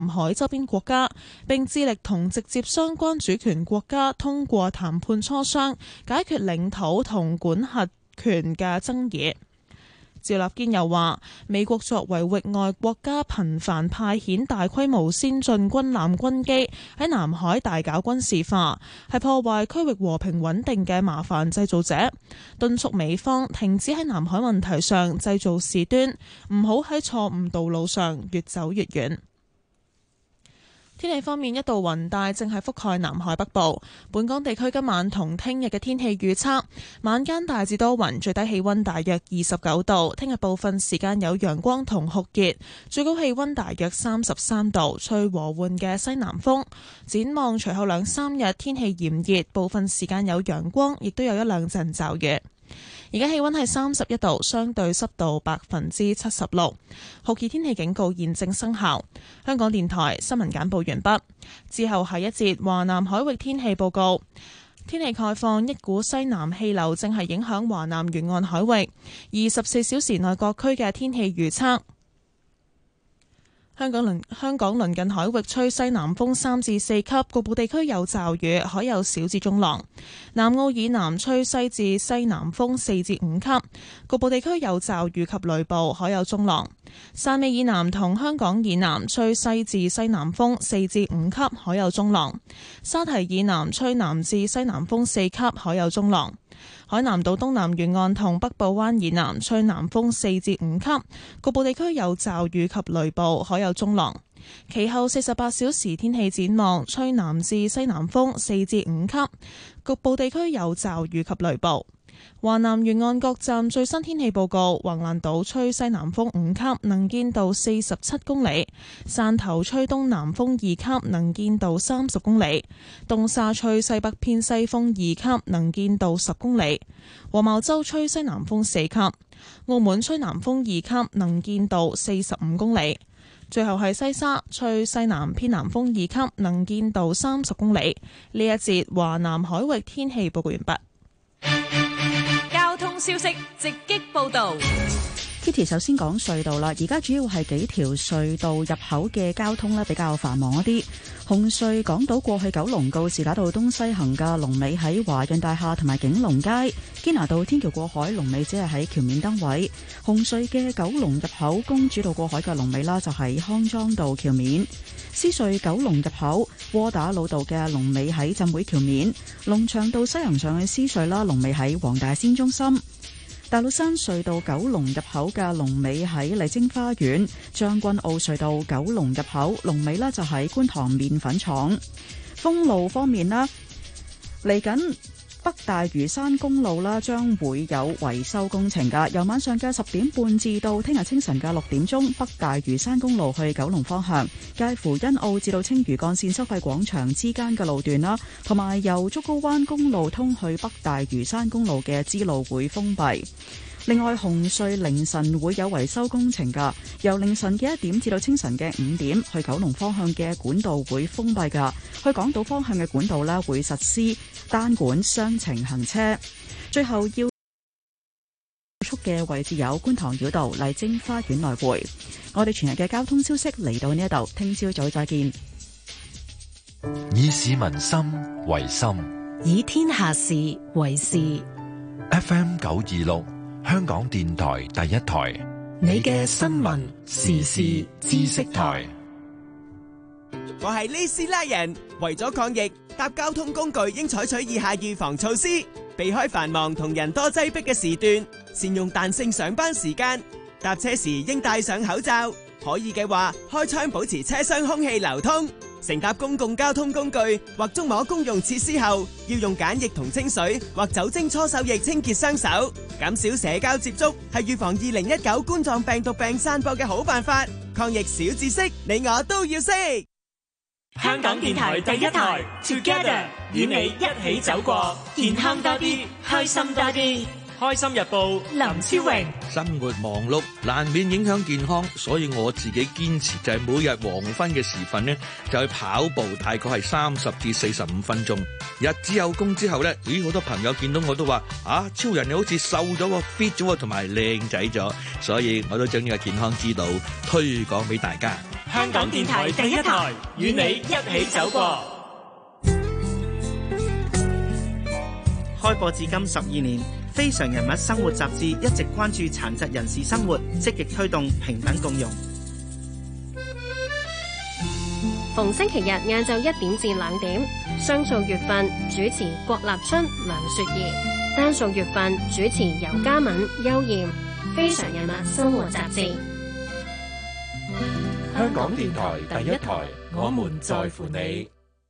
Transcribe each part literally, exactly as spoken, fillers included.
南海周邊國家，並致力同直接相關主權國家通過談判磋商，解決領土同管轄權嘅爭議。趙立堅又話，美國作為域外國家，頻繁派遣大規模先進軍艦軍機喺南海大搞軍事化，係破壞區域和平穩定嘅麻煩製造者，敦促美方停止喺南海問題上製造事端，唔好喺錯誤道路上越走越遠。天氣方面，一道雲帶正係覆蓋南海北部。本港地區今晚同聽日嘅天氣預測，晚間大致多雲，最低氣溫大約二十九度。聽日部分時間有陽光同酷熱，最高氣溫大約三十三度，吹和緩嘅西南風。展望隨後兩三日天氣炎熱，部分時間有陽光，亦都有一兩陣驟雨。而家氣溫係三十一度，相對濕度百分之七十六，酷熱天氣警告現正生效。香港電台新聞簡報完畢，之後係一節華南海域天氣報告。天氣概況，一股西南氣流正係影響華南沿岸海域，二十四小時內各區嘅天氣預測。香港鄰香港鄰近海域吹西南風三至四級，局部地區有驟雨，海有小至中浪。南澳以南吹西至西南風四至五級，局部地區有驟雨及雷暴，海有中浪。汕尾以南同香港以南吹西至西南風四至五級，海有中浪。沙堤以南吹南至西南風四級，海有中浪。海南島東南沿岸同北部灣以南吹南風四至五級，局部地區有驟雨及雷暴，海有中浪。其後四十八小時天氣展望，吹南至西南風四至五級，局部地區有驟雨及雷暴。華南沿岸各站最新天氣報告：橫瀾島吹西南風五級，能見度四十七公里；汕頭吹東南風二級，能見度三十公里；東沙吹西北偏西風二級，能見度十公里；黃茅洲吹西南風四級；澳門吹南風二級，能見度四十五公里。最後係西沙吹西南偏南風二級，能見度三十公里。呢一節華南海域天氣報告完畢。 交通消息直擊報道。 Kitty 首先講隧道啦，而家主要係幾條隧道入口嘅交通呢比較繁忙一啲。紅隧港島過去九龍告士打道東西行嘅龍尾喺華潤大廈同埋景隆街，堅拿道天橋過海龍尾只係喺橋面燈位。紅隧嘅九龍入口公主道過海嘅龍尾啦，就喺康莊道橋面。獅隧九龍入口窩打老道嘅龍尾喺浸會橋面。龍翔道西行上去獅隧啦，龍尾喺黃大仙中心。大老山隧道九龍入口嘅龍尾喺麗晶花園，將軍澳隧道九龍入口龍尾呢就喺觀塘麵粉廠。封路方面啦，嚟緊北大嶼山公路啦，將會有維修工程噶。由晚上嘅十點半至到聽日清晨嘅六點鐘，北大嶼山公路去九龍方向，介乎欣澳至到青嶼幹線收費廣場之間嘅路段啦，同埋由竹篙灣公路通去北大嶼山公路嘅支路會封閉。另外，紅隧凌晨會有維修工程噶，由凌晨嘅一點至到清晨嘅五點，去九龍方向嘅管道會封閉噶，去港島方向嘅管道呢會實施單管雙程行車。最後要速嘅位置有觀塘繞道、麗晶花園來回。我哋全日嘅交通消息嚟到呢一度，聽朝早再見。 以市民心為心， 以天下事為事。 F M 九二六。香港電台第一台， 你嘅新聞時事知識台。 我係呢斯拉人，為咗抗疫，搭交通工具應採取以下預防措施：避開繁忙同人多擠迫嘅時段，善用彈性上班時間，搭車時應戴上口罩，可以嘅話開窗保持車廂空氣流通。乘搭公共交通工具或觸摸公用設施後，要用梘液同清水或酒精搓手液清潔雙手。減少社交接觸係預防二零一九冠狀病毒病散播嘅好辦法。抗疫小知識，你我都要識。 香港電台第一台 Together 與你一起走過，健康多啲，開心多啲。開心日報林超榮。 生活忙碌難免影響健康，所以我自己堅持就係每日黃昏嘅時分呢，就去跑步，大概係三十至四十五分鐘。日子有功之後呢，咦，好多朋友見到我都話啊，超人你好似瘦咗喎 ，fit 咗喎，同埋靚仔咗，所以我都將呢個健康之道推廣俾大家。 香港電台第一台，與你一起走過。 開播至今十二年，《非常人物生活雜誌》一直關注殘疾人士生活，積極推動平等共融。 逢星期日晏晝一點至兩點，雙數月份主持郭立春、梁雪兒，單數月份主持尤嘉敏、邱艷。《非常人物生活雜誌》， 香港電台第一台，我們在乎你。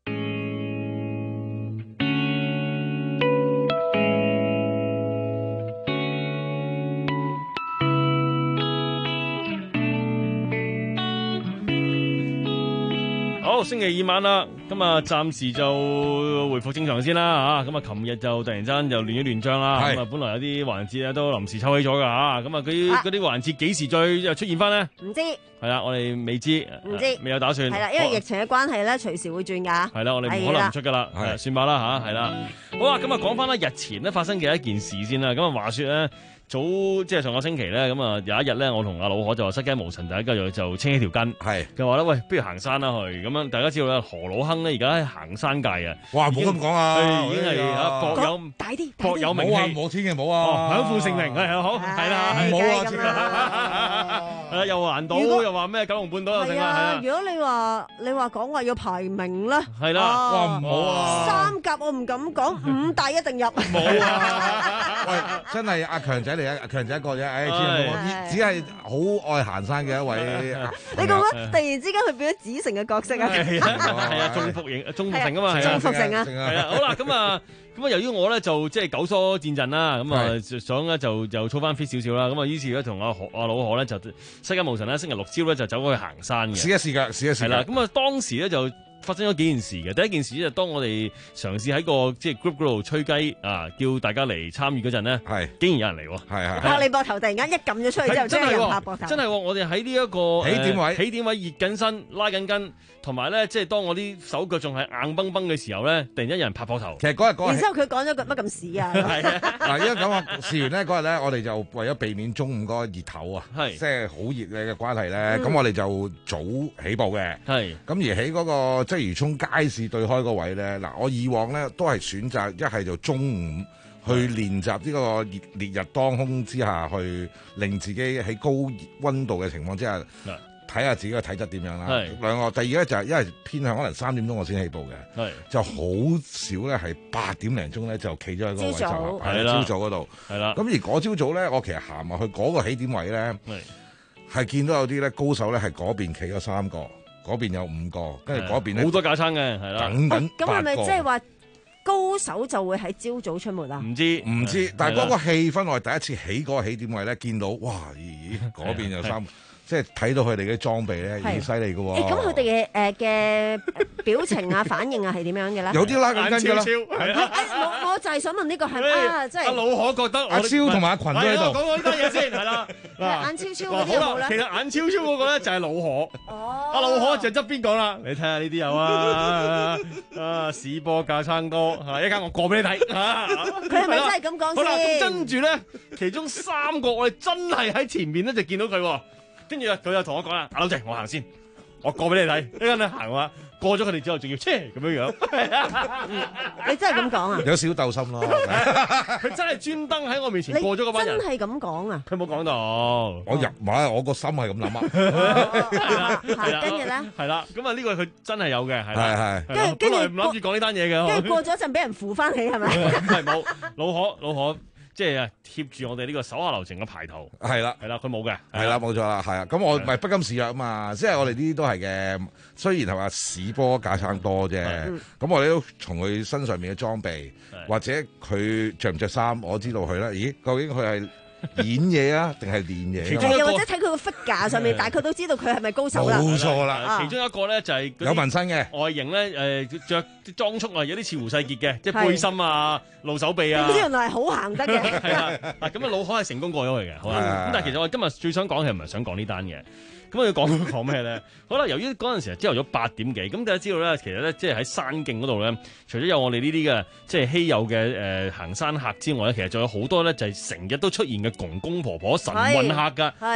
好，星期二晚啦，咁啊暫時就回復正常先啦嚇，咁啊琴日就突然間就亂咗亂章啦，咁啊本來有啲環節咧都臨時抽起咗噶嚇，咁啊嗰嗰啲環節幾時再又出現翻呢？ 唔知。 係啦，我哋未知， 唔知， 未有打算。 係啦，因為疫情嘅關係咧，隨時會轉㗎。 係啦，我哋唔可能唔出㗎啦，係算吧啦嚇，係啦。好啦，咁啊講翻啦，日前咧發生嘅一件事先啦，咁啊話説咧。早即係上個星期咧，咁啊有一日咧，我同阿老可就話失驚無神，大家就就清起條筋，係就話咧，喂，不如行山啦去，咁樣大家知道咧，何老亨咧而家喺行山界啊，哇，冇咁講啊，已經係啊薄有大啲薄有名氣，冇啊，冇千祈冇啊，享負盛名，係好，係啦，冇啊，係啦，又話環島，又話咩九龍半島又剩啦，係啊， 如果你話你話講話要排名咧， 係啦，哇唔好啊， 三甲我唔敢講，五大一定入， 冇啊，喂，真係阿強仔。強仔一個啫，唉，只係好愛行山嘅一位。 你覺唔覺突然之間佢變咗子成嘅角色啊？ 係啊，係啊，中伏型，中伏成啊嘛， 中伏成啊， 係啊。好啦，咁啊，咁啊，由於我咧就即係久疏戰陣啦，咁啊想咧就就操翻 fit 少少啦，咁啊於是咧同阿何阿老何咧就失驚無神咧，星期六朝咧就走咗去行山嘅， 試一試腳，試一試腳。 係啦，咁啊當時咧就發生咗幾件事嘅。第一件事就當我哋嘗試喺個即係 group 嗰度吹雞啊，叫大家嚟參與嗰陣咧，係竟然有人嚟喎，係係拍你膊頭，突然間一撳咗出去之後，真係有人拍膊頭， 真係我哋喺呢一個起點位， 起點位熱緊身，拉緊筋，同埋咧即係當我啲手腳仲係硬崩崩嘅時候咧，突然間有人拍膊頭。 其實嗰日嗰日， 然之後佢講咗句乜咁屎啊？ 嗱，因為咁啊，試完咧嗰日咧，我哋就為咗避免中午嗰個熱頭啊，即係好熱嘅關係咧，咁我哋就早起步嘅，係咁而喺嗰個鰂魚涌街市對開嗰位咧，嗱，我以往咧都係選擇一係就中午去練習呢個熱烈日當空之下，去令自己喺高溫度嘅情況之下，睇下自己嘅體質點樣啦。兩個，第二咧就係因為偏向可能三點鐘我先起步嘅，就好少咧係八點零鐘咧就企咗喺個位就係啦，朝早嗰度係啦。咁而嗰朝早咧，我其實行埋去嗰個起點位咧，係見到有啲咧高手咧係嗰邊企咗三個。嗰邊有五個，跟住嗰邊咧好多架撐嘅，係啦。 等緊咁係咪即係話高手就會喺朝早出門啊？ 唔知唔知，但係嗰個氣氛我係第一次起嗰個起點位咧，見到哇咦，嗰邊有三。即係睇到佢哋嘅裝備咧，已經犀利嘅喎。 咁佢哋嘅誒嘅表情啊、反應啊係點樣嘅咧？ 有啲拉緊筋㗎啦。 我我就係想問呢個係啊，即係阿老可覺得阿超同埋阿群都喺度。 講講呢單嘢先係啦。 眼超超嗰啲有冇咧？ 其實眼超超嗰個咧就係老可。哦。阿老可就側邊講啦，你睇下呢啲有啊啊屎波架撐哥嚇，一間我過俾你睇嚇。 佢係咪真係咁講先？ 好啦，咁跟住咧，其中三個我哋真係喺前面咧就見到佢喎。跟住啊，佢又同我講啦，阿老謝，我行先，我過俾你睇。一陣咧行話過咗佢哋之後，仲要車咁樣樣。 你真係咁講啊？ 有少少鬥心咯。 佢真係專登喺我面前過咗嗰班人。 真係咁講啊？ 佢冇講到。 我入埋，我個心係咁諗啊。 跟住咧， 係啦，咁啊呢個佢真係有嘅，係係係。跟住跟住唔諗住講呢單嘢嘅。 跟住過咗一陣，俾人扶翻起係咪？ 係冇，老可老可。即係貼住我哋呢個手下留情嘅牌頭， 係啦， 係啦，佢冇嘅， 係啦，冇錯啦，係啊，咁我咪不甘示弱啊嘛，即係我哋呢啲都係嘅，雖然係話屎波架撐多啫，咁我哋都從佢身上面嘅裝備，或者佢着唔着衫，我知道佢啦。咦，究竟佢係演嘢啊，定係練嘢？ 又或者睇佢個 figure 上面，大概都知道佢係咪高手啦。 冇錯啦， 其中一個咧就係有紋身嘅外形咧，誒著啲裝束啊，有啲似胡世傑嘅，即係背心啊、露手臂啊。 呢啲原來係好行得嘅。 係啊，嗱咁啊，老可係成功過咗去嘅，好啦。咁但係其實我今日最想講嘅唔係想講呢單嘢。咁我要講講咩咧？好啦，由於嗰陣時朝頭早八點幾，咁大家知道咧，其實咧即係喺山徑嗰度咧，除咗有我哋呢啲嘅即係稀有嘅誒、呃、行山客之外咧，其實仲有好多咧就係成日都出現嘅公公婆婆神韻客㗎。係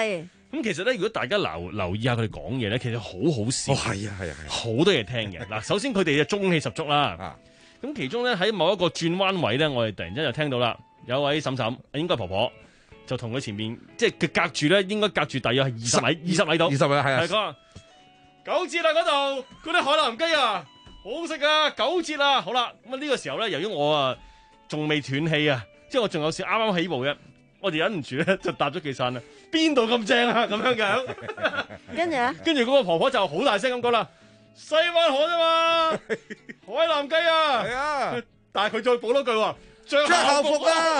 咁其實咧，如果大家留留意下佢哋講嘢咧，其實好好笑。 哦，係啊，係啊，係啊， 好多嘢聽嘅。嗱，首先佢哋嘅中氣十足啦。咁其中咧喺某一個轉彎位咧，我哋突然之間就聽到啦，有位嬸嬸，應該婆婆，就同佢前面即係佢隔住咧，應該隔住大約係二十米，二十米度。二十米係啊。係佢話九折啦嗰度，嗰啲海南雞啊，好好食啊，九折啦。好啦，咁啊呢個時候咧，由於我啊仲未斷氣啊，即係我仲有時啱啱起步嘅。我哋忍唔住咧，就搭咗幾散啦。邊度咁正啊？咁樣樣。 跟住咧， 跟住嗰個婆婆就好大聲咁講啦：西灣河啫嘛，海南雞啊。係啊。但係佢再補多句喎：着校服啊。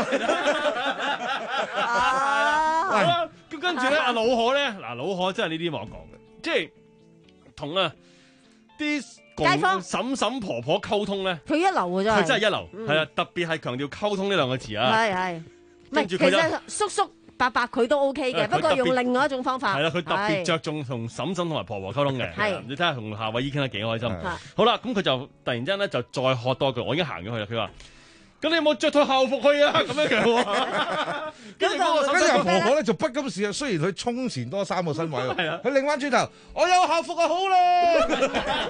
好啦，咁跟住咧，阿老可咧，嗱老可真係呢啲冇得講嘅，即係同啊啲街坊嬸嬸婆婆溝通咧， 佢一流嘅真係。 佢真係一流，係啊，特別係強調溝通呢兩個字啊。 係係。唔係，其實叔叔伯伯佢都 OK 嘅，不過用另外一種方法。 係啦，佢特別着重同嬸嬸同埋婆婆溝通嘅。係，你睇下同夏偉姨傾得幾開心。好啦，咁佢就突然之間咧就再喝多句，我已經行咗去啦。佢話：咁你有冇着套校服去啊？咁樣嘅喎。跟住嗰個跟住婆婆咧就不甘示弱，雖然佢衝前多三個身位，佢擰翻轉頭，我有校服啊，好啦。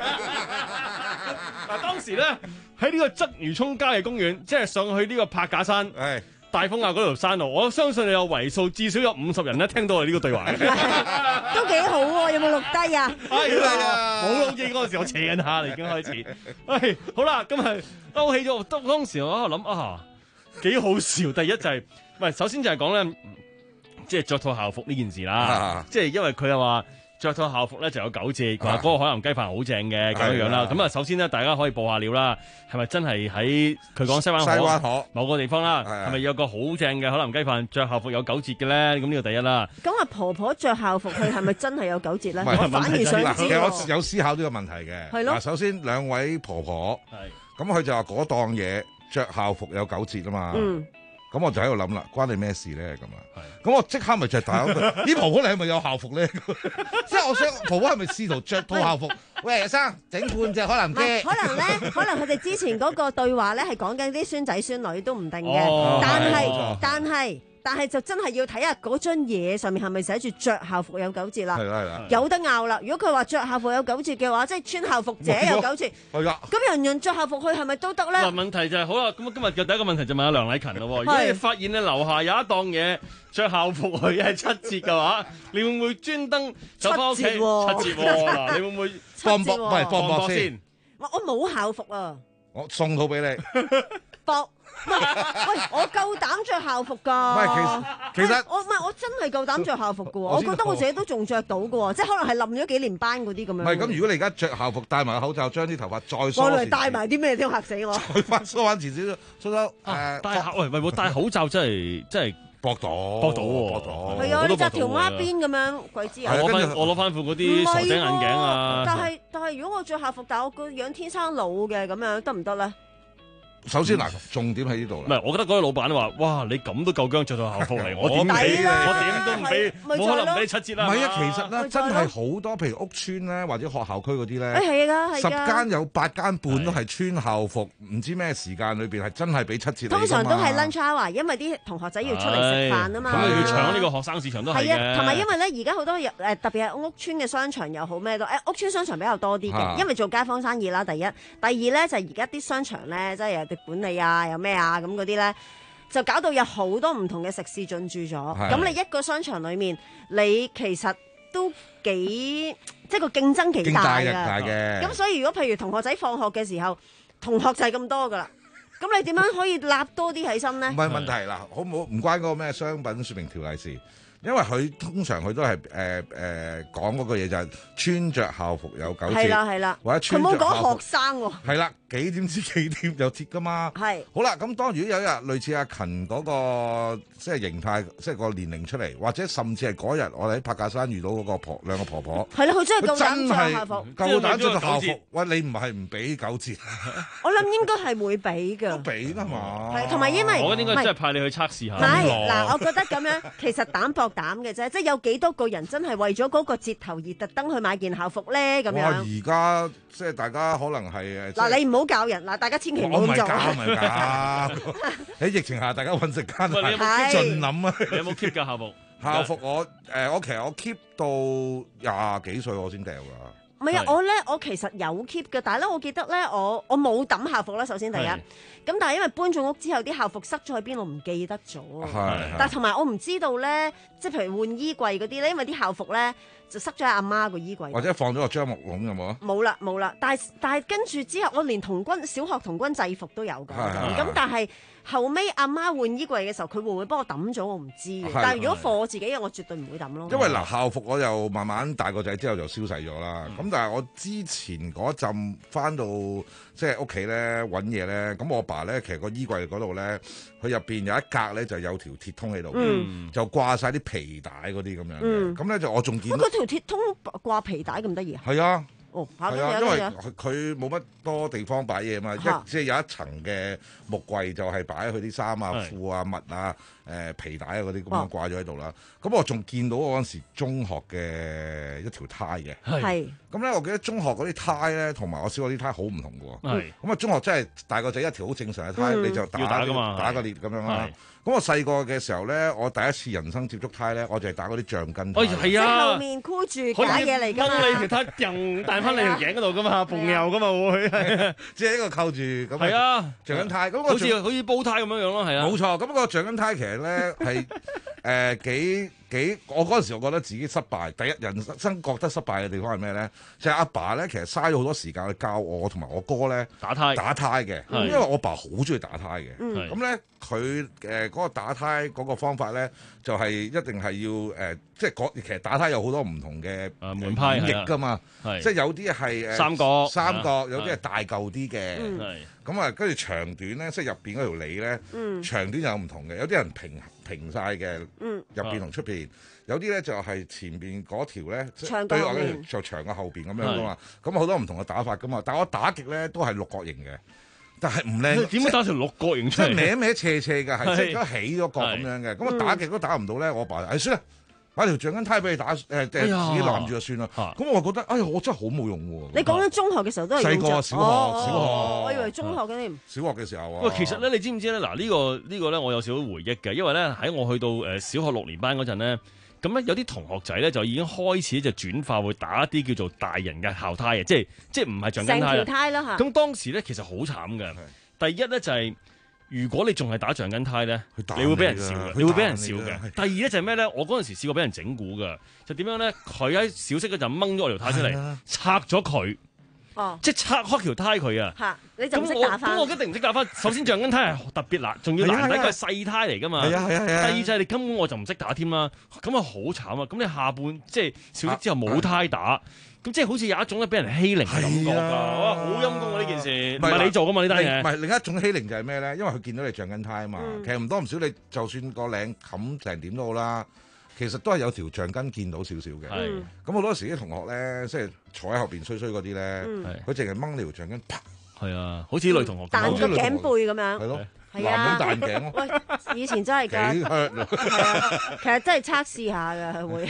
嗱，當時咧喺呢個鰂魚涌郊野公園，即係上去呢個柏架山。係。大風坳嗰條山路，我相信你有為數至少有五十人咧聽到我哋呢個對話， 都幾好喎！有冇錄低啊？ 係啊，冇錄音嗰陣時我扯緊下啦，已經開始。喂，好啦，今日勾起咗，當當時我喺度諗啊，幾好笑。第一就係，喂，首先就係講咧，即係着套校服呢件事啦，即係因為佢又話。着套校服咧就有九折，佢話嗰個海南雞飯好正嘅咁樣樣啦。咁啊，首先咧大家可以報下料啦，係咪真係喺佢講西灣河西灣河某個地方啦？係咪有個好正嘅海南雞飯着校服有九折嘅咧？咁呢個第一啦。咁啊，婆婆着校服佢係咪真係有九折咧？我反而想知。 我有思考呢個問題嘅。 係咯。 嗱，首先兩位婆婆，咁佢就話嗰檔嘢着校服有九折啊嘛。嗯。咁我就喺度諗啦，關你咩事咧？咁啊，咁我即刻咪就大咗佢。咦，婆婆你係咪有校服咧？即係我想，婆婆係咪試圖着套校服？喂，阿生，整半隻海南雞。 可能咧，可能佢哋之前嗰個對話咧係講緊啲孫仔孫女都唔定嘅，但係但係。但係就真係要睇下嗰張嘢上面係咪寫住着校服有九折啦？係啦係啦，有得拗啦。如果佢話着校服有九折嘅話，即係穿校服者有九折。係噶。咁人人着校服去係咪都得咧？嗱，問題就係好啦。咁今日嘅第一個問題就問阿梁禮勤咯。如果你發現你樓下有一檔嘢着校服去係七折嘅話，你會唔會專登走翻屋企？七折喎，嗱，你會唔會放博？唔係放博先。 我我冇校服啊。 我送套俾你。 博。喂，我夠膽着校服㗎。 唔係，其實其實我唔係我真係夠膽着校服㗎喎。我覺得我自己都仲着到㗎喎，即係可能係冧咗幾年班嗰啲咁樣。 唔係咁，如果你而家着校服戴埋口罩，將啲頭髮再梳。 我嚟戴埋啲咩都嚇死我。 再翻梳翻前少少，梳梳誒。 戴喂喂，戴口罩真係真係搏到， 搏到喎， 搏到。 係啊，你紮條孖辮咁樣，鬼知啊！ 我攞翻我攞翻副嗰啲傻仔眼鏡啊。 但係但係，如果我着校服，但係我個樣天生老嘅咁樣，得唔得咧？ 首先嗱，重點喺呢度啦。 唔係，我覺得嗰個老闆話：哇，你咁都夠薑着套校服嚟，我點俾？我點都唔俾，冇可能俾七折啦。 唔係啊，其實咧真係好多，譬如屋邨咧或者學校區嗰啲咧， 係㗎，係㗎， 十間有八間半都係穿校服，唔知咩時間裏邊係真係俾七折。 通常都係 lunch hour，因為啲同學仔要出嚟食飯啊嘛。 咁你要搶呢個學生市場都係嘅。 同埋因為咧，而家好多誒特別係屋邨嘅商場又好咩都誒屋邨商場比較多啲嘅，因為做街坊生意啦。第一，第二咧就係而家啲商場咧，即係有啲管理啊。有咩啊咁嗰啲咧，就搞到有好多唔同嘅食肆進駐咗。咁你一個商場裏面，你其實都幾即係個競爭幾大嘅。咁所以如果譬如同學仔放學嘅時候，同學就係咁多噶啦。咁你點樣可以立多啲起身咧？唔係問題啦，好唔好？唔關嗰個咩商品說明條例事。因為佢通常佢都係誒誒講嗰個嘢就係穿着校服有九折， 係啦係啦， 或者穿着校服，佢冇講學生喎， 係啦，幾點至幾點有折噶嘛，係好啦。咁當如果有一日類似阿勤嗰個即係形態，即係個年齡出嚟，或者甚至係嗰日我哋喺柏架山遇到嗰個婆兩個婆婆， 係啦，佢真係夠膽着校服， 夠膽着校服。喂，你唔係唔俾九折？ 我諗應該係會俾㗎， 都俾㗎嘛。 係同埋因為我覺得應該真係派你去測試下。 唔係嗱，我覺得咁樣其實膽薄膽嘅啫，即係有幾多個人真係為咗嗰個折頭而特登去買件校服咧？咁樣。哇！ 而家即係大家可能係誒。 嗱，你唔好教人嗱，大家千祈唔好咁做。我唔係教，唔係教。喺疫情下，大家揾食艱難， 你有冇盡諗啊！ 你有冇 keep 嘅校服？ 校服我誒、呃、我其實我 keep 到廿幾歲我先掉㗎。 唔係啊，我咧我其實有 keep 嘅，但係咧我記得咧我我冇抌校服啦。首先第一，咁但係因為搬咗屋之後啲校服塞咗喺邊，我唔記得咗。但係同埋我唔知道咧，即係譬如換衣櫃嗰啲咧，因為啲校服咧就塞咗喺阿媽個衣櫃， 或者放咗個樟木籠有冇啊？ 冇啦冇啦，但係但係跟住之後，我連童軍小學童軍制服都有㗎。咁但係後尾阿媽換衣櫃嘅時候，佢會唔會幫我抌咗？我唔知嘅。但係如果貨我自己嘅，我絕對唔會抌咯。 因為嗱校服我又慢慢大個仔之後就消逝咗啦。咁、嗯、但係我之前嗰陣翻到即係屋企咧揾嘢咧，咁我爸咧其實個衣櫃嗰度咧，佢入邊有一格咧就有條鐵通喺度，嗯、就掛晒啲皮帶嗰啲咁樣嘅。咁咧、嗯、就我仲見到嗰條鐵通掛皮帶咁得意啊！ 係啊。 哦， 係啊，因為佢冇乜多地方擺嘢嘛，一即係有一層嘅木櫃就係擺佢啲衫啊、褲啊、襪啊、誒皮帶啊嗰啲咁樣掛咗喺度啦。咁我仲見到我嗰陣時中學嘅一條呔嘅，係咁咧。我記得中學嗰啲呔咧，同埋我小學啲呔好唔同嘅喎。咁啊，中學真係大個仔一條好正常嘅呔，你就打打個裂咁樣啦。咁我細個嘅時候咧，我第一次人生接觸呔咧，我就係打嗰啲橡筋呔。 係啊，即係後面箍住假嘢嚟㗎嘛。 掹你條呔，掟彈翻你條頸嗰度㗎嘛，蓬油㗎嘛會。 即係一個扣住咁。 係啊， 橡筋呔，咁好似好似煲呔咁樣樣咯，係啊。 冇錯，咁個橡筋呔其實咧係誒幾幾，我嗰陣時我覺得自己失敗。第一人生覺得失敗嘅地方係咩咧？就係阿爸咧，其實嘥咗好多時間去教我同埋我哥咧打呔打呔嘅，因為我爸好中意打呔嘅。咁咧佢誒嗰個打呔嗰個方法咧，就係一定係要誒，即係其實打呔有好多唔同嘅門派演繹㗎嘛，即係有啲係誒三角三角，有啲係大嚿啲嘅。咁啊，跟住長短咧，即係入邊嗰條脷咧，長短又有唔同嘅，有啲人平平曬嘅，入邊同出邊，有啲咧就係前邊嗰條咧，對落咧就長過後邊咁樣噶嘛。咁好多唔同嘅打法噶嘛，但係我打極咧都係六角形嘅，但係唔靚。 點樣打條六角形出嚟？ 即係歪歪斜斜嘅，係即係起咗角咁樣嘅。咁我打極都打唔到咧，我爸誒算啦。買條橡筋呔俾你打，誒、呃、誒自己攬住就算啦。咁、哎、我覺得，哎呀，我真係好冇用喎。 你講緊中學嘅時候都係細個小學， 哦、 小學， 我以為中學嘅添。 小學嘅時候啊。 喂，其實咧，你知唔知咧？嗱，呢個呢個咧，我有少少回憶嘅，因為咧喺我去到誒小學六年班嗰陣咧，咁咧有啲同學仔咧就已經開始就轉化會打一啲叫做大人嘅校呔嘅，即係即係唔係橡筋呔啦。 成條呔啦嚇。 咁當時咧其實好慘嘅。第一咧就係、是。如果你仲係打橡筋呔咧，你，你會俾人笑嘅，你會俾人笑嘅。第二咧就係咩咧？我嗰陣時試過俾人整蠱嘅，就點樣咧？佢喺小息嗰陣掹咗我條呔出嚟，的拆咗佢，哦，即係拆開條呔佢啊！ 嚇，你就唔識打翻。 咁我，我一定唔識打翻。首先橡筋呔係特別難，仲要難得佢係細呔嚟㗎嘛。係啊係啊係啊！第二就係你根本我就唔識打添啦，咁啊好慘啊！咁你下半即係小息之後冇呔打。咁即係好似有一種咧俾人欺凌嘅感覺㗎，哇！好陰公啊呢件事，唔係你做㗎嘛呢單嘢。 唔係另一種欺凌就係咩咧？因為佢見到你橡筋呔啊嘛，嗯、其實唔多唔少，你就算個領冚成點都好啦，其實都係有條橡筋見到少少嘅。咁好、嗯、多時啲同學咧，即係坐喺後邊衰衰嗰啲咧，佢淨係掹你條橡筋，啪！ 係啊，好似女同學彈個頸背咁樣。 係咯。 係啊， 男人彈頸咯。 喂，以前真係㗎。幾係啊，其實真係測試下㗎，會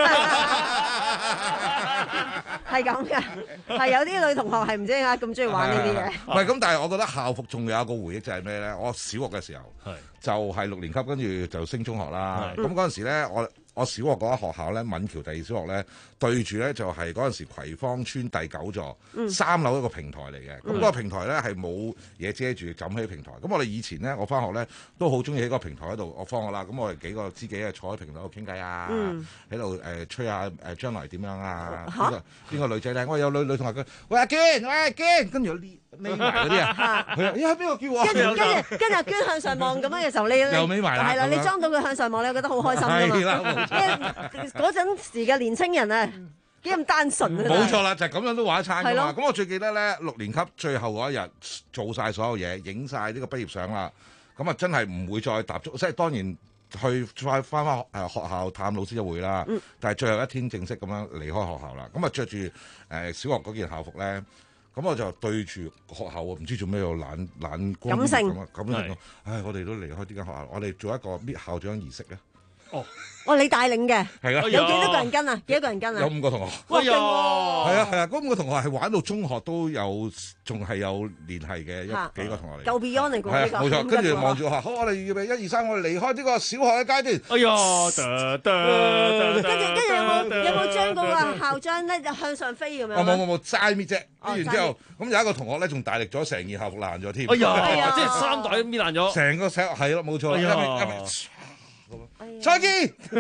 係咁嘅。係有啲女同學係唔知點解咁中意玩呢啲嘢。 唔係咁，但係我覺得校服仲有一個回憶就係咩咧？我小學嘅時候，就係六年級，跟住就升中學啦。咁嗰陣時咧，我。我小學嗰間學校咧，敏橋第二小學咧，對住咧就係嗰陣時葵芳村第九座、嗯、三樓一個平台嚟嘅。咁嗰、嗯、個平台咧係冇嘢遮住，就咁喺平台。咁我哋以前咧，我翻學咧都好中意喺個平台嗰度。我放學啦，咁我哋幾個知己啊坐喺平台度傾偈啊，喺度誒吹下誒將來點樣啊？邊個邊個女仔咧？我有女女同學佢，喂阿娟，喂阿娟，跟住有呢。匿埋嗰啲啊，佢話：咦，邊個叫我？ 跟住跟住跟住阿娟向上望咁樣嘅時候，你又匿埋啦， 係啦，你裝到佢向上望，你覺得好開心㗎嘛？嗰陣時嘅年青人啊，幾咁單純啊！ 冇錯啦，就係咁樣都玩一餐㗎嘛。咁我最記得咧，六年級最後嗰一日做晒所有嘢，影晒呢個畢業相啦。咁啊，真係唔會再踏足，即係當然去翻翻翻誒學校探老師一會啦。嗯、但係最後一天正式咁樣離開學校啦。咁啊，着住誒小學嗰件校服咧。咁我就對住學校喎，唔知做咩又懶懶光咁啊，咁樣，唉，我哋都離開呢間學校，我哋做一個搣校長儀式咧。 哦。哦，你帶領嘅， 係啊， 有幾多個人跟啊？幾多個人跟啊？ 有五個同學。 哇，勁喎！ 係啊係啊，嗰五個同學係玩到中學都有，仲係有聯繫嘅一幾個同學嚟。 夠 Beyond 嚟㗎呢個。 冇錯，跟住望住我話：好，我哋預備一二三，我哋離開呢個小學嘅階段。 哎呀， 跟住跟住有冇有冇將嗰個校章咧就向上飛咁樣？ 哦，冇冇冇，齋搣啫。搣完之後，咁有一個同學咧仲大力咗，成件校服爛咗添。 哎呀，即係三袋都搣爛咗。 成個細係咯，冇錯。 哎呀！ 再見。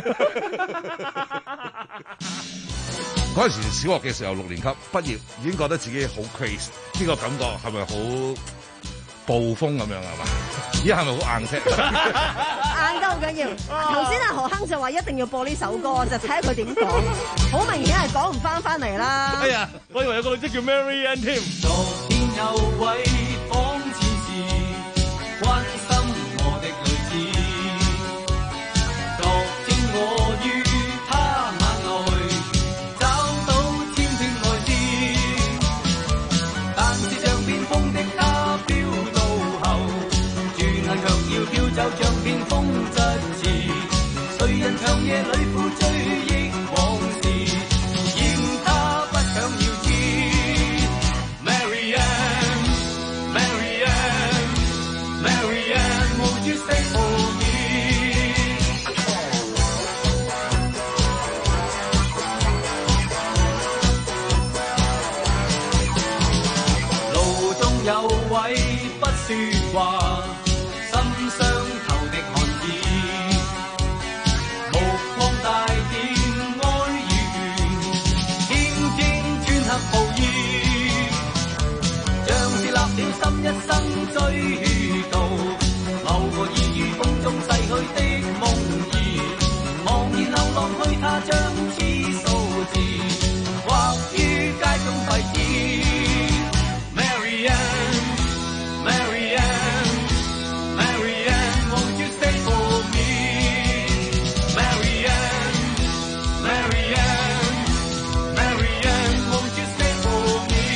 嗰陣時小學嘅時候，六年級畢業，已經覺得自己好 crazy，呢個感覺係咪好暴風咁樣係嘛？咦，係咪好硬踢？ 硬得好緊要。頭先阿何鏗就話一定要播呢首歌，就睇下佢點講。好明顯係講唔翻翻嚟啦。 哎呀，我以為有個女仔叫 Mary Ann 添。 昨天有位講前事，關心我的女子。昨天我於他眼內找到千千愛滋，但是像變風的他飄到後，轉眼卻要飄走，像變風疾馳。誰人長夜裏苦追憶往事，嫌他不想要知。Mary Ann, Mary Ann, Mary Ann, won't you stay for me?有位不說話，心相投的漢子，目光帶點愛與權，天天穿黑布衣，像是立了心一生追悼，某個已於風中逝去的夢兒，茫然流浪去他將此數字，畫於街中廢紙。Mary Ann, Mary Ann, Mary Ann, won't you stay for me? Mary Ann, Mary Ann, Mary Ann, won't you stay for me?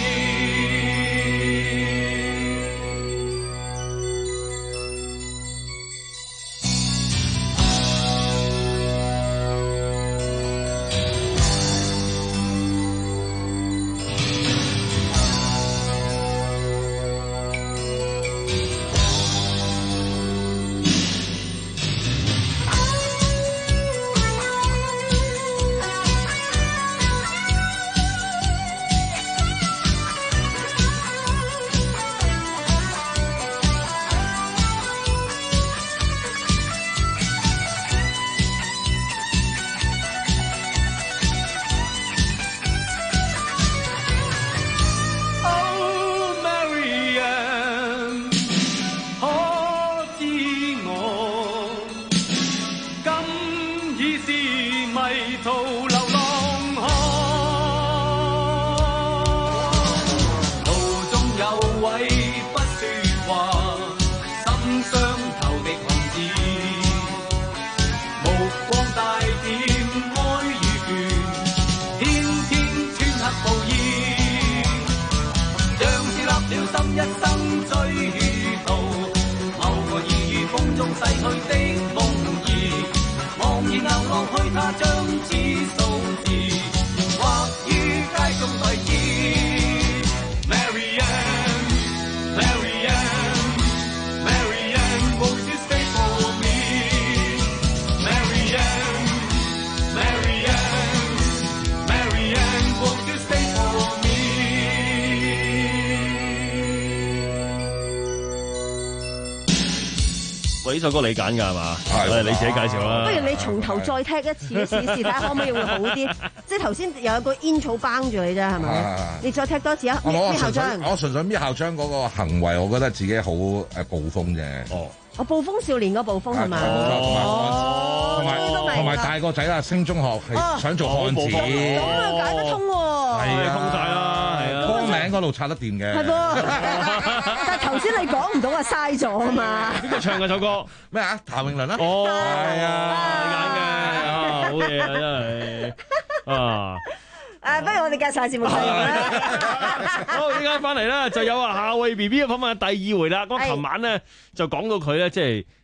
呢首歌你揀㗎係嘛？係你自己介紹啦。 不如你從頭再踢一次試試，睇下可唔可以會好啲。即係頭先有個煙草綁住你啫，係咪？你再踢多次啊！搣校章。 我純粹搣校章嗰個行為，我覺得自己好誒暴風啫。哦。 我暴風少年個暴風係咪？ 哦。同埋同埋大個仔啦，升中學係想做漢子。 咁又解得通喎。 係啊， 通晒啦，係啊。 歌名嗰度拆得掂嘅。 係噃。但係頭先你講唔到啊，嘥咗啊嘛。 邊個唱嗰首歌？ 咩啊？譚詠麟啦。 哦， 係啊， 你揀嘅啊，好嘢啊，真係啊。 誒，不如我哋介紹下節目內容啦。 好，依家翻嚟咧，就有啊夏慧 B B 嘅訪問第二回啦。咁琴晚咧就講到佢咧，即係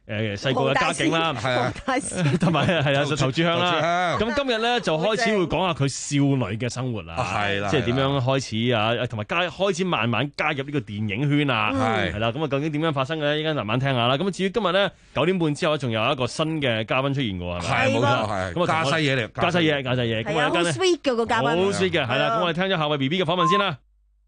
誒細個嘅家境啦， 係啊， 同埋係啊，就投注香啦。咁今日咧就開始會講下佢少女嘅生活啦， 係啦， 即係點樣開始啊，同埋加開始慢慢加入呢個電影圈啊，係係啦。咁啊，究竟點樣發生嘅咧？依家慢慢聽下啦。咁至於今日咧九點半之後，仲有一個新嘅嘉賓出現嘅喎，係咪？ 係冇錯，係咁啊，加西嘢嚟， 加西嘢，加西嘢。 係啊，好 sweet 嘅個嘉賓， 好 sweet 嘅，係啦。咁我哋聽咗下位 B B 嘅訪問先啦。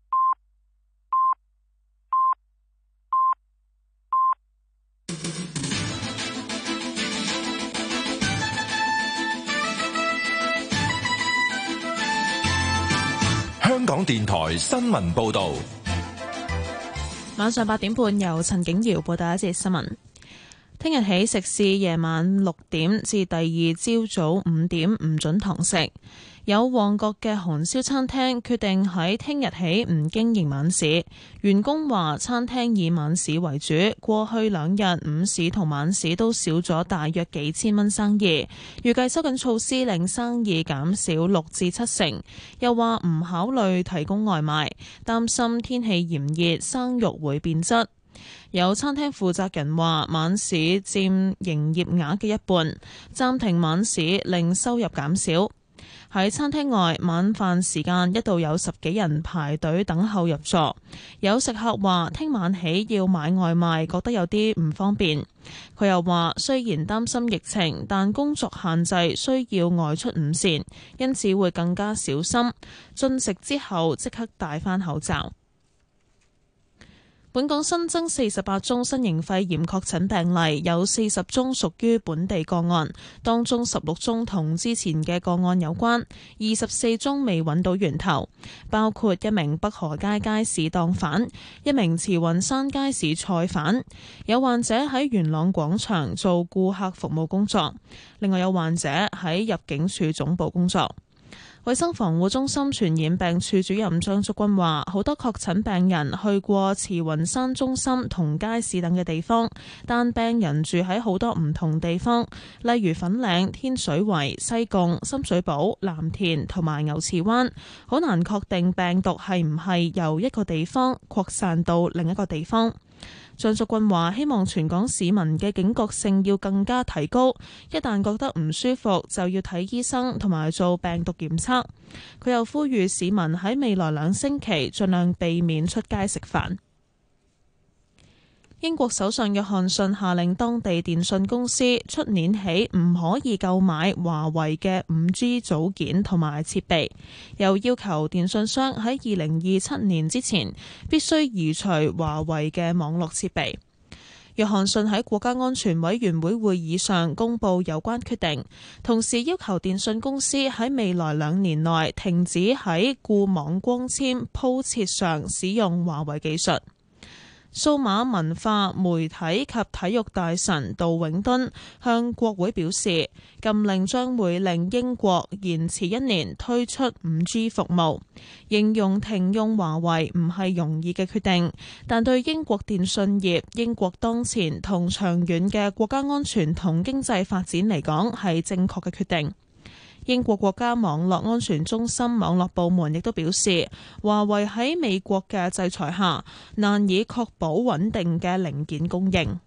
香港電台新聞報導， 晚上八點半由陳景瑤報道一節新聞。聽日起，食肆夜晚六點至第二朝早五點唔准堂食。有旺角嘅韓燒餐廳決定喺聽日起唔經營晚市。員工話餐廳以晚市為主，過去兩日午市同晚市都少咗大約幾千蚊生意。預計收緊措施令生意減少六至七成。又話唔考慮提供外賣，擔心天氣炎熱生肉會變質。有餐廳負責人話晚市佔營業額嘅一半，暫停晚市令收入減少。喺餐廳外，晚飯時間一度有十幾人排隊等候入座。有食客話聽晚起要買外賣，覺得有啲唔方便。佢又話雖然擔心疫情，但工作限制需要外出午膳，因此會更加小心。進食之後即刻戴返口罩。本港新增四十八宗新型肺炎確診病例，有四十宗屬於本地個案，當中十六宗同之前嘅個案有關，二十四宗未揾到源頭，包括一名北河街街市檔販，一名慈雲山街市菜販，有患者喺元朗廣場做顧客服務工作，另外有患者喺入境處總部工作。衛生防護中心傳染病處主任張竹君話，好多確診病人去過慈雲山中心同街市等嘅地方，但病人住喺好多唔同地方，例如粉嶺、天水圍、西貢、深水埗、藍田同埋牛池灣，好難確定病毒係唔係由一個地方擴散到另一個地方。張竹君話：希望全港市民嘅警覺性要更加提高，一旦覺得唔舒服就要睇醫生同埋做病毒檢測。佢又呼籲市民喺未來兩星期盡量避免出街食飯。英國首相約翰遜下令當地電訊公司出年起唔可以購買華為嘅五 G 組件同埋設備，又要求電訊商喺二零二七年之前必須移除華為嘅網絡設備。約翰遜喺國家安全委員會會議上公布有關決定，同時要求電訊公司喺未來兩年內停止喺固網光纖鋪設上使用華為技術。數碼文化媒體及體育大臣杜永敦向國會表示，禁令將會令英國延遲一年推出五 G 服務，形容停用華為唔係容易嘅決定，但對英國電訊業、英國當前同長遠嘅國家安全同經濟發展嚟講係正確嘅決定。英國國家網絡安全中心網絡部門亦都表示，華為喺美國嘅制裁下，難以確保穩定嘅零件供應。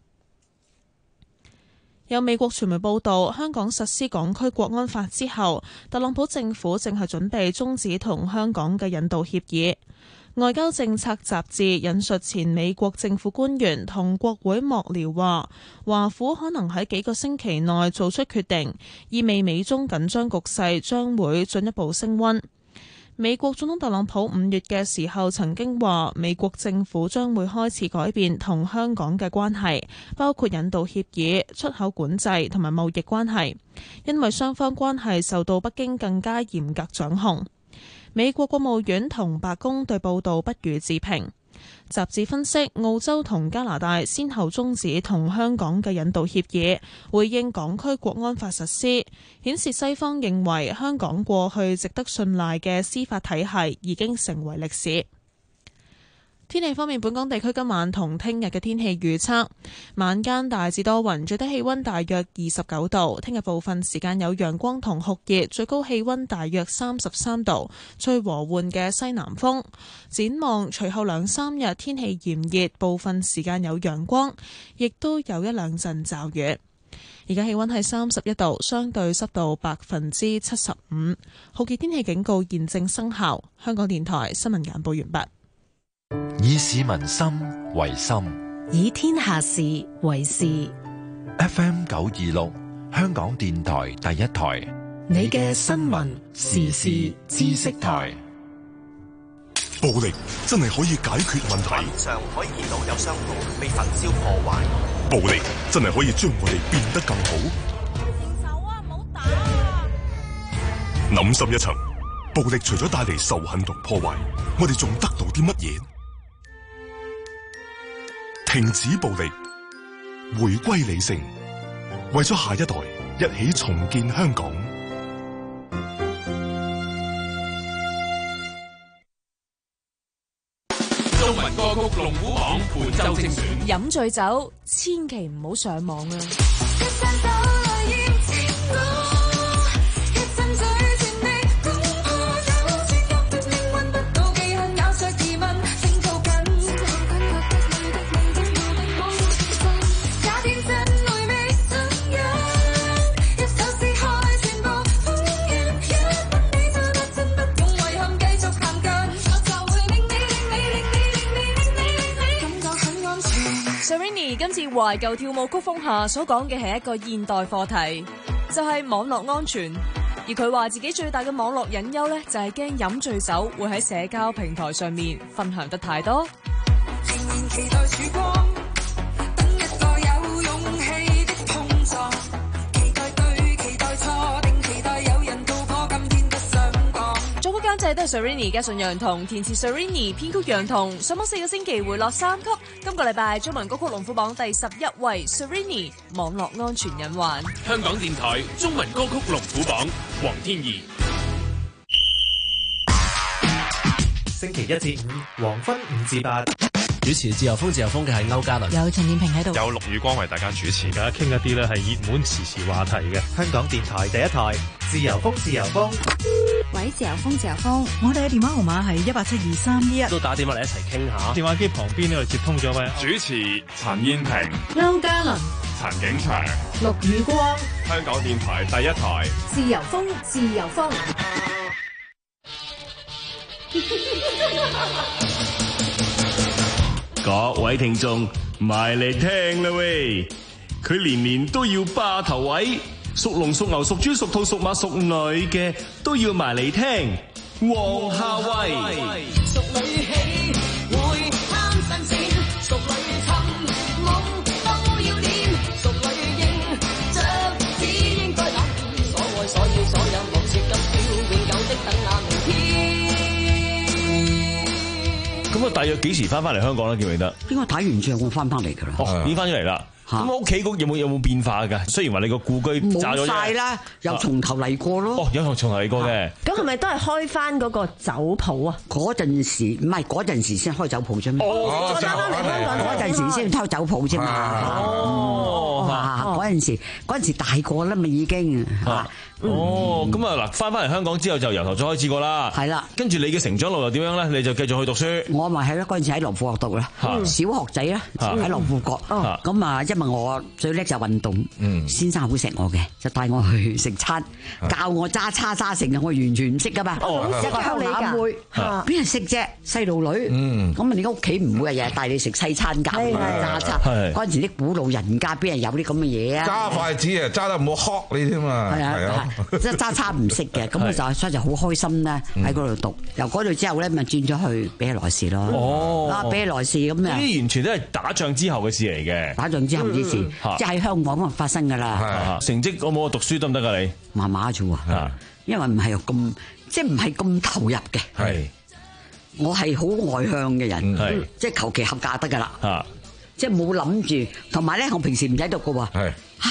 有美國傳媒報道，香港實施港區國安法之後，特朗普政府正係準備終止同香港嘅引渡協議。外交政策雜誌引述前美國政府官員同國會幕僚話，華府可能喺幾個星期內做出決定，意味美中緊張局勢將會進一步升溫。美國總統特朗普五月嘅時候曾經話，美國政府將會開始改變同香港嘅關係，包括引渡協議、出口管制同埋貿易關係，因為雙方關係受到北京更加嚴格掌控。美國國務院同白宮對報道不予置評。雜誌分析，澳洲同加拿大先後終止同香港嘅引渡協議，回應港區國安法實施，顯示西方認為香港過去值得信賴嘅司法體系已經成為歷史。 天氣方面，本港地區今晚同聽日嘅天氣預測，晚間大致多雲，最低氣溫大約二十九度。聽日部分時間有陽光同酷熱，最高氣溫大約三十三度，吹和緩嘅西南風。展望隨後兩三日天氣炎熱，部分時間有陽光，亦都有一兩陣驟雨。而家氣溫係三十一度，相對濕度百分之七十五，酷熱天氣警告現正生效。香港電台新聞簡報完畢。 以市民心為心， 以天下事為事。 F M 九二六，香港電台第一台， 你嘅新聞時事知識台。 暴力真係可以解決問題。 上可以見到有商鋪被焚燒破壞。 暴力真係可以將我哋變得更好。 停手啊！唔好打啊！ 諗深一層，暴力除咗帶嚟仇恨同破壞，我哋仲得到啲乜嘢？停止暴力，回歸理性，為咗下一代，一起重建香港。 中文歌曲龍虎榜本周精選， 飲醉酒千祈唔好上網啊！Serrini 今次懷舊跳舞曲風下所講嘅係一個現代課題，就係網絡安全。而佢話自己最大嘅網絡隱憂咧，就係驚飲醉酒會喺社交平台上面分享得太多。仍然期待曙光，等一個有勇氣的碰撞，期待對，期待錯，定期待有人道破今天嘅上綱。作曲監製都係 Serrini 嘅，順陽同填詞 Serrini， 編曲楊彤。上榜四個星期回落三級。今個禮拜中文歌曲龍虎榜第十一位 Serrini 網絡安全隱患。 香港電台中文歌曲龍虎榜，黃天怡。 星期一至五黃昏五至八，主持自由風自由風嘅係歐嘉倫， 有陳燕平喺度， 有陸宇光為大家主持， 大家傾一啲咧係熱門時事話題嘅。香港電台第一台自由風自由風。 喂，自由風自由風，我哋嘅電話號碼係一八七二三一一， 都打電話嚟一齊傾下。電話機旁邊呢度接通咗位主持陳燕平、 歐嘉倫、 陳景祥、 陸宇光， 香港電台第一台自由風自由風。 各位聽眾埋嚟聽啦喂，佢年年都要霸頭位，屬龍屬牛屬豬屬兔屬馬屬女嘅都要埋嚟聽。黃夏蕙， 屬女喜會貪新鮮，屬女尋夢都要練，屬女應着只應該冷變，所愛所要所有無涉咁表，永久的等那明天。 咁啊，大約幾時翻翻嚟香港咧？記唔記得？ 應該睇完之後我翻翻嚟噶啦。 哦，已經翻咗嚟啦。咁屋企有冇有冇變化㗎？雖然話你個故居炸咗啫， 冇晒啦，又從頭嚟過咯。 哦，有從頭嚟過嘅。 咁係咪都係開翻嗰個酒鋪啊？ 嗰陣時唔係嗰陣時先開酒鋪啫嘛。 哦，翻翻嚟香港嗰陣時先開酒鋪啫嘛。 哦， 嗰陣時嗰陣時大個啦嘛已經嚇。 哦，咁啊嗱，翻翻嚟香港之後就由頭再開始過啦。 係啦， 跟住你嘅成長路又點樣咧？你就繼續去讀書。 我咪係咯，嗰陣時喺羅富國讀啦，小學仔啦，喺羅富國。咁啊，因為我最叻就係運動，先生好錫我嘅，就帶我去食餐，教我揸叉揸成，我完全唔識噶嘛。一個鄉下妹，邊係識啫？細路女。咁啊，你屋企唔會日日帶你食西餐教你揸叉。嗰陣時啲古老人家邊係有啲咁嘅嘢啊？ 揸筷子啊，揸得唔好磕你添嘛。係啊。 即係揸叉唔識嘅，咁我就所以就好開心咧喺嗰度讀，由嗰度之後咧咪轉咗去比利來士咯。 哦， 啊比利來士咁啊， 呢啲完全都係打仗之後嘅事嚟嘅。 打仗之後之事，即係喺香港咁發生㗎啦。 成績我冇讀書得唔得㗎你？ 麻麻啫喎，因為唔係咁即係唔係咁投入嘅。係，我係好外向嘅人，係即係求其合格得㗎啦。即係冇諗住，同埋咧我平時唔使讀㗎喎。係，唉。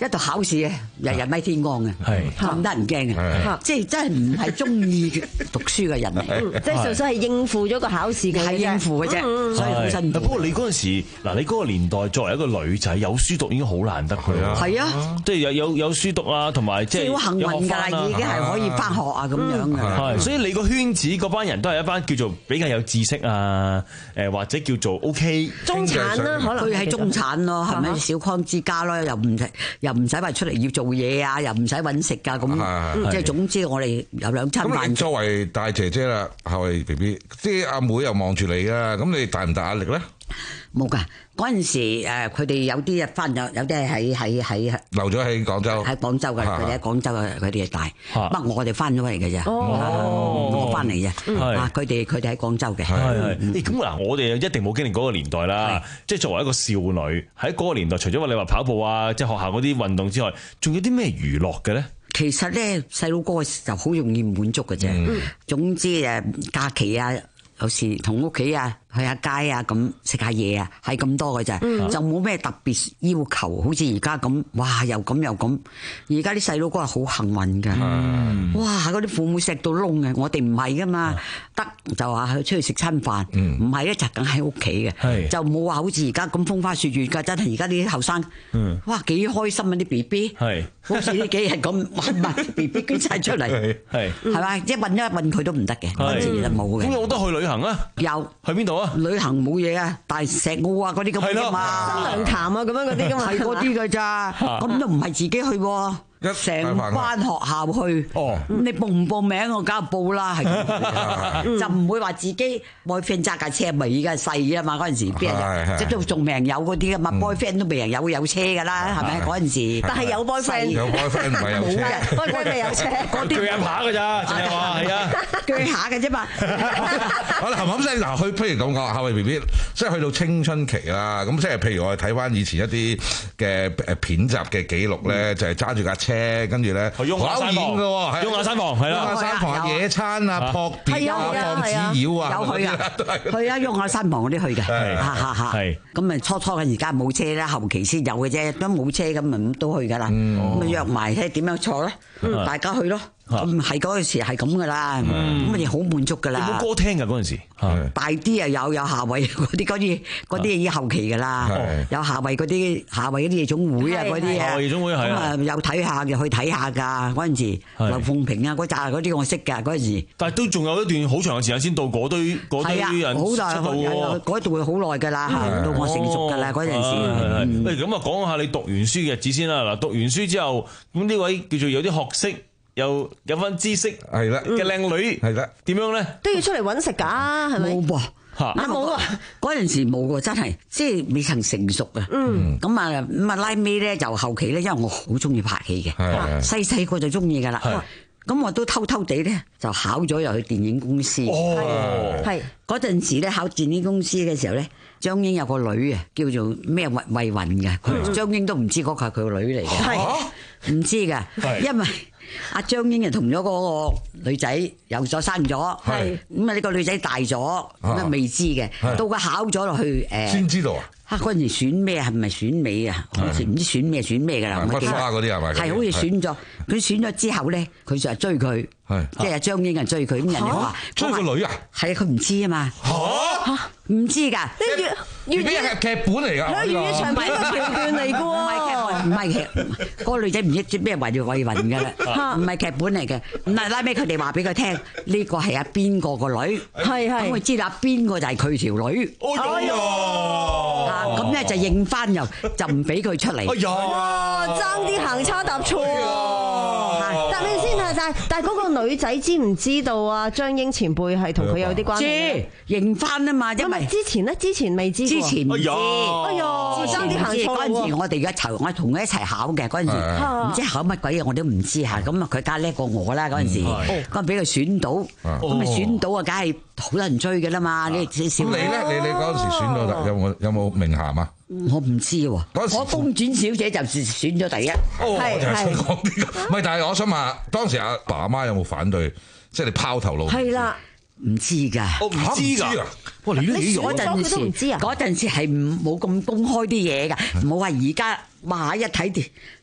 一度考試嘅，日日咪天光嘅，咁得人驚嘅，即係真係唔係中意讀書嘅人嚟， 即係純粹係應付咗個考試嘅， 係應付嘅啫，所以好辛苦。 不過你嗰陣時，嗱你嗰個年代作為一個女仔有書讀已經好難得㗎啦， 係啊， 即係有有有書讀啊，同埋即係好幸運㗎啦，已經係可以翻學啊咁樣嘅。 係，所以你個圈子嗰班人都係一班叫做比較有知識啊，誒或者叫做 OK 中產啦，可能佢係中產咯，係咪小康之家咯？又唔又唔使話出嚟要做嘢啊，又唔使揾食㗎咁，即係總之我哋有兩餐飯。 咁你作為大姐姐啦，夏慧 B B， 即係阿妹又望住你啊，咁你大唔大壓力咧？ 冇㗎，嗰陣時誒佢哋有啲啊翻咗，有啲係喺喺喺留咗喺廣州， 喺廣州嘅，佢哋喺廣州嘅，佢哋係大，不過我哋翻咗嚟嘅啫，我翻嚟啫，啊佢哋佢哋喺廣州嘅。 係係，咁嗱我哋一定冇經歷嗰個年代啦，即係作為一個少女喺嗰個年代，除咗話你話跑步啊，即係學校嗰啲運動之外，仲有啲咩娛樂嘅咧？ 其實咧細路哥就好容易滿足嘅啫，總之誒假期啊，有時同屋企啊。去下街啊，咁食下嘢啊，係咁多嘅咋，嗯、就冇咩特別要求，好似而家咁，哇又咁又咁。而家啲細佬哥係好幸運㗎，嗯、哇嗰啲父母錫到窿嘅，我哋唔係㗎嘛，得、嗯、就話去出去食餐飯，唔係咧就梗喺屋企嘅，是就冇話好似而家咁風花雪月㗎，真係而家啲後生，嗯、哇幾開心啊啲 B B， 好似呢幾日咁揾埋 B B 捐晒出嚟，係係嘛，一揾一揾佢都唔得嘅，嗰陣時就冇嘅。 咁有冇得去旅行啊？ 有去邊度啊？ 旅行冇嘢啊，大石澳啊嗰啲咁嘅嘛， 新娘潭啊咁樣嗰啲噶嘛， 係嗰啲㗎咋，咁都唔係自己去喎。成班學校去，咁你報唔報名我梗係報啦，係就唔會話自己 boyfriend 揸架車咪而家細啊嘛，嗰陣時邊人即係仲未人有嗰啲噶嘛 boyfriend 都未人有有車噶啦，係咪嗰陣時？ 但係有 boyfriend， 有 boyfriend 唔係有車 ，boyfriend 未有車， 嗰啲鋸下㗎咋，淨係話係啊， 鋸下嘅啫嘛。 好啦，冚冚聲嗱，去譬如咁講，夏慧 B B， 即係去到青春期啦，咁即係譬如我哋睇翻以前一啲嘅誒片集嘅記錄咧，就係揸住架車。跟住咧，好演嘅喎， 雍雅山房係啦， 雍雅山房啊，野餐啊，撲碟啊，放紙鷂啊， 有去啊，去啊，雍雅山房嗰啲去嘅，嚇嚇嚇，咁咪初初嘅而家冇車啦，後期先有嘅啫，都冇車咁咪都去㗎啦，咁咪約埋睇點樣坐咧，大家去咯。咁係嗰陣時係咁噶啦，咁你好滿足噶啦。 有冇歌聽㗎嗰陣時？ 大啲啊有有夏慧嗰啲嗰啲嗰啲已經後期噶啦，有夏慧嗰啲夏慧嗰啲夜總會啊嗰啲啊，咁啊有睇下嘅去睇下㗎嗰陣時，劉鳳萍啊嗰扎嗰啲我識㗎嗰陣時。 但係都仲有一段好長嘅時間先到嗰堆嗰堆人出道喎。 嗰度會好耐㗎啦，到我成熟㗎啦嗰陣時。 喂，咁啊講下你讀完書嘅日子先啦。嗱，讀完書之後，咁呢位叫做有啲學識。又有翻知識係啦嘅靚女係啦，點樣咧都要出嚟揾食㗎，係咪？ 冇噃，嚇冇啊！嗰陣時冇喎，真係即係未曾成熟啊。嗯，咁啊咁啊拉尾咧就後期咧，因為我好中意拍戲嘅，細細個就中意㗎啦。咁我都偷偷地咧就考咗入去電影公司。哦，係嗰陣時咧考電影公司嘅時候咧，張英有個女啊，叫做咩惠惠雲嘅，張英都唔知嗰個係佢個女嚟嘅，唔知㗎，因為。阿張英就同咗嗰個女仔有咗生咗，咁啊呢個女仔大咗，咁啊未知嘅，到佢考咗落去誒， 先知道啊！ 嚇嗰陣時選咩係咪選美啊？好似唔知選咩選咩㗎啦， 唔記得嗰啲係咪？ 係好似選咗，佢選咗之後咧，佢就係追佢，即係張英係追佢，咁人哋話追個女啊？ 係啊，佢唔知啊嘛。嚇唔知㗎？ 粵粵語係劇本嚟㗎， 粵語長片嘅橋段嚟㗎喎， 唔係劇，嗰個女仔唔知咩為住慧雲㗎啦，唔係劇本嚟嘅。咁但係拉尾佢哋話俾佢聽，呢個係阿邊個個女， 係係， 咁佢知啦，邊個就係佢條女。 哎呀！ 咁咧就認翻又就唔俾佢出嚟。 哎呀！爭啲行差踏錯啊！答你先啊！但係但係嗰個女仔知唔知道啊？張英前輩係同佢有啲關係？ 知認翻啊嘛，因為之前咧，之前未知。 之前唔知。 哎呀！爭啲行錯嗰陣時，我哋而家籌，我同佢一齊考嘅嗰陣時，唔知考乜鬼嘢我都唔知嚇。咁啊，佢梗係叻過我啦嗰陣時，咁啊俾佢選到，咁咪選到啊，梗係好多人追嘅啦嘛。你小你咧？你你嗰陣時選到有冇有冇名銜啊？ 我唔知喎，我公轉小姐就選咗第一。 哦，我就係想講呢個，唔係，但係我想問，當時阿爸阿媽有冇反對？即係你拋頭露面？ 係啦， 唔知㗎， 我唔知㗎。 哇！你你嗰陣時嗰陣時係冇咁公開啲嘢㗎，冇話而家哇一睇電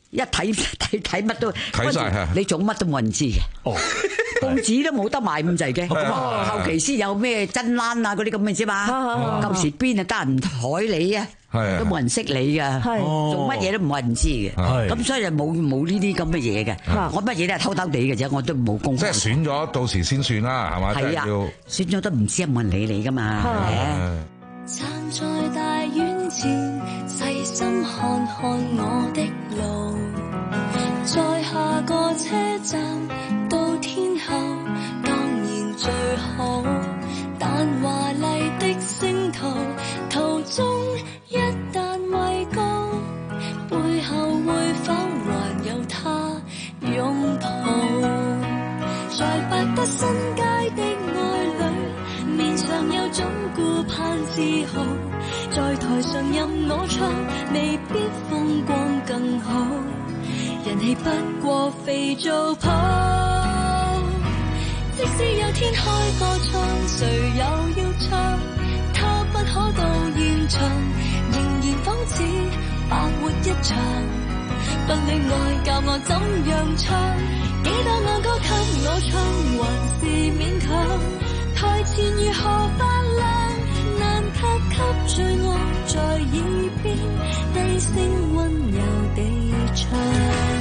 一睇睇睇乜都睇晒嚇， 你做乜都冇人知嘅。 哦， 報紙都冇得賣咁滯嘅。後期先有咩真欄啊嗰啲咁嘅啫嘛。舊時邊啊得人睬你啊？都冇人識你噶，做乜嘢都冇人知嘅，咁所以就冇冇呢啲咁嘅嘢嘅。我乜嘢都係偷偷地嘅啫，我都冇功。 即係選咗，到時先算啦，係嘛？ 係啊，選咗都唔知有冇人理你噶嘛。 站在大院前，細心看看我的路，在下個車站到天后，當然最好。但華麗的星途途中一旦畏高，背後會否還有他擁抱？在百德新街的愛侶，面上有種顧盼自豪，在台上任我唱，未必風光更好，人氣不過肥皂泡。即使有天開個唱，誰又要唱？他不可到現場，仍然仿似白活一場。不戀愛教我怎樣唱，幾多愛歌給我唱，還是勉強。台前如何發亮，難及給最愛在耳邊低聲溫柔地唱。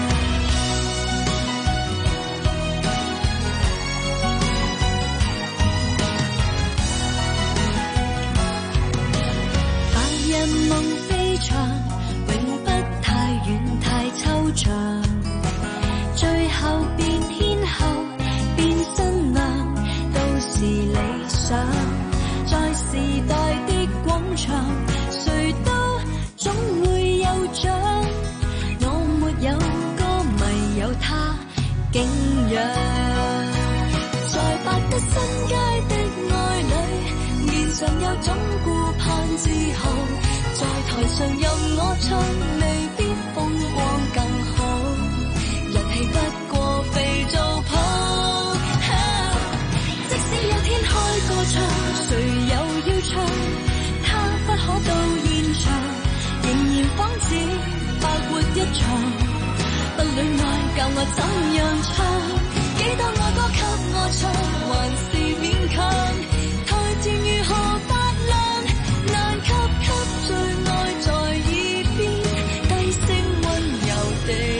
人夢飛翔，永不太遠太抽象，最後變天后變新娘都是理想。在時代的廣場，誰都總會有獎。我沒有歌迷，有他敬仰。在百德新街的愛侶，面上有種顧盼自豪，在台上任我唱，未必風光更好，人氣不過肥皂泡。啊、即使有天開個唱，誰又要唱？他不可到現場，仍然仿似白活一場。不戀愛教我怎樣唱？幾多愛歌給我唱，還是勉強。台前如何發亮，難及給最愛在耳邊低聲溫柔地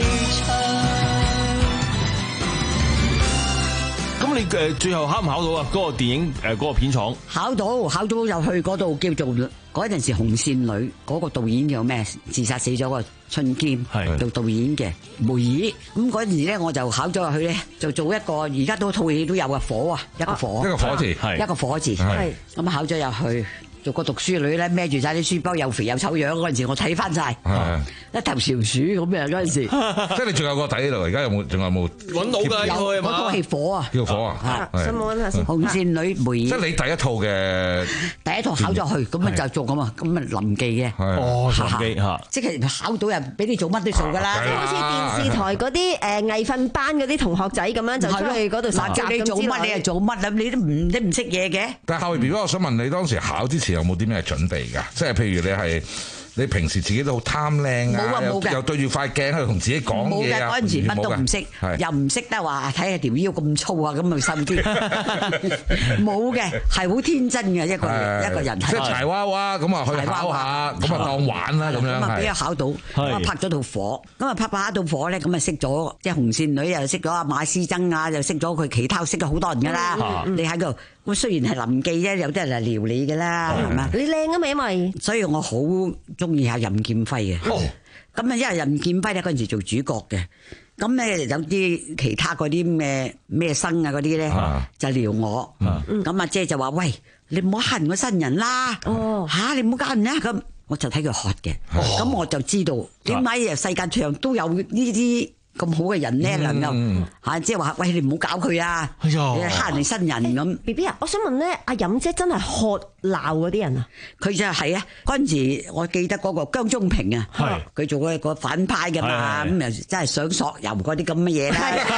唱。 咁你誒最後考唔考到啊？嗰個電影誒嗰個片廠考到，考到又去嗰度叫做嗰陣時紅線女嗰個導演叫咩？自殺死咗個春劍做導演嘅梅爾。咁嗰陣時咧，我就考咗入去咧，就做一個而家都套戲都有嘅火啊，一個火， 一個火字， 一個火字。咁考咗入去。做個讀書女咧，孭住晒啲書包，又肥又醜樣嗰陣時，我睇翻晒，一頭潮鼠咁樣嗰陣時。即係你仲有個底喺度，而家有冇？仲有冇揾到㗎？ 有嗰套戲火啊！ 叫火啊！ 上網揾下先。 紅線女梅。 即係你第一套嘅第一套考咗去，咁啊就做咁啊，咁啊臨記嘅。 哦，臨記嚇。 即係考到人俾你做乜都做㗎啦。 好似電視台嗰啲誒藝訓班嗰啲同學仔咁樣，就出去嗰度實習你做乜你係做乜啊？你都唔你唔識嘢嘅。 但係後邊，如果我想問你當時考之前有冇啲咩準備㗎？即係譬如你係你平時自己都好貪靚啊， 冇啊冇嘅， 又對住塊鏡喺度同自己講嘢啊， 嗰陣時乜都唔識，又唔識得話睇下條腰咁粗啊，咁咪瘦啲。冇嘅，係好天真嘅一個一個人。 即係柴娃娃咁啊，去考下，咁啊當玩啦咁樣。 咁啊，俾佢考到，咁啊拍咗套火，咁啊拍拍下套火咧，咁啊識咗即係紅線女，又識咗阿馬師曾啊，又識咗佢其他識咗好多人㗎啦。你喺度。咁雖然係臨記啫，有啲人嚟撩你㗎啦，係嘛？你靚啊嘛，因為所以我好中意下任劍輝嘅。咁啊，因為任劍輝咧嗰陣時做主角嘅，咁咧有啲其他嗰啲咩咩生啊嗰啲咧就撩我。咁阿姐就話：喂，你唔好嚇人個新人啦！嚇你唔好搞人啦！咁我就睇佢學嘅，咁我就知道點解世界上都有呢啲咁好嘅人咧，能夠嚇，即係話喂，你唔好搞佢啊！你係蝦人哋新人咁。B B 啊，我想問咧，阿任姐真係喝鬧嗰啲人啊？佢就係啊，嗰陣時我記得嗰個姜中平啊，佢做嗰個反派嘅嘛，咁又真係想索油嗰啲咁嘅嘢啦。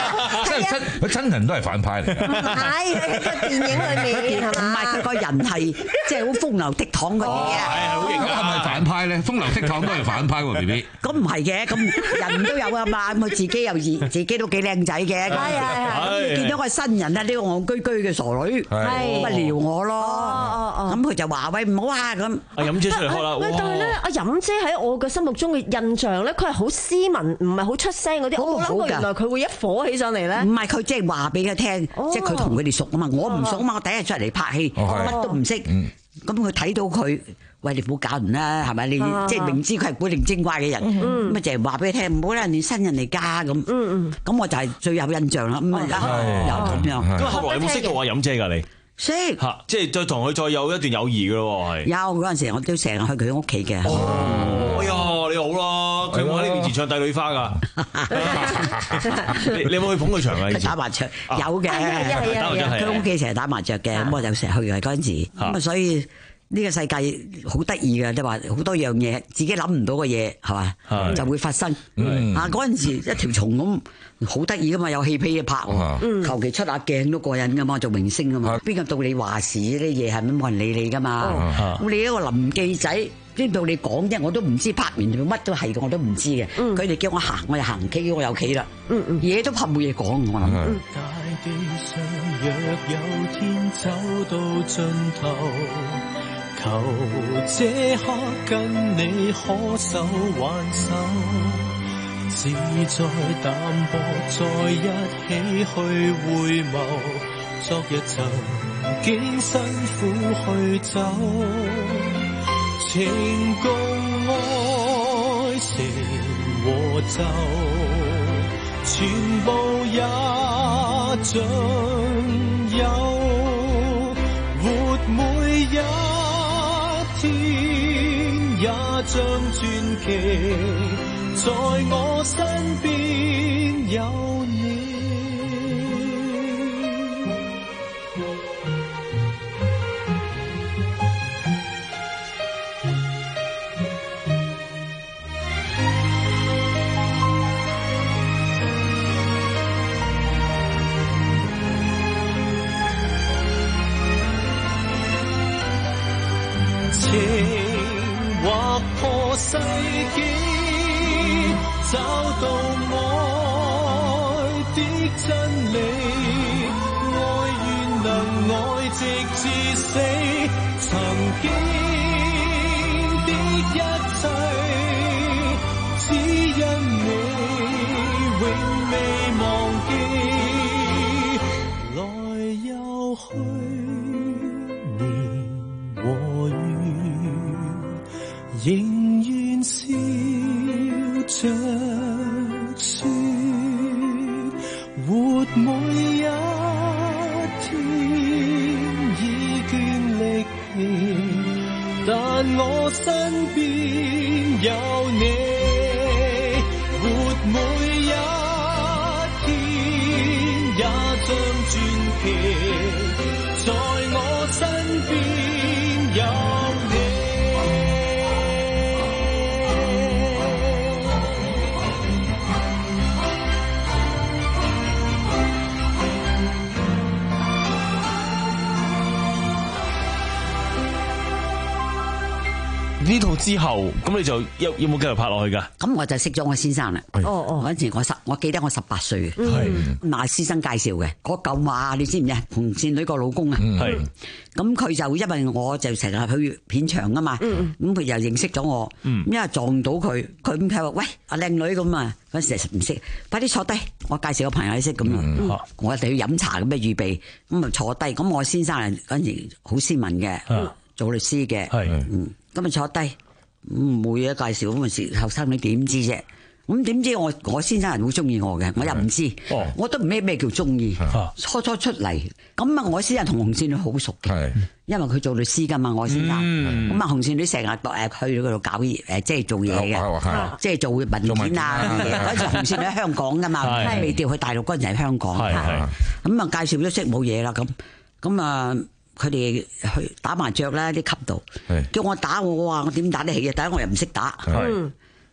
真真佢真人都係反派嚟嘅。 係喺個電影裏面係嘛？ 唔係佢個人係即係好風流倜儻嗰啲啊！ 係好型。咁係咪反派咧？風流倜儻都係反派喎 ，B B。 咁唔係嘅，咁人都有噶嘛。咁佢自己又自自己都幾靚仔嘅。係係係。見到個新人啊，呢個戇居居嘅傻女，咪撩我咯。咁佢就話：喂，唔好啊！咁阿飲姐出嚟開啦。 喂，但係咧，阿飲姐喺我嘅心目中嘅印象咧，佢係好斯文，唔係好出聲嗰啲。我冇諗過原來佢會一火起上嚟咧。 唔係佢即係話俾佢聽，即係佢同佢哋熟啊嘛。我唔熟啊嘛，我第一日出嚟拍戲，乜都唔識。咁佢睇到佢，喂，你唔好搞人啦，係咪？你即係明知佢係古靈精怪嘅人，咁啊就係話俾佢聽，唔好啦，你新人嚟㗎咁。咁我就係最有印象啦。咁啊又咁樣。 咁後來有冇識到阿飲姐㗎你？ 識嚇，即係再同佢再有一段友誼嘅咯喎，係。 有嗰陣時，我都成日去佢屋企嘅。 哦，哎呀，你好啦，佢有冇喺你面前唱帝女花㗎？你你有冇去捧佢場啊？ 佢打麻雀有嘅，佢屋企成日打麻雀嘅，咁我就成日去嘅嗰陣時。咁啊，所以呢個世界好得意嘅，即係話好多樣嘢自己諗唔到嘅嘢係嘛，就會發生。啊，嗰陣時一條蟲咁。好得意噶嘛，有戲俾你拍，求其出下鏡都過癮噶嘛，做明星噶嘛，邊個到你話事啲嘢係咪冇人理你噶嘛？咁你一個臨記仔，邊到你講啫？我都唔知拍完乜都係，我都唔知嘅。佢哋叫我行，我就行企，我有企啦。嘢都拍冇嘢講，我諗。 大地上若有天走到盡頭，求這刻跟你可手挽手。只在淡薄，再一起去回眸，昨日曾經辛苦去走，情共愛情和奏，全部也盡有，活每一天也將傳奇。在我身邊有你。情劃破世紀。找到愛的真理，愛願能愛直至死，曾經的一切，只因你永未忘記，來又去，年和月，仍願笑着說，活每一天已倦力疲，但我身邊有你，活每一天也將傳奇，在我身邊有。 呢套之後，咁你就有有冇繼續拍落去㗎？ 咁我就識咗我先生啦。哦哦，嗰陣時我十，我記得我十八歲嘅，係馬師生介紹嘅。嗰舊馬你知唔知啊？紅線女個老公啊，係。咁佢就因為我就成日去片場㗎嘛，咁佢又認識咗我，因為撞到佢，佢咁佢話：喂，阿靚女咁啊！嗰陣時唔識，快啲坐低，我介紹個朋友識咁啊。我一定要飲茶咁嘅預備，咁啊坐低。咁我先生啊嗰陣時好斯文嘅，做律師嘅，嗯。咁啊坐低，冇嘢介紹，咁啊時後生女點知啫？咁點知我我先生人好中意我嘅，我又唔知，我都唔咩咩叫中意。初初出嚟，咁啊我先生同紅線女好熟嘅，因為佢做律師噶嘛，我先生。咁啊紅線女成日誒去嗰度搞誒，即係做嘢嘅，即係做文件啊。嗰陣紅線女喺香港噶嘛，未調去大陸嗰陣喺香港。咁啊介紹咗識冇嘢啦，咁咁啊。佢哋去打麻雀啦，啲級度，叫我打我，我話我點打得起啊？第一我又唔識打，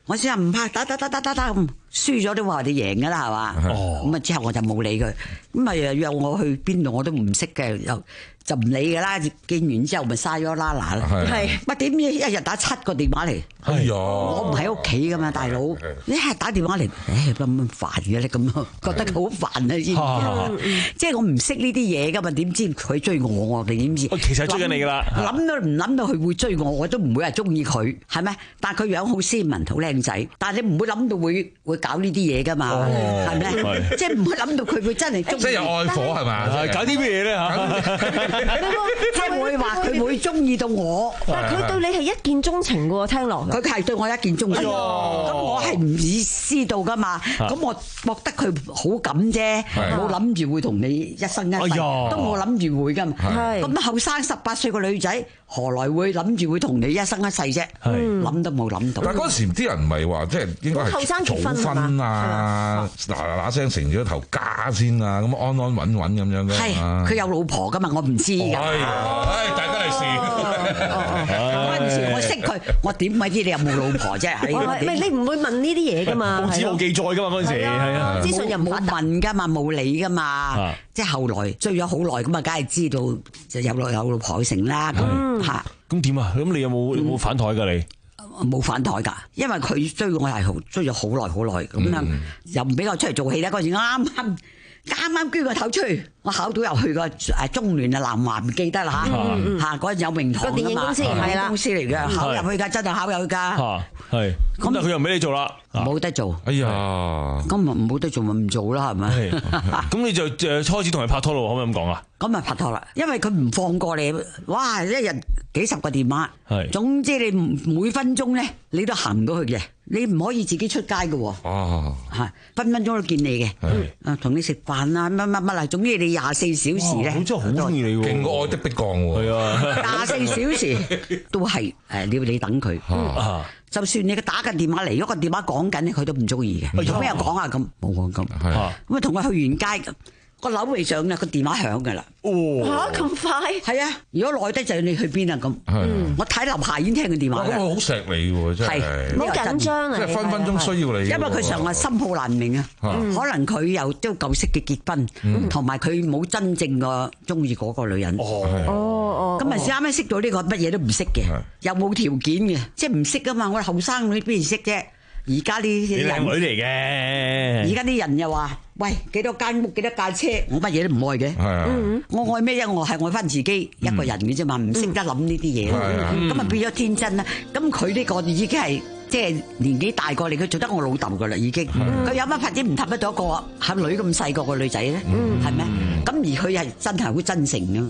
我先話唔怕，打打打打打打咁，輸咗都話你贏噶啦，係嘛？咁啊之後我就冇理佢，咁啊約我去邊度我都唔識嘅，又就唔理噶啦。見完之後咪嘥咗啦嗱啦，係乜點知一日打七個電話嚟？ 係啊， 我唔喺屋企噶嘛，大佬，一係打電話嚟，誒咁咁煩嘅咧，咁覺得佢好煩啊，知唔知？即係我唔識呢啲嘢噶嘛，點知佢追我，我哋點知？ 其實追緊你噶啦， 諗都唔諗到佢會追我，我都唔會係中意佢，係咪？但係佢樣好斯文，好靚仔，但係你唔會諗到會會搞呢啲嘢噶嘛，係咪？即係唔會諗到佢會真係中意。 即係有愛火係嘛？ 搞啲咩嘢咧嚇？ 即係會話佢會中意到我， 但係佢對你係一見鍾情嘅喎，聽落。 佢係對我一見鍾情，咁我係唔意思到噶嘛，咁我覺得佢好感啫，冇諗住會同你一生一世，都冇諗住會噶嘛。咁後生十八歲個女仔，何來會諗住會同你一生一世啫？諗都冇諗到。 但係嗰時啲人唔係話即係應該係早婚啊，嗱嗱聲成咗頭家先啊，咁安安穩穩咁樣嘅。 係佢有老婆噶嘛，我唔知㗎。 唉，大家嚟試。 嗰陣時我識佢，我點鬼知你有冇老婆啫？ 唔係你唔會問呢啲嘢噶嘛？ 報紙冇記載噶嘛嗰陣時，係啊， 資訊又冇問噶嘛，冇理噶嘛。即係後來追咗好耐咁啊，梗係知道就有老有老婆成啦。咁嚇， 咁點啊？咁你有冇有冇反台㗎你？ 冇反台㗎，因為佢追我係好追咗好耐好耐咁樣，又唔俾我出嚟做戲咧。嗰陣時啱啱。啱啱捐個頭出去，我考到入去個誒中聯啊南華唔記得啦嚇嚇嗰陣有名堂㗎嘛， 公司係啦， 公司嚟嘅，考入去㗎，真係考入去㗎。 係，咁但係佢又唔俾你做啦， 冇得做。 哎呀， 咁咪冇得做咪唔做啦，係咪？ 咁你就誒開始同佢拍拖咯，可唔可以咁講啊？ 咁咪拍拖啦，因為佢唔放過你，哇！一日幾十個電話， 係總之你每分鐘咧你都行唔到去嘅，你唔可以自己出街嘅喎。哦，係分分鐘都見你嘅，啊同你食飯啊乜乜乜啊，總之你廿四小時咧， 我真係好中意你喎， 勁過愛的迫降喎，係啊，廿四小時都係誒要你等佢，就算你個打緊電話嚟，如果個電話講緊咧，佢都唔中意嘅，做咩又講啊咁，冇講咁，咁啊同佢去完街咁。個樓未上啦，個電話響噶啦。 哦，嚇咁快？ 係啊，如果耐得就你去邊啊咁。我睇樓下已經聽個電話。 咁我好錫你喎，真係。 係，好緊張啊！ 即係分分鐘需要你。 因為佢成日心抱難明啊，可能佢又都舊式嘅結婚，同埋佢冇真正個中意嗰個女人。 哦哦。 咁啊，啱啱識到呢個乜嘢都唔識嘅，又冇條件嘅，即係唔識噶嘛。我後生女邊識啫？而家啲你靚女嚟嘅， 而家啲人又話：喂，幾多間屋，幾多架車，我乜嘢都唔愛嘅。我愛咩啫？我係愛翻自己一個人嘅啫嘛，唔識得諗呢啲嘢。咁啊變咗天真啦。咁佢呢個已經係即係年紀大過嚟，佢做得我老豆噶啦已經。佢有乜發展唔氹得到一個係女咁細個個女仔咧？係咩？咁而佢係真係好真誠嘅。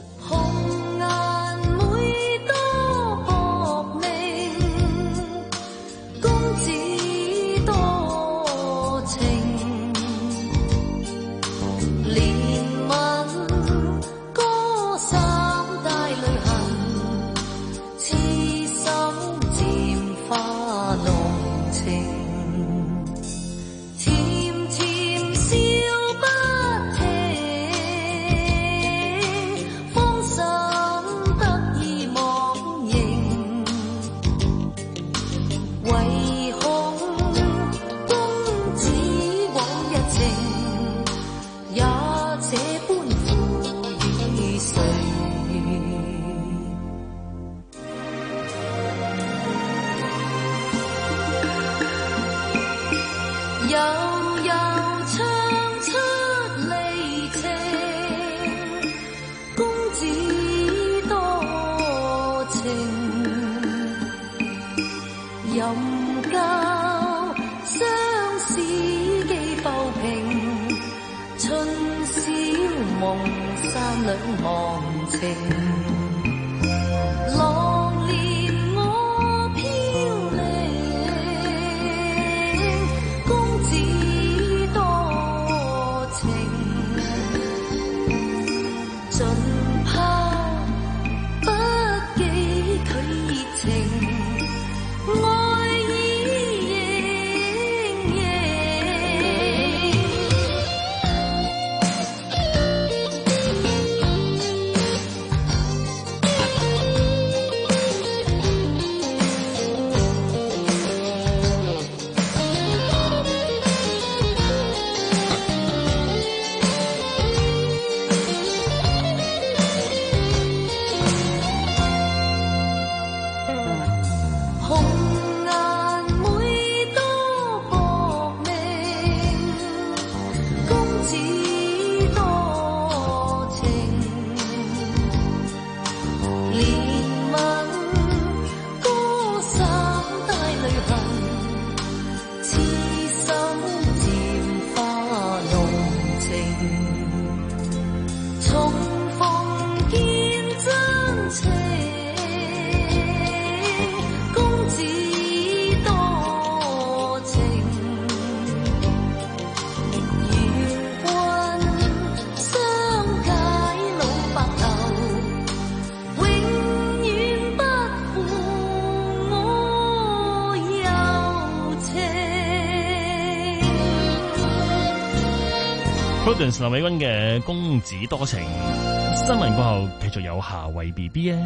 Prudence 劉美君嘅公子多情，新聞過後繼續有夏慧 B B 啊。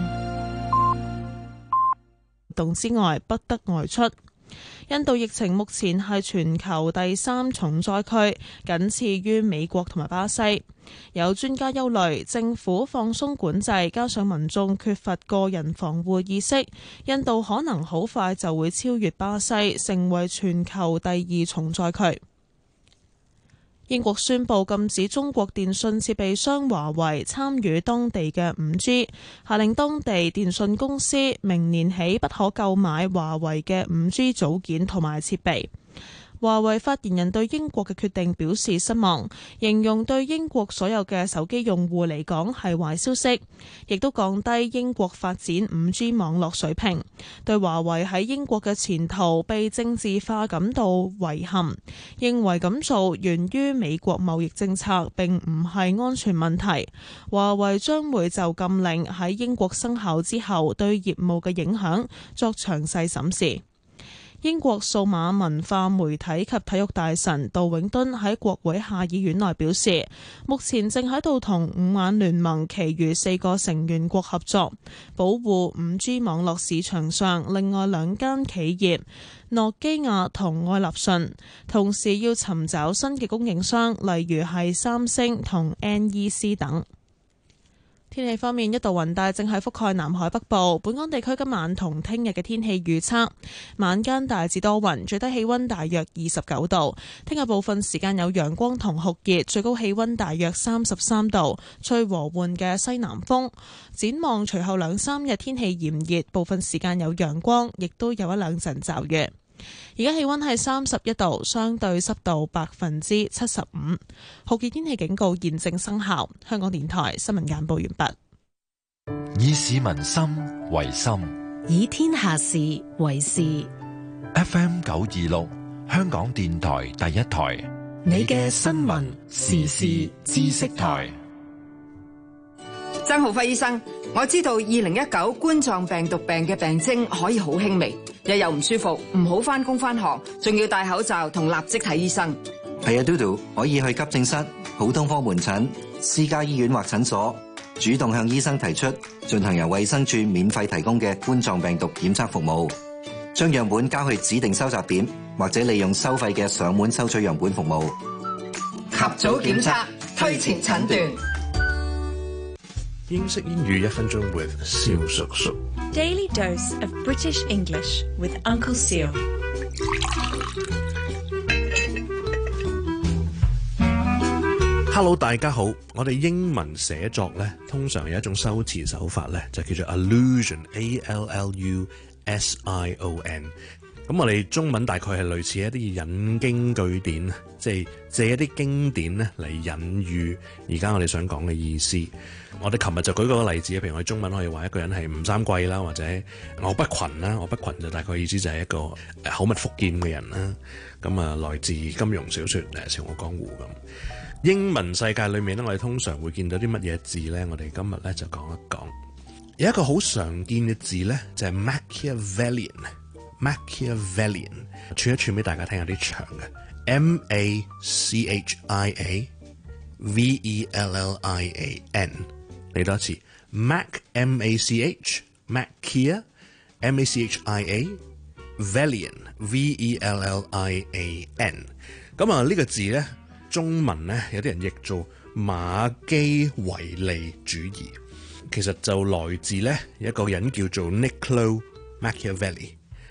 動之外不得外出。印度疫情目前係全球第三重災區，僅次於美國同埋巴西。有專家憂慮，政府放鬆管制，加上民眾缺乏個人防護意識，印度可能好快就會超越巴西，成為全球第二重災區。英國宣布禁止中國電信設備商華為參與當地嘅 五 G， 下令當地電信公司明年起不可購買華為嘅 五 G 組件同埋設備。華為發言人對英國嘅決定表示失望，形容對英國所有嘅手機用戶嚟講係壞消息，亦都降低英國發展 五 G 網絡水平，對華為喺英國嘅前途被政治化感到遺憾，認為咁做源於美國貿易政策，並唔係安全問題。華為將會就禁令喺英國生效之後對業務嘅影響作詳細審視。英國數碼文化媒體及體育大臣杜永敦喺國會下議院內表示，目前正喺度同五眼聯盟其餘四個成員國合作，保護 五 G 網絡市場上另外兩間企業諾基亞同愛立信，同時要尋找新嘅供應商，例如係三星同 N E C 等。天氣方面，一道雲帶正係覆蓋南海北部，本港地區今晚同聽日嘅天氣預測，晚間大致多雲，最低氣溫大約二十九度。聽日部分時間有陽光同酷熱，最高氣溫大約三十三度，吹和緩嘅西南風。展望隨後兩三日天氣炎熱，部分時間有陽光，亦都有一兩陣驟雨。而家氣溫係三十一度，相對濕度百分之七十五，酷熱天氣警告現正生效。香港電台新聞簡報完畢。 以市民心為心， 以天下事為事。 F M 九二六，香港電台第一台， 你嘅新聞時事知識台。 曾浩輝醫生，我知道二零一九冠狀病毒病嘅病徵可以好輕微，日又唔舒服，唔好返工返學，仲要戴口罩同立即睇醫生。 係啊，嘟嘟可以去急症室、普通科門診、私家醫院或診所，主動向醫生提出進行由衛生署免費提供嘅冠狀病毒檢測服務，將樣本交去指定收集點，或者利用收費嘅上門收取樣本服務。 及早檢測，推前診斷。 英式英語一分鐘 with 蕭叔叔。 Daily dose of British English with Uncle Seal。 Hello， 大家好。我哋英文寫作咧，通常有一種修辭手法咧，就叫做 allusion，A L L U S I O N。咁我哋中文大概係類似一啲引經據典，即係借一啲經典咧嚟隱喻而家我哋想講嘅意思。我哋琴日就舉個例子，譬如我哋中文可以話一個人係吳三桂啦，或者岳不群啦，岳不群就大概意思就係一個口蜜腹劍嘅人啦。咁啊，來自金庸小說誒《笑傲江湖》咁。英文世界裏面咧，我哋通常會見到啲乜嘢字咧？我哋今日咧就講一講。有一個好常見嘅字咧，就係 Machiavellian。Machiavellian， 串一串俾大家聽，有啲長嘅 M A C H I A V E L L I A N。嚟多一次 Mac M A C H Machia M A C H I A Vellian V E L L I A N。咁啊呢個字咧，中文咧有啲人譯做馬基維利主義，其實就來自咧一個人叫做 Niccolo Machiavelli。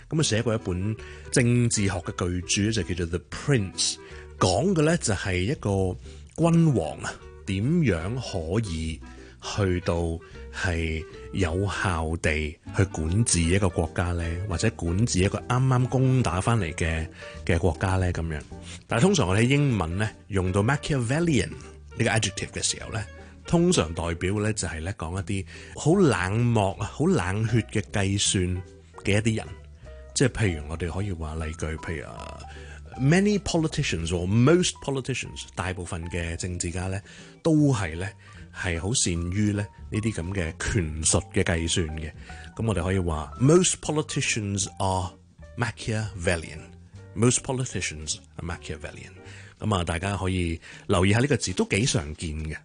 咁啊寫過一本政治學嘅巨著，就叫做《The Prince》，講嘅咧就係一個君王啊點樣可以去到係有效地去管治一個國家咧，或者管治一個啱啱攻打翻嚟嘅嘅國家咧咁樣。但係通常我哋喺英文咧用到 Machiavellian 呢個 adjective 嘅時候咧，通常代表咧就係咧講一啲好冷漠啊、好冷血嘅計算嘅一啲人，即係譬如我哋可以話例句，譬如啊 many politicians or most politicians， 大部分嘅政治家咧都係咧係好善於咧呢啲咁嘅權術嘅計算嘅。咁我哋可以話 most politicians are Machiavellian，most politicians are Machiavellian。咁啊，大家可以留意下呢個字，都幾常見嘅。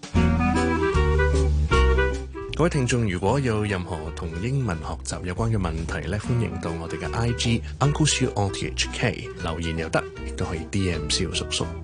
各位聽眾，如果有任何同英文學習有關嘅問題咧，歡迎到我哋嘅 I G Uncle Siu R T H K 留言又得，亦都可以 D M 蕭叔叔。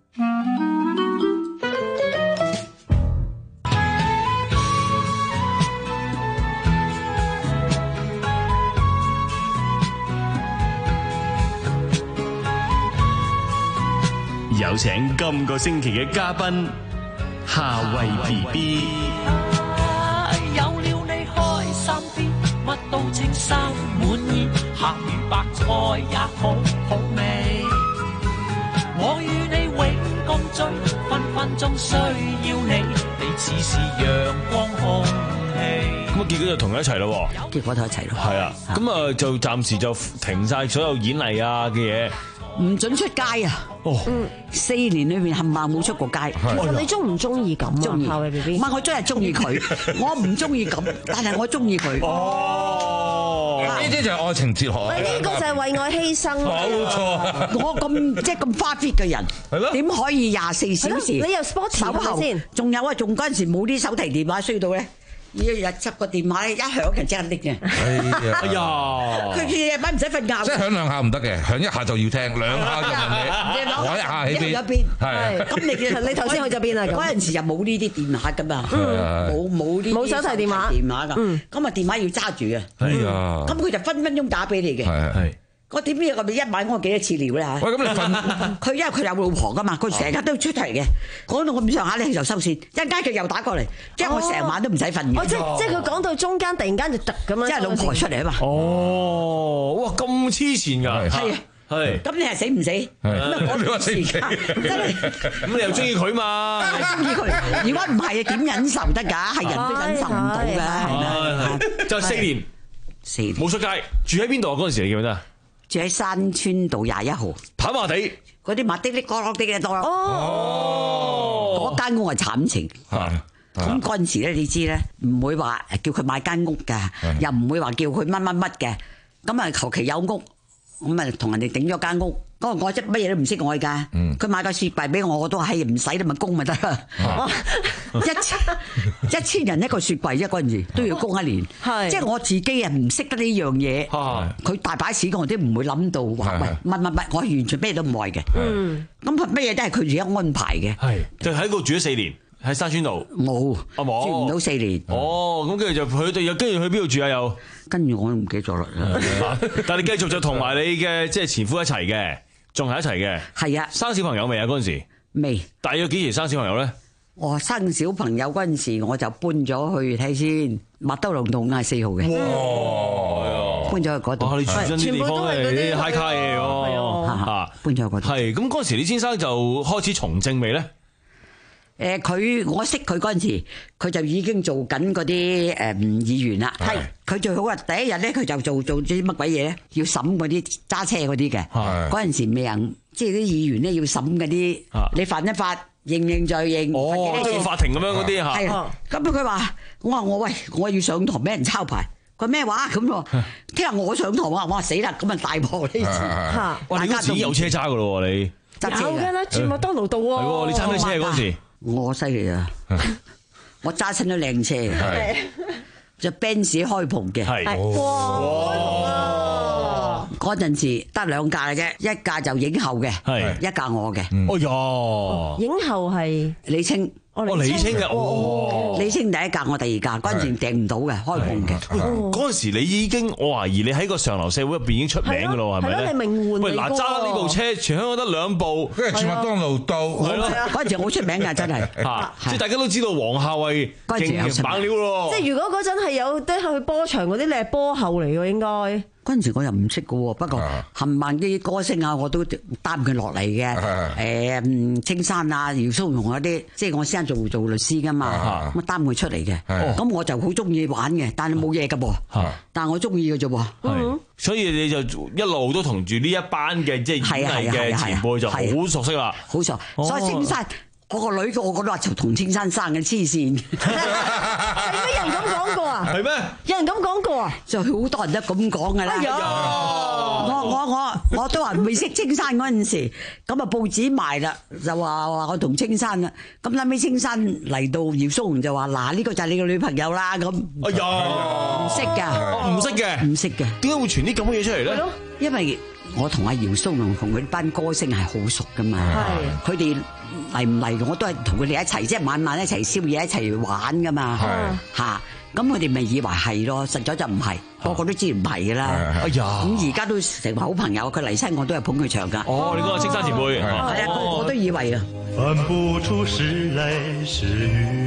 有請今個星期嘅嘉賓夏慧 B B。 有了你開心啲，乜都稱心滿意，鹹魚白菜也好好味。我與你永共聚，分分鐘需要你，你似是陽光空氣。 咁啊，結果就同佢一齊咯。 結果同一齊咯。 係啊，咁啊就暫時就停晒所有演藝啊嘅嘢。 唔准出街啊！ 哦， 嗯，四年裏面冚唪唥冇出過街。 其實你中唔中意咁啊？ 中意， 夏慧 B B。 唔係我真係中意佢，我唔中意咁，但係我中意佢。 哦，呢啲就係愛情哲學。 喂，呢個就係為愛犧牲。 冇錯， 我咁即係咁花 fit 嘅人， 係咯， 點可以廿四小時？ 你又 sporty 守候先？ 仲有啊，仲嗰陣時冇啲手提電話衰到咧。一日執個電話一響就即刻拎嘅。 哎呀！ 佢夜晚唔使瞓覺。 即係響兩下唔得嘅，響一下就要聽，兩下就問你，我一下喺邊？ 一邊係。 咁你你頭先去咗邊啊？ 嗰陣時就冇呢啲電話噶嘛，冇冇啲冇手提電話電話噶。咁啊電話要揸住嘅。 係啊。 咁佢就分分鐘打俾你嘅。 係係。 我點知我咪一晚我幾多次料咧嚇？ 喂，咁你瞓佢因為佢有老婆噶嘛，佢成日都出嚟嘅。講到咁上下咧就收線，一陣間佢又打過嚟，即係我成晚都唔使瞓嘅。 哦，即即係佢講到中間突然間就突咁樣， 即係老婆出嚟啊嘛。 哦，哇咁黐線㗎！ 係啊，係。咁你係死唔死？ 係。你話死唔死？ 咁你又中意佢嘛？ 中意佢。如果唔係點忍受得㗎？係人都忍受唔到㗎，係咪？ 就四年， 四年冇出街，住喺邊度啊？嗰陣時你記唔記得？ 住喺山村道廿一號， 跑馬地嗰啲馬的的角落的嘅多。 哦， 嗰間屋係慘情。咁嗰陣時咧，你知咧，唔會話叫佢買間屋㗎，又唔會話叫佢乜乜乜嘅。咁啊，求其有屋，咁啊同人哋頂咗間屋。嗰個我即乜嘢都唔識愛㗎。佢買個雪櫃俾我，我都係唔使你咪供咪得啦。一千一千人一個雪櫃啫，嗰陣時都要供一年。即係我自己啊，唔識得呢樣嘢。佢大把錢，我都唔會諗到話喂，乜乜乜，我完全咩都唔愛嘅。咁佢咩嘢都係佢自己安排嘅。 係就喺嗰度住咗四年，喺山村度。 冇， 啊冇， 住唔到四年。 哦，咁跟住就佢哋又跟住去邊度住啊？又跟住我都唔記得咗啦。 但係你繼續就同埋你嘅即係前夫一齊嘅。仲係一齊嘅， 係啊！ 生小朋友未啊？嗰陣時未。 大約幾時生小朋友咧？ 我生小朋友嗰陣時，我就搬咗去睇先，麥兜龍道五十四號嘅。哇！搬咗去嗰度。 你住緊啲地方係啲 high 卡嘢喎。 嚇！搬咗去嗰度。 係咁嗰陣時，李先生就開始從政未咧？ 誒，佢我識佢嗰陣時，佢就已經做緊嗰啲誒議員啦。係。佢最好啊！第一日咧，佢就做做啲乜鬼嘢咧？要審嗰啲揸車嗰啲嘅。係。嗰陣時未人，即係啲議員咧要審嗰啲，你犯一法認唔認罪認？ 哦，即係法庭咁樣嗰啲嚇。 係。咁佢話：我話我喂，我要上堂俾人抄牌。佢咩話？咁喎，聽日我上堂啊！我話死啦！咁啊大鑊呢次嚇。 哇！你嗰時有車揸噶咯喎，你。 有㗎啦，住麥當勞道喎。 係喎，你揸咩車嗰陣時？ 我犀利啊！我揸親咗靚車，就 Benz 開篷嘅。 係哇！嗰陣時得兩架嘅啫，一架就影后嘅，一架我嘅。 哦呀！ 影后係李清。 哦， 李清嘅，哦， 李清第一架，我第二架，嗰陣時訂唔到嘅，開放嘅。 嗰陣時你已經，我懷疑你喺個上流社會入邊已經出名㗎咯，係咪咧？ 係咯，你名媛嚟㗎。 喂，嗱，揸呢部車，全香港得兩部， 跟住全麥當勞到， 係咯。 嗰陣時好出名㗎，真係嚇，即係大家都知道黃夏蕙勁猛料咯。 即係如果嗰陣係有得去波場嗰啲，你係波後嚟㗎應該。 嗰陣時我又唔識嘅喎，不過冚唪啲歌星啊，我都擔佢落嚟嘅。誒，青山啊、姚蘇蓉嗰啲，即係我先做做律師㗎嘛，咁擔佢出嚟嘅。咁我就好中意玩嘅，但係冇嘢㗎噃。但係我中意嘅啫喎。 所以你就一路都同住呢一班嘅即係演藝嘅前輩就好熟悉啦。 好熟，所以青山。我個女，我覺得話就同青山生嘅黐線， 係咩人咁講過啊？ 係咩？ 有人咁講過啊？ 就好多人都咁講㗎啦。我我我我都話未識青山嗰陣時，咁啊報紙賣啦，就話話我同青山啦。咁後尾青山嚟到姚蘇蓉就話：嗱，呢個就係你個女朋友啦。咁哎呀， 唔識㗎， 唔識嘅， 唔識嘅， 點解會傳啲咁嘅嘢出嚟咧？ 因為我同阿姚蘇蓉同佢班歌星係好熟㗎嘛，佢哋嚟唔嚟我都係同佢哋一齊，即係晚晚一齊宵夜一齊玩㗎嘛，嚇。咁佢哋咪以為係咯，實在就唔係，個個都知唔係㗎啦。 哎呀， 咁而家都成為好朋友，佢嚟親我都係捧佢場㗎。 哦，你講個青山前輩， 係啊，個個都以為啊。 分不出是淚是雨，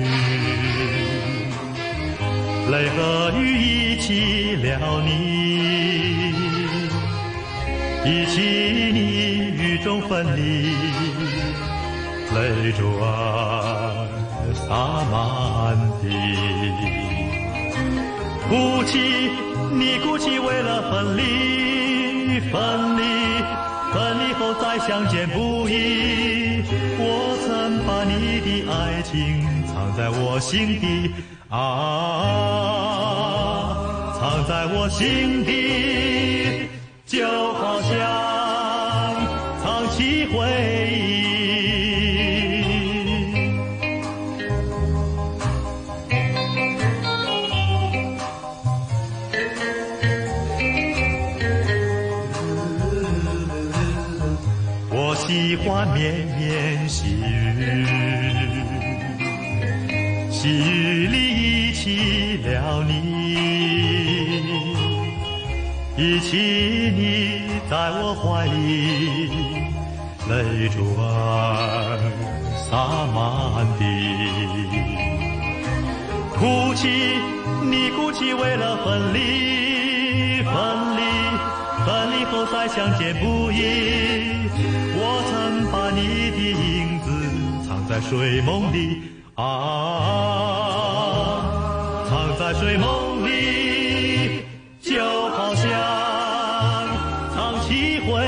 淚和雨一起了你，一起你雨中分離，淚珠兒灑滿地。哭泣，你哭泣為了分離，分離，分離後再相見不易。我曾把你的愛情藏在我心底，啊，藏在我心底，就好像藏起回憶。喜歡綿綿細雨，細雨裏憶起了你，憶起你在我懷裡，淚珠兒灑滿地。哭泣，你哭泣為了分離，分離，分離後再相見不易。我曾把你的影子藏在睡夢裡，啊，藏在睡夢裡，就好像藏起回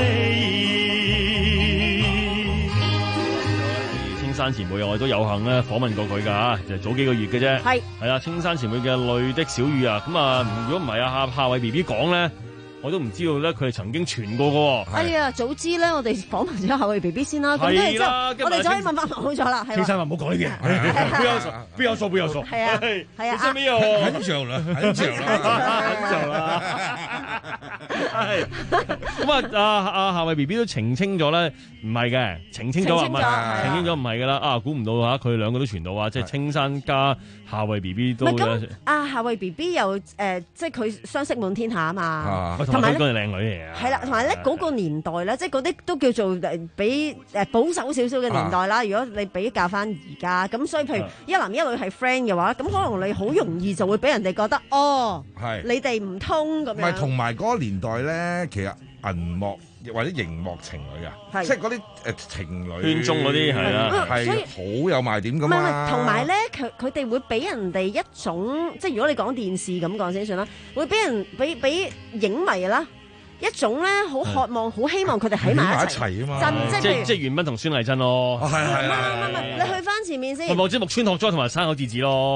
憶。 青山前輩我哋都有幸咧訪問過佢㗎嚇，就係早幾個月嘅啫。係係啊，青山前輩嘅淚的小雨啊，咁啊，如果唔係啊夏夏蕙 B B 講咧。我都唔知道咧，佢係曾經傳過嘅。 哎呀，早知咧，我哋訪問咗夏蕙 B B 先啦。咁跟住之後，我哋就可以問翻好咗啦。 青山話唔好講呢啲嘢，邊有數？邊有數？邊有數？ 係啊，係啊。 身邊有很久啦，很久啦， 很久啦。係咁啊！阿阿夏蕙 B B 都澄清咗咧，唔係嘅，澄清咗係咪？澄清咗唔係㗎啦。啊，估唔到嚇，佢兩個都傳到啊！即係青山加夏蕙 B B 都。 咁啊，夏蕙 B B 又誒，即係佢相識滿天下啊嘛。 同埋咧，嗰個靚女嚟啊！ 係啦，同埋咧嗰個年代咧，即係嗰啲都叫做誒比誒保守少少嘅年代啦。如果你比較翻而家，咁所以譬如一男一女係 friend 嘅話，咁可能你好容易就會俾人哋覺得哦，係你哋唔通咁樣。唔係同埋嗰個年代咧，其實銀幕或者熒幕情侶啊，即係嗰啲誒情侶圈中嗰啲係啦， 係好有賣點噶嘛。 唔係，同埋咧，佢佢哋會俾人哋一種，即係如果你講電視咁講先算啦，會俾人俾俾影迷啦一種咧，好渴望、好希望佢哋喺埋一齊啊嘛。 即係即係袁彬同孫藝珍咯。 係係係。 唔係唔係唔係，你去翻前面先。 或者木村拓哉同埋山口智子咯。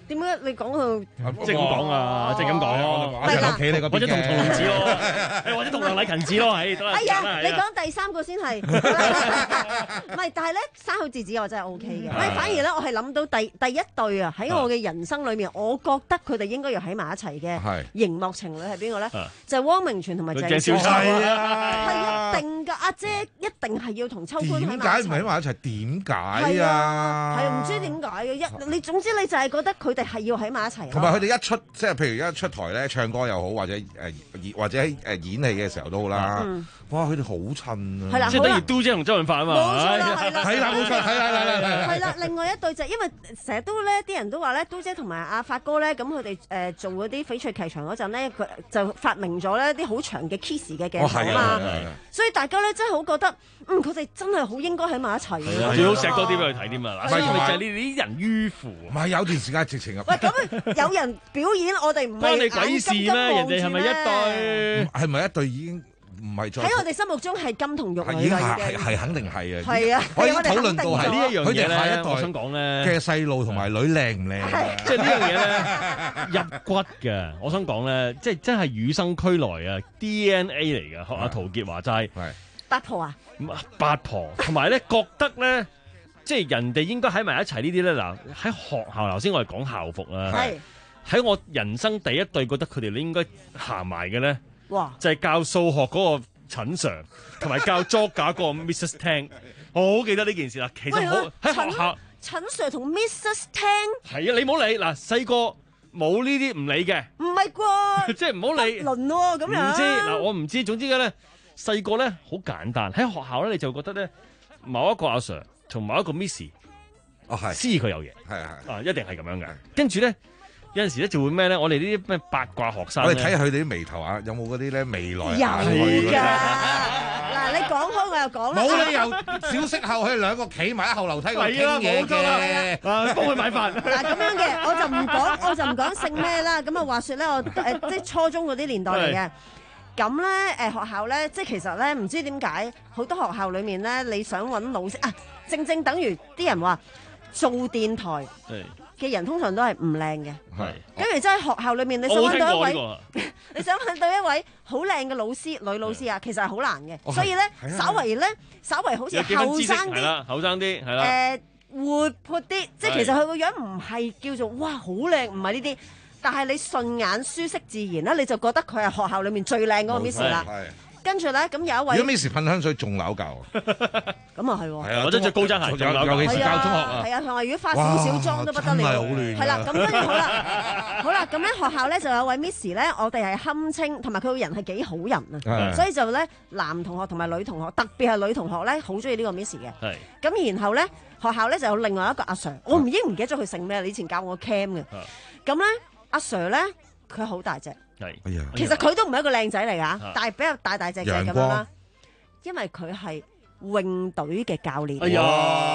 點解你講到即係咁講啊？即係咁講， 或者企你嗰邊嘅， 或者同同林子咯，或者同梁禮勤子咯，係都係。 係啊，你講第三個先係，唔係，但係咧三號字子我真係 O K 嘅，咪反而咧我係諗到第第一對啊，喺我嘅人生裏面，我覺得佢哋應該要喺埋一齊嘅熒幕情侶係邊個咧？就係汪明荃同埋鄭少秋啊，係一定㗎，阿姐一定係要同秋官喺埋一齊。 點解唔喺埋一齊？點解啊？ 係唔知點解嘅一你總之你就係覺得佢哋係要喺埋一齊。 同埋佢哋一出即係譬如一出台咧，唱歌又好，或者誒或者喺誒演戲嘅時候都好啦。哇！佢哋好襯啊！ 係啦， 即係等於都姐同周潤發啊嘛。 冇錯啦，係啦， 係啦，冇錯，係啦，係啦， 係啦。另外一對就係因為成日都咧，啲人都話咧，都姐同埋阿發哥咧，咁佢哋誒做嗰啲翡翠劇場嗰陣咧，佢就發明咗咧啲好長嘅 kiss 嘅鏡頭啊嘛。所以大家咧真係好覺得，嗯，佢哋真係好應該喺埋一齊嘅。 最好錫多啲俾佢睇添啊！嗱，所以咪就係呢啲人迂腐。 唔係有段時間直情啊！ 喂，咁有人表演，我哋唔係關你鬼事咩？人哋係咪一對？ 係咪一對已經？唔係再喺我哋心目中係金同玉女已經係係肯定係啊！ 係啊， 我已經討論到係呢一樣嘢咧。 佢哋下一代我想講咧嘅細路同埋女靚唔靚？ 即係呢樣嘢咧入骨嘅。我想講咧，即係真係與生俱來啊 D N A 嚟嘅。學阿陶傑話齋， 八婆啊， 八婆，同埋咧覺得咧，即係人哋應該喺埋一齊呢啲咧。嗱喺學校頭先我哋講校服啦，喺我人生第一對覺得佢哋應該行埋嘅咧。哇！就係教數學嗰個陳 Sir 同埋教作假嗰個 Missus Tang， 我好記得呢件事啦。其實好喺學校， 陳 Sir 同 Missus Tang 係啊，你唔好理嗱，細個冇呢啲唔理嘅， 唔係啩？ 即係唔好理。 輪喎咁樣。 唔知嗱，我唔知。總之嘅咧，細個咧好簡單。喺學校咧，你就覺得咧，某一個阿 Sir 同某一個 Miss， 哦係， 知佢有嘢， 係係啊，一定係咁樣嘅。跟住咧。有陣時咧就會咩咧？我哋呢啲咩八卦學生， 我哋睇下佢哋啲眉頭啊，有冇嗰啲咧未來有㗎。嗱，你講開我又講啦。 冇理由小息後佢哋兩個企埋喺後樓梯度傾嘢嘅， 幫佢買飯。 嗱咁樣嘅，我就唔講，我就唔講姓咩啦。咁啊話説咧，我誒即係初中嗰啲年代嚟嘅。咁咧誒學校咧，即係其實咧唔知點解好多學校裡面咧，你想揾老師啊，正正等於啲人話做電台嘅人通常都係唔靚嘅，跟住真係學校裏面你想揾到一位，你想揾到一位好靚嘅老師，女老師啊，其實係好難嘅，所以咧稍為咧稍為好似後生啲， 後生啲係啦， 誒活潑啲，即係其實佢個樣唔係叫做哇好靚，唔係呢啲，但係你順眼舒適自然啦，你就覺得佢係學校裏面最靚嗰個 Miss 啦。跟住咧，咁有一位， 如果 Miss 噴香水仲扭教， 咁啊係喎， 係啊， 或者着高踭鞋， 尤其是教中學啊， 係啊，同埋如果化少少妝都不得了， 係好亂， 係啦，咁跟住好啦，好啦，咁咧學校咧就有位 Miss 咧，我哋係堪稱，同埋佢個人係幾好人啊，所以就咧男同學同埋女同學，特別係女同學咧，好中意呢個 Miss 嘅，係，咁然後咧學校咧就有另外一個阿 Sir， 我唔已經唔記得咗佢姓咩，你以前教我 Cam 嘅，咁咧阿 Sir 咧佢好大隻。係，其實佢都唔係一個靚仔嚟㗎，但係比較大大隻隻咁樣啦。因為佢係泳隊嘅教練。哎呀！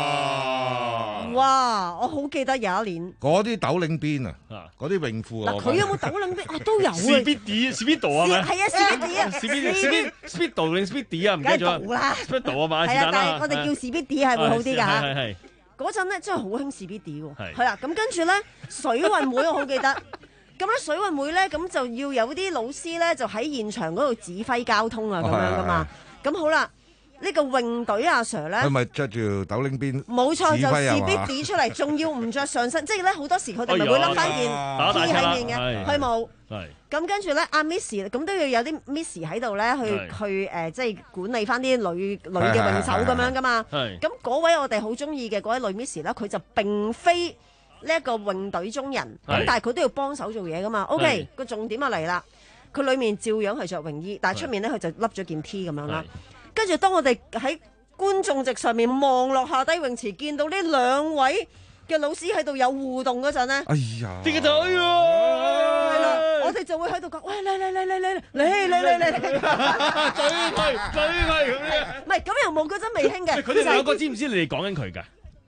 哇！我好記得有一年嗰啲斗領邊啊，嗰啲泳褲啊。 嗱，佢有冇斗領邊？啊，都有啊。 Speedy，Speedo 啊，係係啊，Speedy 啊 ，Speedo 定 Speedy 啊，唔記得咗啦。Speedo 啊嘛， 係啊，但係我哋叫 Speedy 係會好啲㗎嚇。 係係。 嗰陣咧真係好興 Speedy 喎。係啦，咁跟住咧水運會我好記得。咁咧水運會咧，咁就要有啲老師咧，就喺現場嗰度指揮交通啊，咁樣噶嘛。咁好啦，呢個泳隊阿 Sir 咧， 佢咪着住斗領邊？ 冇錯，就試必指出嚟，仲要唔着上身，即係咧好多時佢哋咪會笠翻件 T 喺面嘅，佢冇。咁跟住咧，阿 Miss 咁都要有啲 Miss 喺度咧，去去誒，即係管理翻啲女女嘅泳手咁樣噶嘛。咁嗰位我哋好中意嘅嗰位女 Miss 咧，佢就並非呢一個泳隊中人，咁但係佢都要幫手做嘢噶嘛。OK，個重點就嚟啦，佢裏面照樣係着泳衣，但係出面咧佢就笠咗件 T 咁樣啦。跟住當我哋喺觀眾席上面望落下低泳池，見到呢兩位嘅老師喺度有互動嗰陣咧， 哎呀， 啲嘅就哎呀， 係啦，我哋就會喺度講，喂，嚟嚟嚟嚟嚟嚟嚟嚟嚟嚟， 嘴佢嘴佢咁樣， 唔係咁又冇嗰陣未興嘅。 佢哋兩個知唔知你哋講緊佢㗎？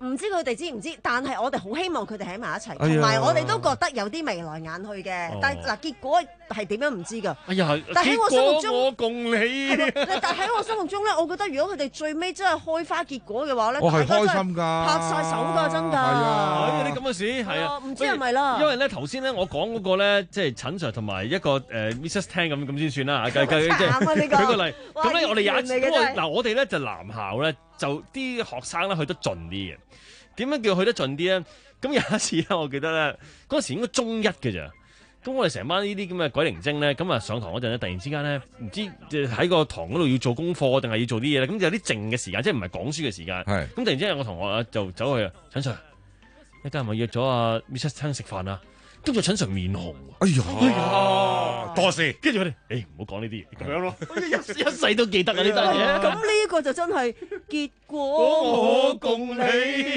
唔知佢哋知唔知，但係我哋好希望佢哋喺埋一齊， 哎呀同埋我哋都覺得有啲眉來眼去嘅。 哦但係嗱，結果係點樣唔知㗎？ 哎呀， 但喺我心目中結果我共你。 係咯但喺我心目中咧，我覺得如果佢哋最尾真係開花結果嘅話咧， 我係大家真開心㗎拍晒手㗎，真㗎。 係啊哎有啲咁嘅事係啊， 唔知係咪啦？ 因為咧頭先咧我講嗰個咧，即係陳 Sir 同埋一個誒 Missus Tang 咁咁先算啦，計計即係慘啊呢個舉個例。 哇咁咧我哋有一次， 熱門嚟嘅真係咁我嗱我哋咧就男校咧，就啲學生咧去得盡啲嘅。點樣叫去得盡啲咧？咁有一次咧，我記得咧嗰陣時應該中一嘅咋。咁我哋成班呢啲咁嘅鬼靈精咧，咁啊上堂嗰陣咧，突然之間咧，唔知即係喺個堂嗰度要做功課定係要做啲嘢咧，咁就有啲靜嘅時間，即係唔係講書嘅時間。 係。 咁突然之間有個同學啊，就走去啊，陳 Sir，一家係咪約咗阿 Missus Tang 食飯啊？跟住陳 Sir 面紅。 哎呀，多事。 跟住佢哋，誒唔好講呢啲嘢，咁樣咯，一一世都記得啊呢單嘢。 咁呢個就真係結果我共你。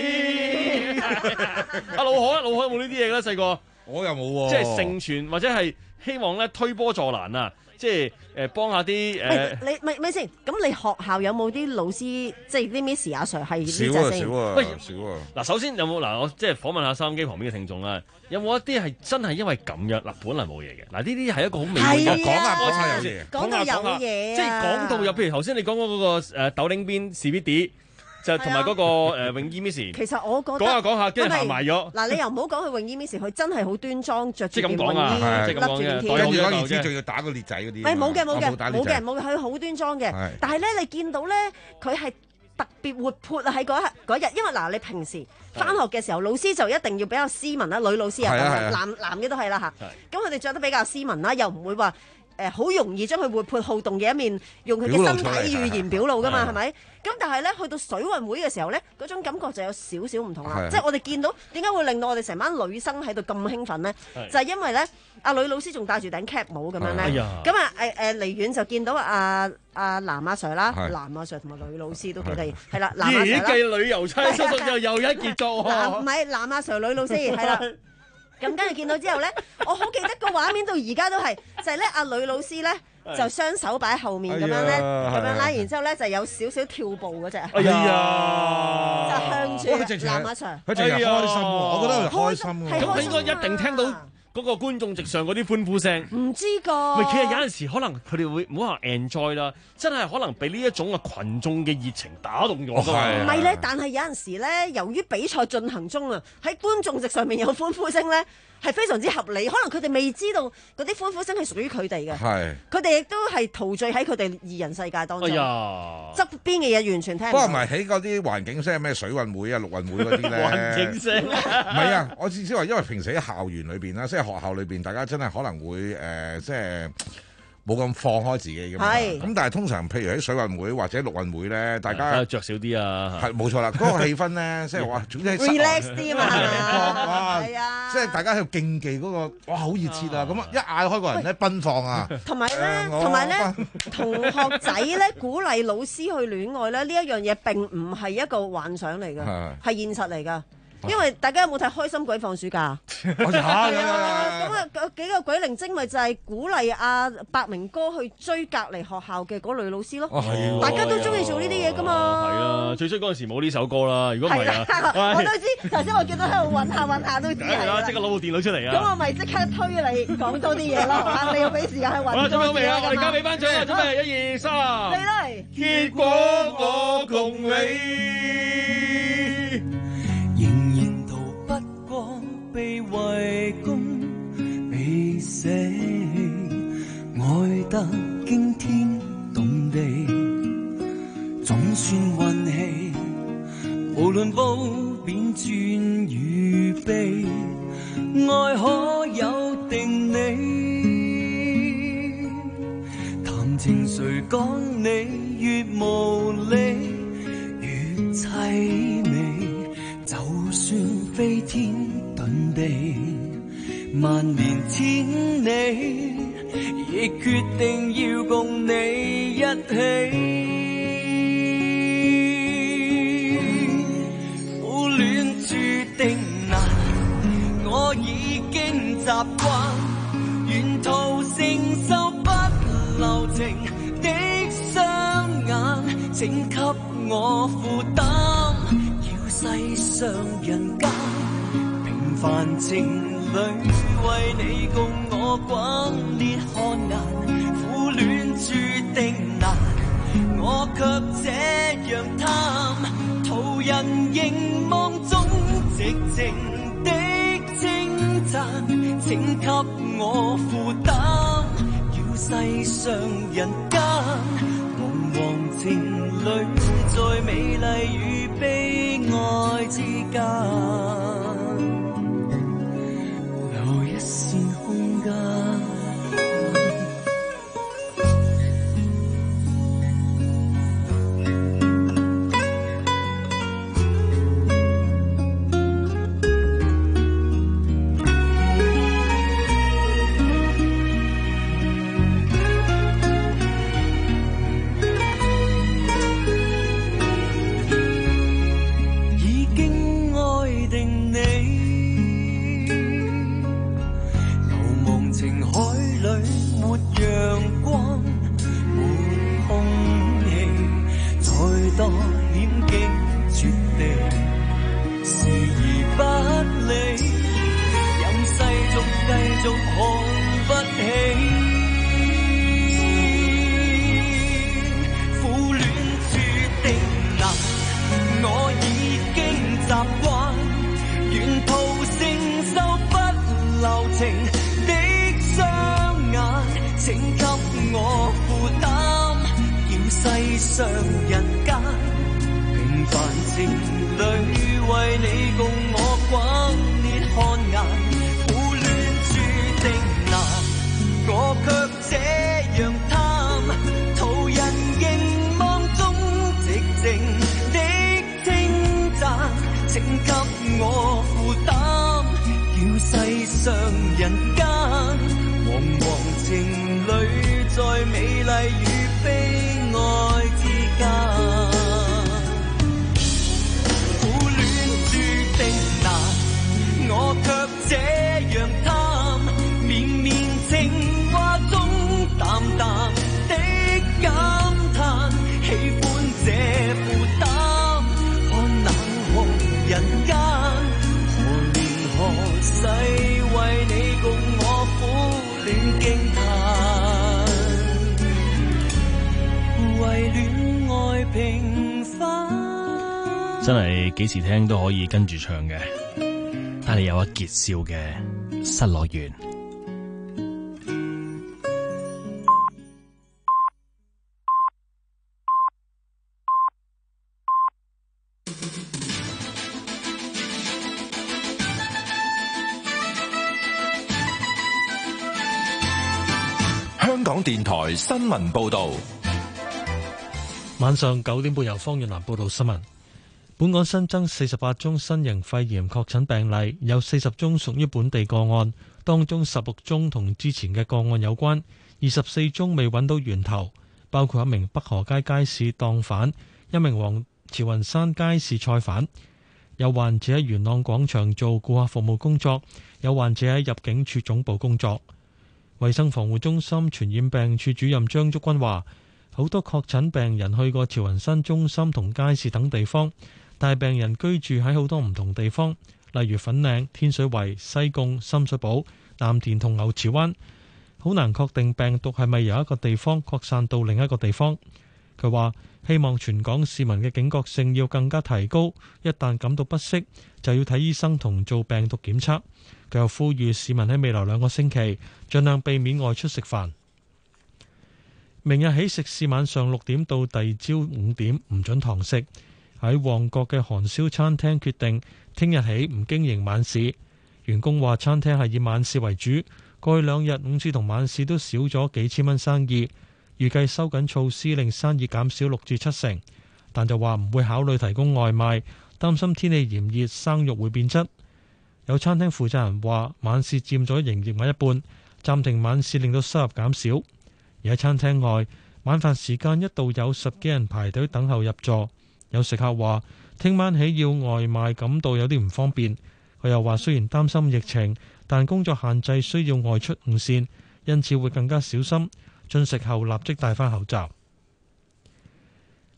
阿老海，老海有冇呢啲嘢咧？細個我又冇喎。 即係盛傳或者係希望咧推波助瀾啊！即係誒幫下啲誒。 你咪咪先，咁你學校有冇啲老師，即係啲 Miss 阿 Sir 係呢隻少啊先？ 少啊喂少啊！ 嗱，首先有冇嗱？我即係訪問下收音機旁邊嘅聽眾啦，有冇一啲係真係因為咁樣嗱，本來冇嘢嘅嗱，呢啲係一個好美滿嘅係啊講下有嘢講到有嘢啊即係講到有，譬如頭先你講嗰嗰個誒豆領邊 C B D。就同埋嗰個誒泳衣 Miss， 其實我覺得講下講下，跟住行埋咗。 嗱，你又唔好講佢泳衣 Miss，佢真係好端莊，着住即係咁講件泳啊， 衣， 即係咁講嘅。 笠住件天。 跟住嗰件事仲要打個列仔嗰啲。 唔係冇嘅冇嘅我冇打列仔冇嘅冇嘅，佢好端莊嘅係。 但係咧，你見到咧，佢係特別活潑啊！喺嗰一嗰日，因為嗱，你平時翻學嘅時候，老師就一定要比較斯文啦，女老師啊， 係啊係啊男男嘅都係啦嚇。咁佢哋着得比較斯文啦，又唔會話。誒好、呃、容易將佢活潑好動嘅一面，用佢嘅身體語言表露噶嘛，係咪？咁但係咧，去到水運會嘅時候咧，嗰種感覺就有少少唔同啦。即係我哋見到點解會令到我哋成班女生喺度咁興奮咧？就係因為咧，阿女老師仲戴住頂 cap 帽咁樣咧。咁啊誒誒，離遠就見到阿阿男阿 Sir 啦，男阿 Sir 同埋女老師都幾得意。係啦，男阿 Sir 啦。 計旅遊差叔叔又又一傑作喎。唔係男阿 Sir 女老師係啦。咁跟住見到之後咧，我好記得個畫面到而家都係，就係咧阿女老師咧就雙手擺喺後面咁樣咧，咁樣啦，然之後咧就有少少跳步嗰隻， 哎呀， 就向住男阿 Sir， 佢淨係開心喎，我覺得佢開心喎， 咁佢應該一定聽到嗰個觀眾席上嗰啲歡呼聲， 唔知㗎。 喂，其實有陣時可能佢哋會唔好話 enjoy 啦，真係可能俾呢一種嘅羣眾嘅熱情打動咗㗎嘛。 唔係咧，但係有陣時咧，由於比賽進行中啊，喺觀眾席上面有歡呼聲咧，係非常之合理。可能佢哋未知道嗰啲歡呼聲係屬於佢哋嘅， 係佢哋亦都係陶醉喺佢哋二人世界當中。 哎呀， 側邊嘅嘢完全聽唔到。 不過唔係喺嗰啲環境聲，咩水運會啊、陸運會嗰啲咧。 環境聲唔係啊！我意思話，因為平時喺校園裏邊啦，即係學校裏邊，大家真係可能會誒、呃，即係冇咁放開自己㗎嘛。 係。 咁但係通常譬如喺水運會或者陸運會咧，大家着少啲啊。 係冇錯啦，嗰、那個氣氛咧，即係話總之 relax 啲嘛。 哇！ 係啊。 即係大家喺度競技嗰、那個，哇！好熱切啊！咁啊，一嗌開個人咧，奔放啊。 同埋咧，同埋咧，同學仔咧鼓勵老師去戀愛咧，呢一樣嘢並唔係一個幻想嚟㗎，係現實嚟㗎。因為大家有冇睇《開心鬼放暑假》？係啊，咁啊幾個鬼靈精咪就係鼓勵阿百明哥去追隔離學校嘅嗰女老師咯。大家都中意做呢啲嘢噶嘛。 係啊，最衰嗰陣時冇呢首歌啦。如果唔係啊， 我都知。頭先我見到喺度揾下揾下都知係啦。 即刻攞部電腦出嚟啊！ 咁我咪即刻推你講多啲嘢咯。你要俾時間去揾。 好啦，準備好未啊？我哋交俾班長啊！準備一二三。 嚟嚟。 結果我共你。 被圍攻，被捨棄，愛得驚天動地，總算運氣。無論褒貶尊與卑，愛可有定理。談情誰講你越無理，越凄美，就算飛天地萬年千里，亦決定要共你一起。苦戀注定難，我已經習慣，沿途承受不留情的雙眼，請給我負擔。 世上人間平凡情侶，為你共我滾烈汗顏，苦戀注定難，我卻這樣貪，途人凝望中寂靜的稱讚，請給我負擔，要世上人間惶惶情侶，在美麗與悲哀之間留一線空間。 真係幾時聽都可以跟住唱嘅，但係有阿傑少嘅《失樂園》。 香港電台新聞報道， 晚上九點半由方遠南報道新聞。本港新增四十八宗新型肺炎確診病例，有四十宗屬於本地個案，當中十六宗同之前嘅個案有關，二十四宗未揾到源頭，包括一名北河街街市檔販，一名黃慈雲山街市菜販，有患者喺元朗廣場做顧客服務工作，有患者喺入境處總部工作。衛生防護中心傳染病處主任張竹君話，好多確診病人去過慈雲山中心同街市等地方，但係病人居住喺好多唔同地方，例如粉嶺、天水圍、西貢、深水埗、藍田同牛池灣，好難確定病毒係咪由一個地方擴散到另一個地方。佢話希望全港市民嘅警覺性要更加提高，一旦感到不適就要睇醫生同做病毒檢測。佢又呼籲市民喺未來兩個星期盡量避免外出食飯。明日起食肆晚上六點到第二朝五點唔准堂食。喺旺角嘅韓燒餐廳決定聽日起唔經營晚市。員工話餐廳係以晚市為主，過去兩日午市同晚市都少咗幾千蚊生意，預計收緊措施令生意減少六至七成，但就話唔會考慮提供外賣，擔心天氣炎熱生肉會變質。有餐廳負責人話晚市佔咗營業額一半，暫停晚市令到收入減少。而喺餐廳外，晚飯時間一度有十幾人排隊等候入座。有食客話聽晚起要外賣感到有啲唔方便。佢又話雖然擔心疫情，但工作限制需要外出午膳，因此會更加小心，進食後立即戴翻口罩。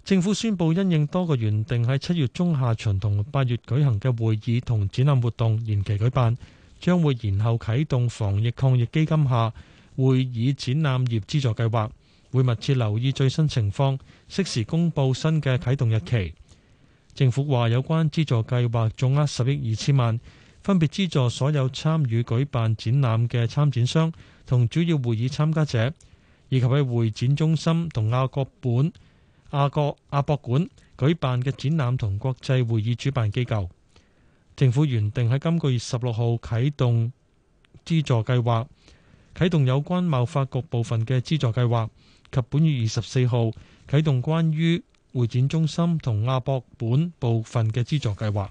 政府宣布因應多個原定喺七月中下旬同八月舉行嘅會議同展覽活動延期舉辦，將會延後啟動防疫抗疫基金下會議展覽業資助計劃，會密切留意最新情況，適時公佈新嘅啟動日期。政府話有關資助計劃總額十億二千萬，分別資助所有參與舉辦展覽嘅參展商同主要會議參加者，以及喺會展中心同亞國本、亞國亞博館舉辦嘅展覽同國際會議主辦機構。政府原定喺今個月十六號啟動資助計劃，啟動有關貿發局部分嘅資助計劃，及本月二十四號啟動關於會展中心同亞博館部分嘅資助計劃。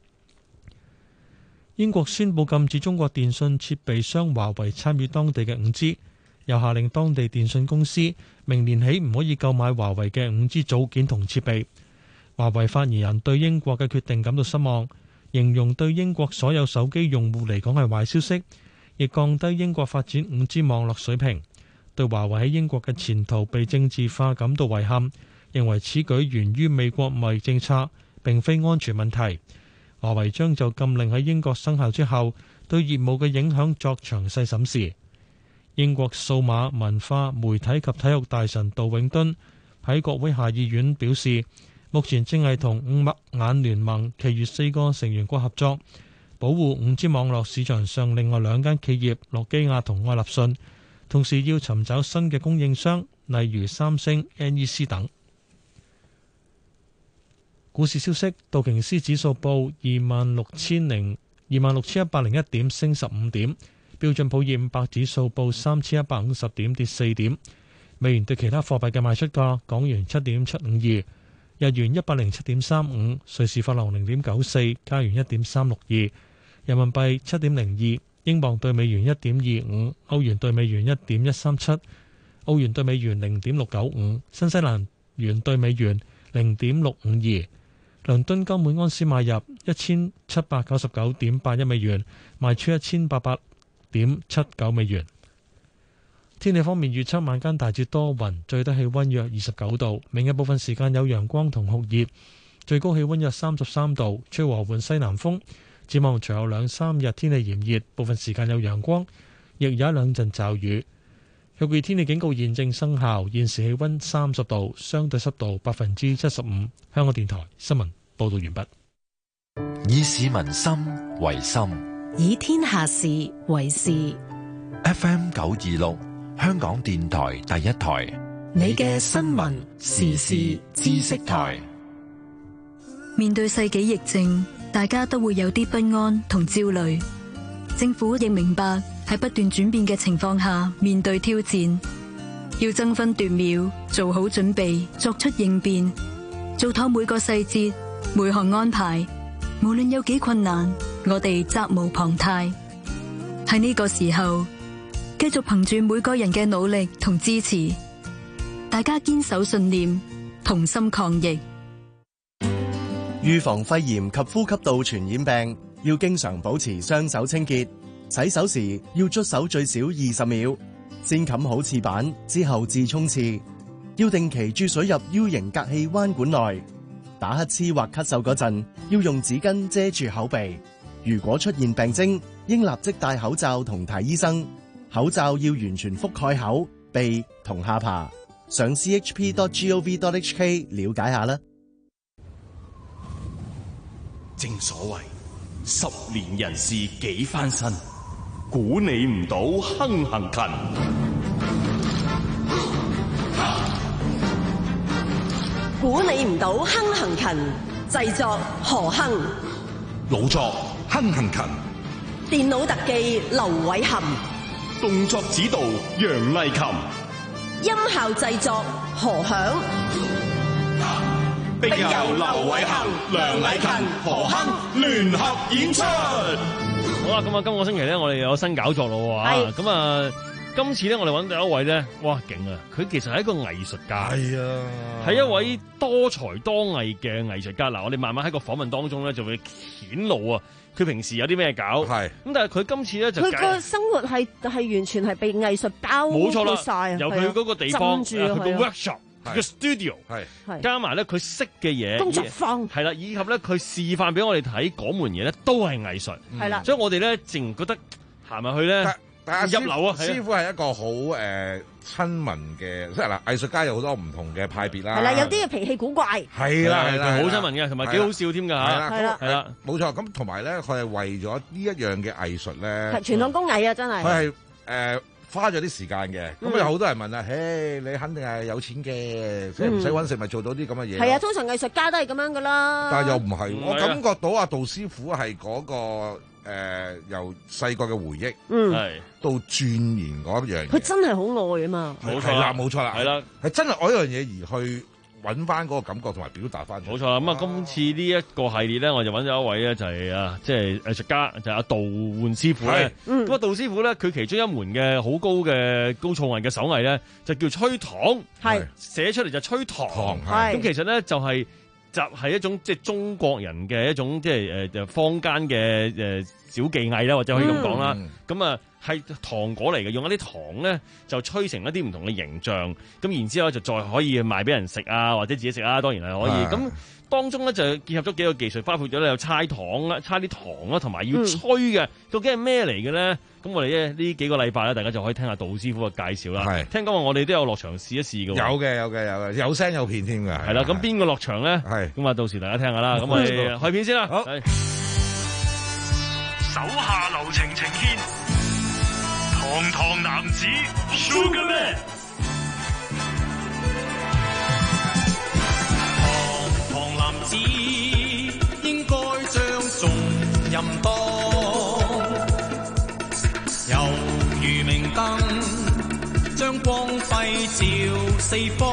英國宣布禁止中國電信設備商華為參與當地嘅五 G， 又下令當地電信公司明年起唔可以購買華為嘅五 G 組件同設備。華為發言人對英國嘅決定感到失望，形容對英國所有手機用戶嚟講係壞消息，亦降低英國發展五 G 網絡水平。對華為喺英國嘅前途被政治化感到遺憾，認為此舉源於美國貿易政策，並非安全問題。華為將就禁令喺英國生效之後對業務嘅影響作詳細審視。英國數碼文化媒體及體育大臣杜永敦喺國會下議院表示，目前正係同五眼聯盟其餘四個成員國合作，保護五 G 網絡市場上另外兩間企業諾基亞同愛立信，同時要尋找新嘅供應商，例如三星、N E C 等。股市消息，道瓊斯指數報二萬六千零二萬六千一百零一點，升十五點；標準普爾五百指數報三千一百五十點，跌四點。美元對其他貨幣嘅賣出價：港元七點七五二，日元一百零七點三五，瑞士法郎零點九四，加元一點三六二，人民幣七點零二，英鎊對美元一點二五，歐元對美元一點一三七，澳元對美元零點六九五，新西蘭元對美元零點六五二。倫敦金每安士買入一千七百九十九點八一美元，賣出一千八百點七九美元。天氣方面預測，晚間大致多雲，最低氣溫約二十九度。明日部分時間有陽光同酷熱，最高氣溫約三十三度，吹和緩西南風。展望隨後兩三日天氣炎熱，部分時間有陽光，亦有一兩陣驟雨。酷熱天氣警告現正生效，現時氣溫三十度，相對濕度百分之七十五。香港電台新聞報道完畢。 以市民心為心， 以天下事為事。 F M 九二六，香港電台第一台， 你嘅新聞時事知識台。 面對世紀疫症，大家都會有啲不安同焦慮。政府亦明白喺不斷轉變嘅情況下面對挑戰，要爭分奪秒做好準備，作出應變，做妥每個細節每項安排。無論有幾困難，我哋責無旁貸。喺呢個時候，繼續憑住每個人嘅努力同支持，大家堅守信念，同心抗疫。 預防肺炎及呼吸道傳染病，要經常保持雙手清潔。洗手時要捽手最少二十秒，先冚好廁板之後至沖廁。要定期注水入 U 型隔氣彎管內。打乞嗤或咳嗽嗰陣，要用紙巾遮住口鼻。如果出現病徵，應立即戴口罩同睇醫生。口罩要完全覆蓋口、鼻同下巴。上 c h p dot gov dot h k 了解下啦。 正所謂十年人事幾翻身，估你唔到亨行勤。 估你唔到亨行勤，製作何亨， 老作亨行勤， 電腦特技劉偉含， 動作指導楊麗琴， 音效製作何響， 並由劉偉含、梁麗琴、何亨聯合演出。 好啦，咁啊，今個星期咧，我哋有新搞作咯喎，咁啊。今次咧，我哋揾到一位咧，哇勁啊！佢其實係一個藝術家，係啊，係一位多才多藝嘅藝術家。嗱，我哋慢慢喺個訪問當中咧，就會顯露啊，佢平時有啲咩搞，係咁，但係佢今次咧就佢個生活係係完全係被藝術包冇錯啦晒， 由佢嗰個地方，佢個 workshop 嘅 studio， 係加埋咧佢識嘅嘢， 工作坊係啦，以及咧佢示範俾我哋睇嗰門嘢咧，都係藝術， 係啦， 所以我哋咧淨覺得行埋去咧。 但入流啊！ 師傅係一個好誒親民嘅，即係嗱，藝術家有好多唔同嘅派別啦。 係啦，有啲脾氣古怪。 係啦係啦， 好親民嘅，同埋幾好笑添㗎嚇。 係啦係啦， 冇錯。咁同埋咧，佢係為咗呢一樣嘅藝術咧， 係傳統工藝啊，真係。 佢係誒花咗啲時間嘅。咁有好多人問啦，嘿，你肯定係有錢嘅，即係唔使揾食咪做到啲咁嘅嘢。 係啊，通常藝術家都係咁樣㗎啦。 但係又唔係，我感覺到阿杜師傅係嗰個。誒、呃、由細個嘅回憶， 嗯， 係到鑽研嗰樣嘢， 佢真係好愛啊嘛， 冇錯啦，冇錯啦， 係啦， 係真係愛一樣嘢而去揾翻嗰個感覺同埋表達翻。 冇錯啦，咁啊，今次呢一個系列咧，我就揾咗一位咧，就係、是、啊，即係藝術家，就係、是、阿杜煥師傅咧。咁啊，杜師傅咧，佢其中一門嘅好高嘅高造詣嘅手藝咧，就叫吹糖， 係寫出嚟就吹糖， 係咁其實咧就係、是。就係一種即係中國人嘅一種即係誒誒坊間嘅誒小技藝啦，或者可以咁講啦。咁啊係糖果嚟嘅，用一啲糖咧就吹成一啲唔同嘅形象，咁然之後就再可以賣俾人食啊，或者自己食啊，當然係可以。咁當中咧就結合咗幾個技術，包括咗咧有猜糖啦、猜啲糖啦，同埋要吹嘅，究竟係咩嚟嘅咧？咁我哋咧呢幾個禮拜咧，大家就可以聽下杜師傅嘅介紹啦。係，聽講話我哋都有落場試一試嘅。有嘅，有嘅，有嘅，有聲有片添㗎。 係啦，咁邊個落場咧？係，咁啊，到時大家聽下啦。咁我哋開片先啦。好。 手下留情情牽，堂堂男子 Sugar Man。堂堂男子應該將重任當。猶如明燈，將光輝照四方。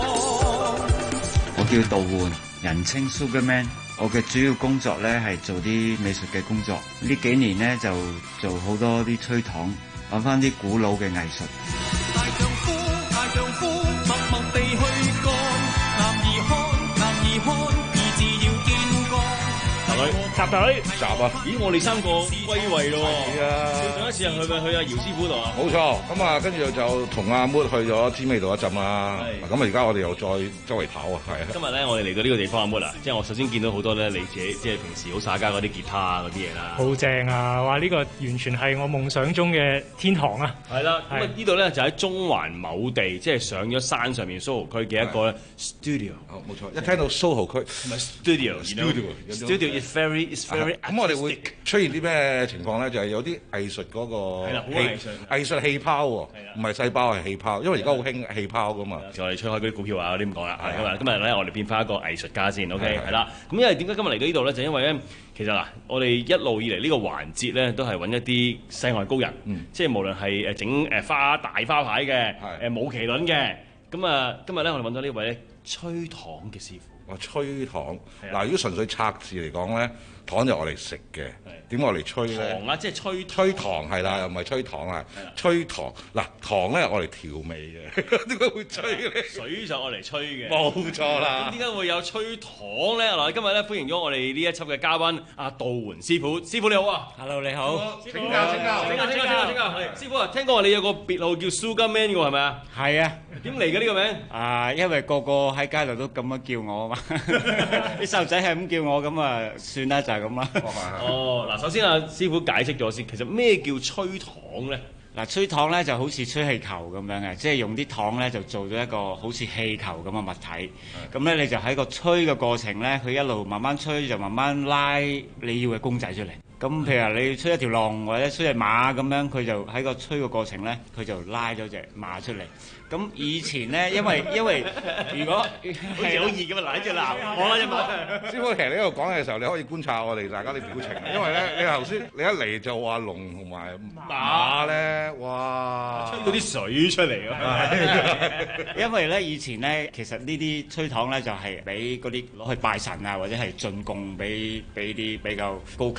我叫杜煥，人稱 Sugar Man。我嘅主要工作咧係做啲美術嘅工作。呢幾年咧就做好多啲吹糖，揾翻啲古老嘅藝術。 大丈夫，大丈夫，默默地去幹。男兒漢，男兒漢，義字要堅剛。 集隊集啊！ 咦，我哋三個歸位咯。 係啊！ 上一次係去咪去阿姚師傅度啊？ 冇錯。咁啊，跟住就同阿 Mood 去咗尖尾度一陣啦。咁啊，而家我哋又再周圍跑啊，係啊。 今日咧，我哋嚟到呢個地方阿 Mood 啊，即係我首先見到好多咧，你自己即係平時好耍家嗰啲吉他啊嗰啲嘢啦。 好正啊！哇！呢個完全係我夢想中嘅天堂啊！ 係啦，咁啊呢度咧就喺中環某地，即係上咗山上面蘇豪區嘅一個咧 studio。 哦，冇錯。一聽到蘇豪區， 唔係 studio，studio，studio is very is very。 咁我哋會出現啲咩情況咧？就係有啲藝術嗰個藝術藝術氣泡喎，唔係細胞係氣泡，因為而家好興氣泡噶嘛。 我哋吹開嗰啲股票啊嗰啲咁講啦。今日今日咧，我哋變翻一個藝術家先 ，OK 係啦。咁因為點解今日嚟到呢度咧？就因為咧，其實嗱，我哋一路以嚟呢個環節咧，都係揾一啲世外高人，即係無論係誒整誒花大花牌嘅，誒舞麒麟嘅。咁啊，今日咧我哋揾到呢位咧吹糖嘅師傅。 哦，吹糖嗱，如果純粹拆字嚟講咧。糖就我嚟食嘅，點我嚟吹咧？ 糖啊，即係吹吹糖係啦，又唔係吹糖啊，吹糖嗱糖咧我嚟調味嘅，點解會吹咧？ 水就我嚟吹嘅， 冇錯啦。 咁點解會有吹糖咧？嗱，今日咧歡迎咗我哋呢一輯嘅嘉賓阿杜煥師傅，師傅你好啊 ！Hello， 你好。 請教請教請教請教請教請教，師傅啊，聽講話你有個別號叫 Sugar Man 嘅喎，係咪啊？ 係啊。 點嚟嘅呢個名？ 啊，因為個個喺街度都咁樣叫我啊嘛，啲細路仔係咁叫我，咁啊算啦就係咁啦。 哦，嗱，首先啊，師傅解釋咗先，其實咩叫吹糖咧？ 嗱，吹糖咧就好似吹氣球咁樣嘅，即係用啲糖咧就做咗一個好似氣球咁嘅物體。咁咧你就喺個吹嘅過程咧，佢一路慢慢吹就慢慢拉你要嘅公仔出嚟。咁譬如話你吹一條龍或者吹隻馬咁樣，佢就喺個吹嘅過程咧，佢就拉咗隻馬出嚟。咁以前咧，因為因為如果好似好易咁啊，嗱，隻鬧我啦，隻馬。 師傅其實你喺度講嘅時候，你可以觀察我哋大家啲表情，因為咧，你頭先你一嚟就話龍同埋馬咧，哇， 吹到啲水出嚟啊！ 因為咧以前咧，其實呢啲吹糖咧就係俾嗰啲攞去拜神啊，或者係進貢俾俾啲比較高級嘅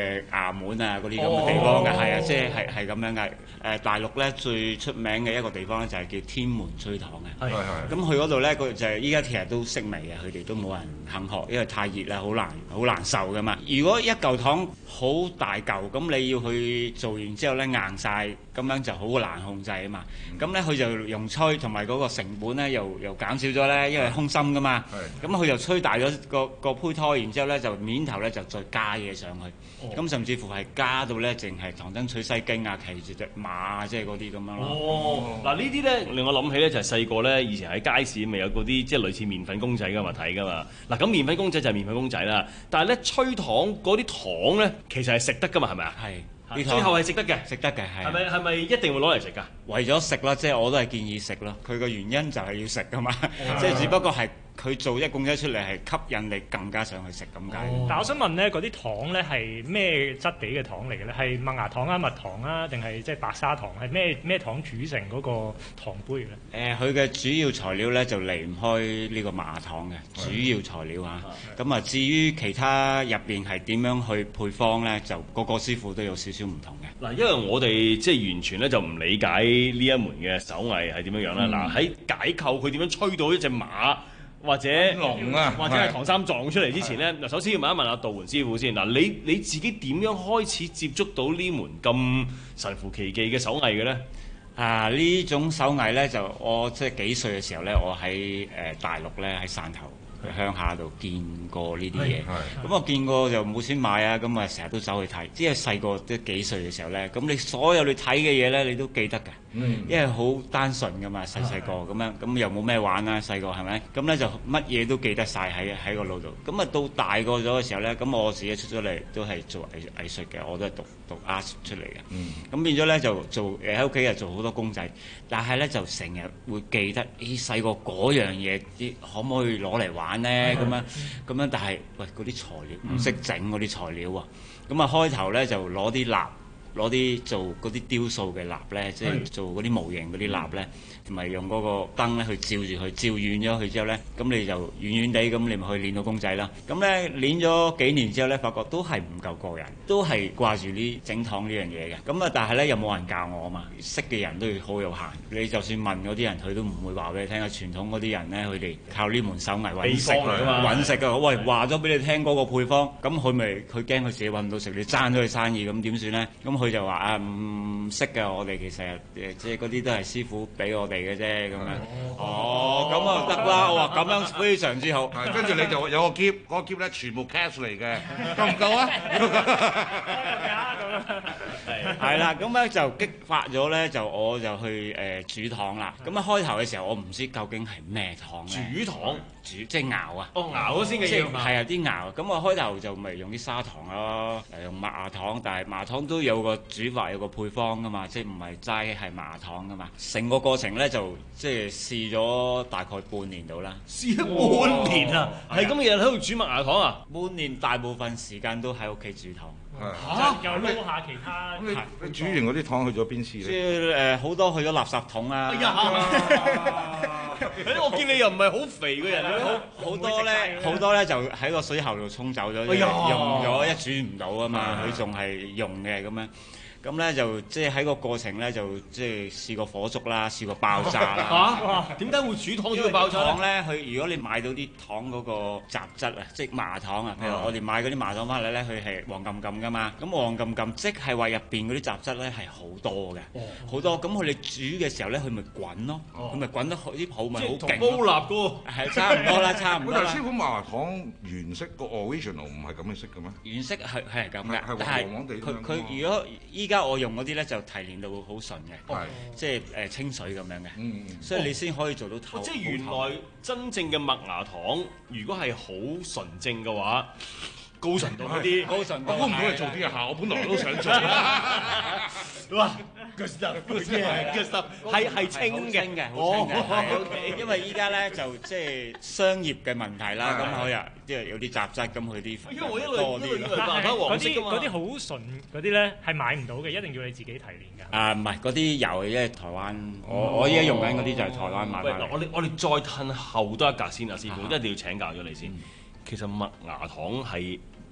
誒衙門啊嗰啲咁嘅地方嘅，係啊，即係係係咁樣嘅。誒大陸咧最出名嘅一個地方咧就係叫天門吹糖嘅。係係。咁去嗰度咧，佢就係依家其實都式微嘅，佢哋都冇人肯學，因為太熱啦，好難好難受噶嘛。如果一嚿糖好大嚿，咁你要去做完之後咧硬晒，咁樣就好難控制啊嘛。咁咧佢就用吹，同埋嗰個成本咧又又減少咗咧，因為空心噶嘛。咁佢就吹大咗個個胚胎，然之後咧就面頭咧就再加嘢上去。咁、哦、甚至乎係加到咧淨係唐僧取西經啊，騎住隻馬啊，即係嗰啲咁樣咯。 哦，嗱呢啲咧令我諗起咧就係細個咧以前喺街市咪有嗰啲即係類似麵粉公仔嘅物體噶嘛。嗱咁麵粉公仔就係麵粉公仔啦，但係咧吹糖嗰啲糖咧其實係食得噶嘛，係咪啊？係。最後係食得嘅，食得嘅係。係咪係咪一定會攞嚟食㗎？ 為咗食啦，即係我都係建議食咯。佢個原因就係要食㗎嘛，即係只不過係佢做一公仔出嚟係吸引你更加上去食咁解。 但係我想問咧，嗰啲糖咧係咩質地嘅糖嚟嘅咧？係麥芽糖啊、蜜糖啊，定係即係白砂糖？係咩咩糖煮成嗰個糖杯嘅咧？ 誒，佢嘅主要材料咧就離唔開呢個麥芽糖嘅主要材料嚇。咁啊，至於其他入邊係點樣去配方咧，就個個師傅都有少少唔同嘅。 嗱，因為我哋即係完全咧就唔理解呢一門嘅手藝係點樣樣啦。嗱、嗯，喺解構佢點樣吹到一隻馬或者龍啊， 或者係唐三藏出嚟之前咧，嗱，首先要問一問阿道媛師傅先。嗱，你你自己點樣開始接觸到呢門咁神乎其技嘅手藝嘅咧？ 啊，呢種手藝咧就我即係幾歲嘅時候咧，我喺誒、呃、大陸咧喺汕頭。去鄉下度見過呢啲嘢，咁我見過就冇錢買啊，咁啊成日都走去睇。即係細個都幾歲嘅時候咧，咁你所有你睇嘅嘢咧，你都記得㗎，嗯、因為好單純㗎嘛，細細個咁樣，咁又冇咩玩啦，細個係咪？咁咧就乜嘢都記得晒喺喺個腦度。咁啊到大個咗嘅時候咧，咁我自己出咗嚟都係做藝藝術嘅，我都係讀讀 art 出嚟嘅。咁、嗯、變咗咧就做誒喺屋企又做好多公仔，但係咧就成日會記得，咦細個嗰樣嘢，啲可唔可以攞嚟玩？咧咁樣咁樣，但係喂嗰啲材料唔識整嗰啲材料喎，咁啊開頭咧就攞啲蠟，攞啲做嗰啲雕塑嘅蠟咧，即係做嗰啲模型嗰啲蠟咧，同埋用嗰個燈咧去照住佢，照遠咗佢之後咧，咁你就遠遠地咁，你咪去練到公仔啦。咁咧練咗幾年之後咧，發覺都係唔夠過癮，都係掛住呢整糖呢樣嘢嘅。咁啊，但係咧又冇人教我啊嘛，識嘅人都好有限。你就算問嗰啲人，佢都唔會話俾你聽啊。傳統嗰啲人咧，佢哋靠呢門手藝揾食揾食㗎。喂，話咗俾你聽嗰個配方，咁佢咪佢驚佢自己揾唔到食，你爭咗佢生意，咁點算咧？咁佢就話啊唔識㗎，我哋其實誒即係嗰啲都係師傅俾我哋嘅啫咁樣。哦，咁啊得啦，我話咁樣非常之好。 跟住你就有個篋，嗰個篋咧全部 cash 嚟嘅，夠唔夠啊？ 係啦，咁咧就激發咗咧，就我就去誒、呃、煮糖啦。咁啊開頭嘅時候，我唔知究竟係咩糖咧。 煮糖， 煮即係熬啊。 哦，熬咗先嘅嘢。 係啊，啲熬。咁我開頭就咪用啲砂糖咯，誒用麥芽糖，但係麥芽糖都有個煮法，有個配方噶嘛，即係唔係齋係麥芽糖噶嘛。成個過程咧就即係試咗大概半年到啦。 試咗半年啊？係咁日日喺度煮麥芽糖啊？ 半年大部分時間都喺屋企煮糖。 嚇！又撈下其他。 咁你你煮完嗰啲糖去咗邊處咧？ 即係誒好多去咗垃圾桶啊！ 哎呀！我見你又唔係好肥嘅人， 好好多咧，好多咧就喺個水喉度沖走咗，用咗一煮唔到啊嘛，佢仲係用嘅咁樣。咁咧就即係喺個過程咧就即係試過火燭啦，試過爆炸啦。 嚇！點解會煮糖都要爆炸糖咧？佢如果你買到啲糖嗰個雜質啊，即係麥芽糖啊，譬如我哋買嗰啲麥芽糖翻嚟咧，佢係黃冚冚噶嘛。咁黃冚冚即係話入邊嗰啲雜質咧係好多嘅，好多。咁佢哋煮嘅時候咧，佢咪滾咯，佢咪滾得啲泡咪好勁。 煲蠟噶係差唔多啦，差唔多啦。 但係師傅麥芽糖原色個 original 唔係咁嘅色嘅咩？ 原色係係咁嘅， 係黃黃地。 佢佢如果依而家我用嗰啲咧就提煉到好純嘅， 係即係誒清水咁樣嘅， 嗯， 所以你先可以做到透。 即係原來真正嘅麥芽糖，如果係好純正嘅話，高純度嗰啲， 高純度， 我估唔到你做啲嘢，我本來都想做。 哇，good stuff，good stuff，good stuff，係係清嘅， 好清嘅，因為依家咧就即係商業嘅問題啦，咁可以即係有啲雜質，咁佢啲因為我一路多啲。 嗰啲嗰啲好純嗰啲咧係買唔到嘅，一定要你自己提煉㗎。 啊，唔係嗰啲油，因為台灣，我我依家用緊嗰啲就係台灣買翻嚟。 我哋我哋再褪後多一格先啊，師傅，一定要請教咗你先。其實麥芽糖係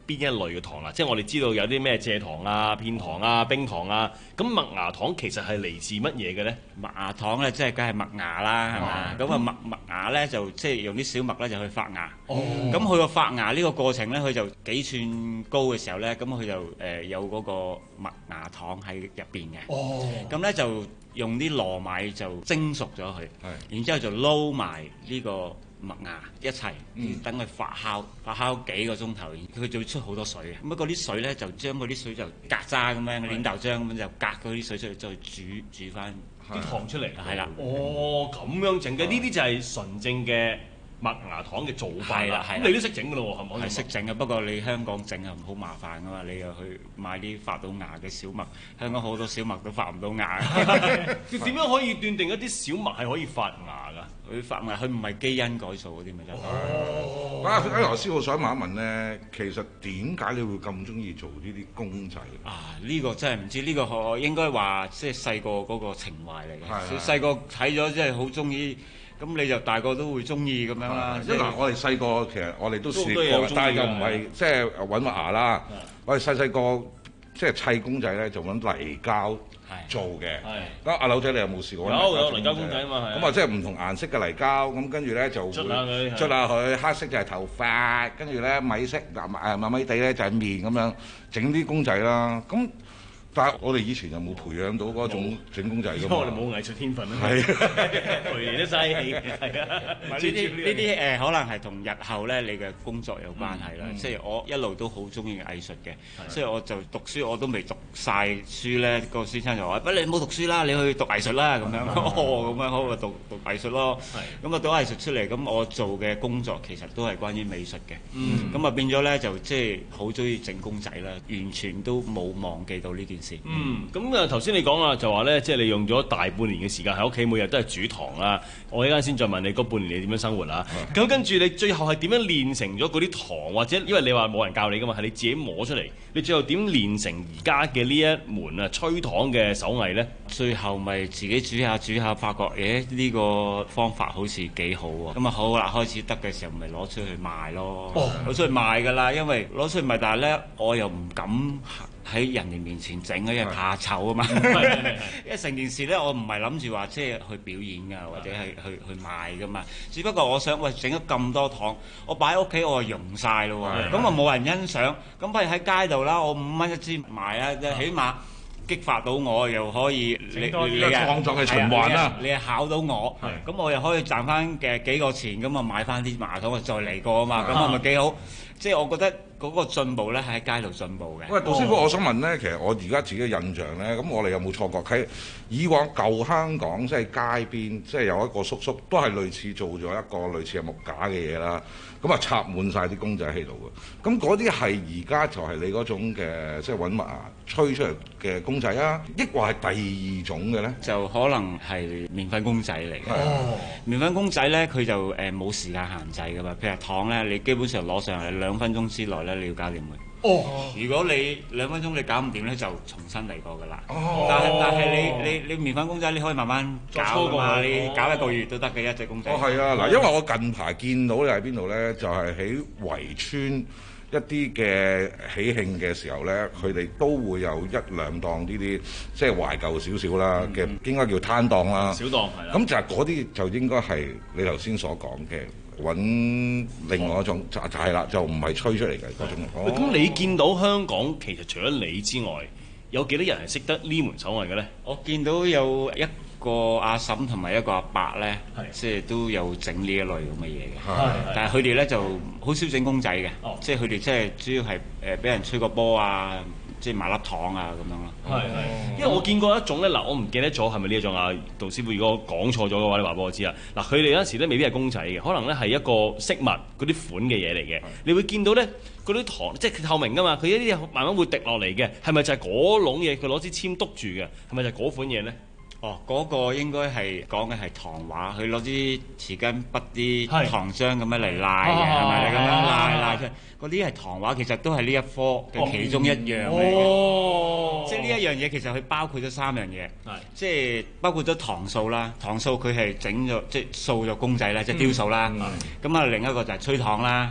邊一類嘅糖啦？即係我哋知道有啲咩蔗糖啊、片糖啊、冰糖啊，咁麥芽糖其實係嚟自乜嘢嘅咧？ 麥芽糖咧，即係梗係麥芽啦，係嘛？咁啊麥麥芽咧就即係用啲小麥咧就去發芽。 哦。 咁佢個發芽呢個過程咧，佢就幾寸高嘅時候咧，咁佢就誒有嗰個麥芽糖喺入邊嘅。哦。咁咧就用啲糯米就蒸熟咗佢，然之後就撈埋呢個麥芽一齊，等佢發酵，發酵幾個鐘頭，佢就會出好多水嘅。咁嗰啲水咧就將嗰啲水就隔渣咁樣，攣豆漿咁樣就隔嗰啲水出嚟，再煮煮翻啲糖出嚟。 係啦。 哦，咁樣整嘅，呢啲就係純正嘅麥芽糖嘅做法啦。咁你都識整㗎咯喎，係咪？ 係識整嘅，不過你香港整係好麻煩㗎嘛，你又去買啲發到芽嘅小麥，香港好多小麥都發唔到芽。 點樣可以斷定一啲小麥係可以發芽㗎？ 佢發芽，佢唔係基因改造嗰啲咪真係。 哦。啊，阿羅師，我想問一問咧，其實點解你會咁中意做呢啲公仔？ 啊，呢個真係唔知，呢個我應該話即係細個嗰個情懷嚟嘅。細個睇咗真係好中意。咁你就大個都會中意咁樣啦。 即係嗱，我哋細個其實我哋都試過，但係又唔係即係揾麥芽啦。我哋細細個即係砌公仔咧，就揾泥膠做嘅。咁阿柳仔，你有冇試過？ 有有泥膠公仔啊嘛。 咁啊，即係唔同顏色嘅泥膠，咁跟住咧就會捽下佢，捽下佢，黑色就係頭髮，跟住咧米色嗱誒米米地咧就係面咁樣整啲公仔啦。咁但係我哋以前就冇培養到嗰種整公仔㗎嘛， 我哋冇藝術天分啊， 係培養都嘥氣，係啊。 呢啲呢啲誒可能係同日後咧你嘅工作有關係啦。即係我一路都好中意藝術嘅，所以我就讀書我都未讀晒書咧。個先生就話：不你唔好讀書啦，你去讀藝術啦咁樣。哦，咁樣好啊，讀讀藝術咯。咁啊讀藝術出嚟，咁我做嘅工作其實都係關於美術嘅。咁啊變咗咧就即係好中意整公仔啦，完全都冇忘記到呢件事。 嗯，咁啊頭先你講啊，就話咧，即係你用咗大半年嘅時間喺屋企，每日都係煮糖啦。我依家先再問你嗰半年你點樣生活啊？咁跟住你最後係點樣練成咗嗰啲糖，或者因為你話冇人教你噶嘛，係你自己摸出嚟。你最後點練成而家嘅呢一門啊吹糖嘅手藝咧？ 最後咪自己煮下煮下，發覺誒呢個方法好似幾好喎。咁啊好啦，開始得嘅時候咪攞出去賣咯，攞、哦、出去賣㗎啦。因為攞出去賣，但係咧我又唔敢喺人哋面前整，因為怕醜啊嘛。因為成件事咧，我唔係諗住話即係去表演㗎，或者係去去賣㗎嘛。只不過我想喂整咗咁多糖，我擺喺屋企我就溶晒咯喎，咁啊冇人欣賞。咁不如喺街度啦，我五蚊一支賣啊，起碼激發到我，又可以你你創作嘅循環啦。 你係考到我，咁我又可以賺翻嘅幾個錢，咁啊買翻啲麻糖，我再嚟過啊嘛，咁係咪幾好？即係我覺得嗰個進步咧係喺街度進步嘅。 喂，杜師傅，我想問咧，其實我而家自己嘅印象咧，咁我哋有冇錯覺？喺以往舊香港即係街邊，即係有一個叔叔都係類似做咗一個類似係木架嘅嘢啦，咁啊插滿晒啲公仔喺度嘅。咁嗰啲係而家就係你嗰種嘅即係揾麥芽吹出嚟嘅公仔啊，抑或係第二種嘅咧？ 就可能係麵粉公仔嚟嘅。哦，麵粉公仔咧，佢就誒冇時間限制㗎嘛。譬如糖咧，你基本上攞上嚟兩分鐘之內咧，你要搞掂佢。哦，如果你兩分鐘你搞唔掂咧，就重新嚟過㗎啦。哦，但係但係你你你麵粉公仔你可以慢慢搞㗎嘛，你搞一個月都得嘅一隻公仔。 哦，係啊，嗱，因為我近排見到你喺邊度咧，就係喺圍村一啲嘅喜慶嘅時候咧，佢哋都會有一兩檔呢啲即係懷舊少少啦嘅，應該叫攤檔啦。 小檔係啦。 咁就係嗰啲就應該係你頭先所講嘅。揾另外一種就就係啦，就唔係吹出嚟嘅嗰種。 咁你見到香港其實除咗你之外，有幾多人係識得呢門手藝嘅咧？ 我見到有一個阿嬸同埋一個阿伯咧，即係都有整呢一類咁嘅嘢嘅。但係佢哋咧就好少整公仔嘅，即係佢哋即係主要係誒俾人吹個波啊，即係買粒糖啊咁樣咯。 係係，因為我見過一種咧，嗱我唔記得咗係咪呢一種啊？杜師傅，如果講錯咗嘅話，你話俾我知啊。嗱，佢哋有陣時咧未必係公仔嘅，可能咧係一個飾物嗰啲款嘅嘢嚟嘅。你會見到咧嗰啲糖，即係透明㗎嘛，佢一啲嘢慢慢會滴落嚟嘅，係咪就係嗰籠嘢？佢攞支籤篤住嘅，係咪就係嗰款嘢咧？ 哦，嗰、那個應該係講嘅係糖畫，佢攞支匙羹筆啲糖漿咁樣嚟拉嘅，係咪？你咁樣拉拉出，嗰啲係糖畫，其實都係呢一科嘅其中一樣嚟嘅。哦，即係呢一樣嘢其實佢包括咗三樣嘢，即係包括咗糖塑啦，糖塑佢係整咗即係塑咗公仔啦，即係雕塑啦。咁啊、嗯，另一個就係吹糖啦。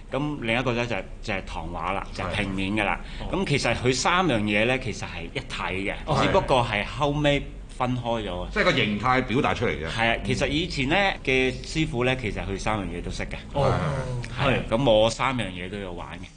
咁另一個咧就係、就係、糖畫啦，就係、平面嘅啦。咁、哦、其實佢三樣嘢咧，其實係一體嘅，哦、只不過係後尾分開咗。即係個形態表達出嚟嘅。係啊，其實以前咧嘅師傅咧，其實佢三樣嘢都識嘅。哦，係。咁我三樣嘢都有玩嘅。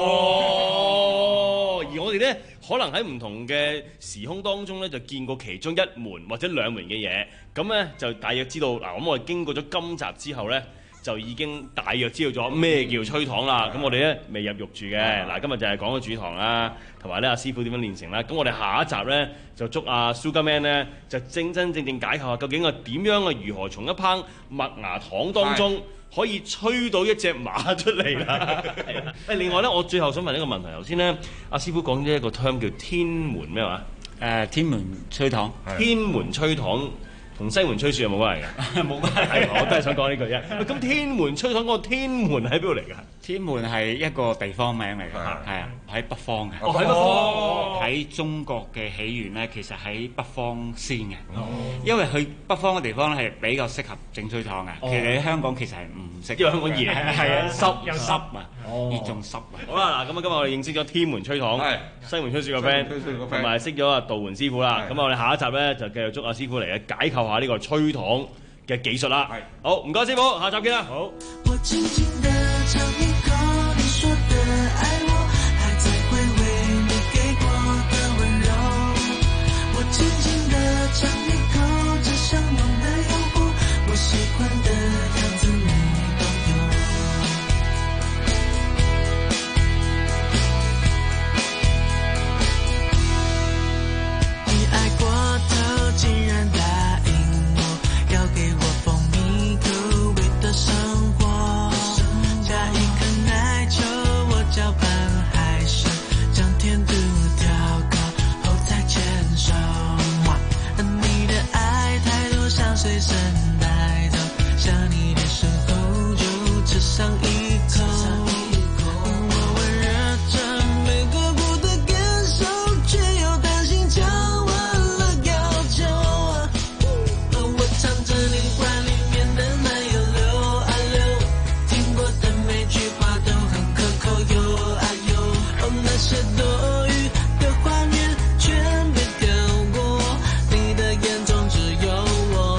哦，而我哋咧可能喺唔同嘅時空當中咧，就見過其中一門或者兩門嘅嘢，咁咧就大約知道嗱。咁我哋經過咗今集之後咧，就已經大約知道咗咩叫吹糖啦。咁我哋咧未入肉住嘅嗱，今日就係講咗煮糖啦，同埋咧阿師傅點樣練成啦。咁我哋下一集咧就捉阿 Sugar Man 咧就真真正正解構下究竟係點樣啊，如何從一烹麥芽糖當中可以吹到一隻馬出嚟啦！誒，另外咧，我最後想問一個問題。頭先咧，阿師傅講咗一個 term 叫天門咩話？ 誒、呃，天門吹糖。 天門吹糖同西門吹雪有冇關係㗎？冇關係。我都係想講呢句啫。咁天門吹糖嗰個天門喺邊度嚟㗎？ 天門係一個地方名嚟㗎，係啊，喺北方嘅。 哦，喺北方。 喺中國嘅起源咧，其實喺北方先嘅。哦。因為佢北方嘅地方咧係比較適合整吹糖嘅。哦。其實喺香港其實係唔適合。因為香港熱。係啊，濕又濕啊。哦。熱仲濕啊。好啦，嗱，咁啊，今日我哋認識咗天門吹糖，西門吹雪個 friend，同埋識咗阿杜煥師傅啦。咁我哋下一集咧就繼續捉阿師傅嚟解構下呢個吹糖嘅技術啦。係。好，唔該師傅，下集見啦。好。我輕輕地嘗一口你說的愛我，還在回味你給過的溫柔。我輕輕地嘗一口這相擁的誘惑，我喜歡的樣子你都有。你愛過頭竟然答應我，要給我蜂蜜口味的生活，加一顆奶球，我攪拌海參，將甜度調高後再牽手。你的愛太多，像隨身帶走，想你的時候就吃上一口。我溫熱着每個不的感受，卻又擔心降溫了要求。我唱着你碗裡面的奶油流啊流，聽過的每句話都很可口喲啊喲。哦，那些多餘的畫面全被跳過，你的眼中只有我。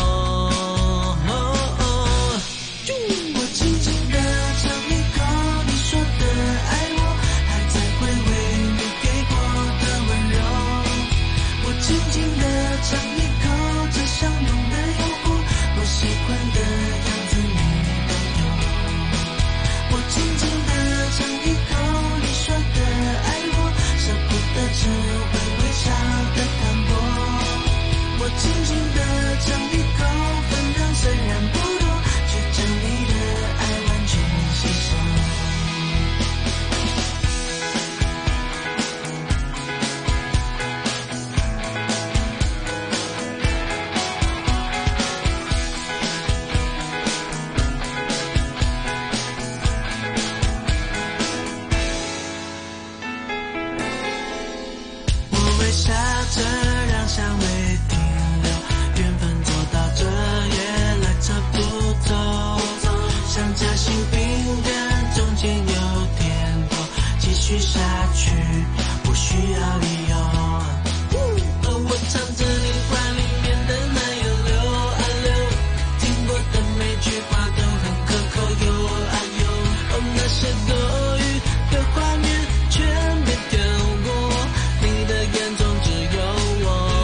我輕輕地嘗一口你說的愛我，還在回味你給過的溫柔。我輕輕地嘗一口這相擁的誘惑，我喜歡的樣子你都有。我輕輕地嘗一口你說的愛我，捨不得只會微笑的淡薄。我輕輕地嘗一口，分量雖然不多，卻將你的愛完全吸收。我微笑着讓香味停留，緣分走到這也來者不走，像夾心餅乾中間有甜頭，繼續下去不需要理由。我唱着你碗裡面的奶油流啊流，聽過的每句話都很可口喲啊喲。哦，那些多餘的畫面全被跳過，你的眼中只有我。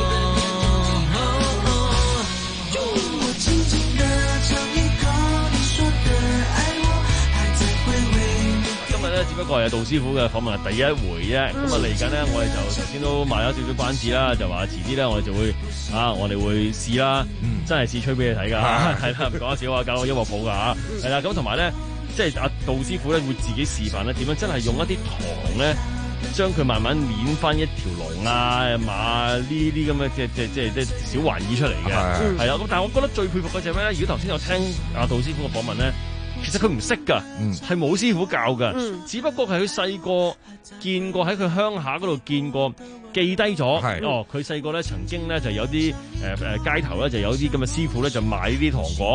我輕輕地嘗一口你說的愛我，還在回味你。今日咧只不過係杜師傅嘅訪問係第一回啫。咁啊嚟緊咧，我哋就頭先都賣咗少少關子啦，就話遲啲咧我哋就會啊，我哋會試啦，真係試吹俾你睇㗎，係啦，唔講笑啊，搞到音樂譜㗎嚇，係啦，咁同埋咧，即係阿杜師傅咧會自己示範咧點樣真係用一啲糖咧，將佢慢慢捏翻一條龍啊馬呢啲咁嘅即係即係即係即係小玩意出嚟嘅，係啦。咁但係我覺得最佩服嘅就係咩咧？如果頭先我聽阿杜師傅嘅訪問咧，其實佢唔識㗎，係冇師傅教㗎， 嗯只不過係佢細個見過喺佢鄉下嗰度見過，記低咗。哦，佢細個咧曾經咧就有啲誒誒街頭咧就有啲咁嘅師傅咧就賣呢啲糖果，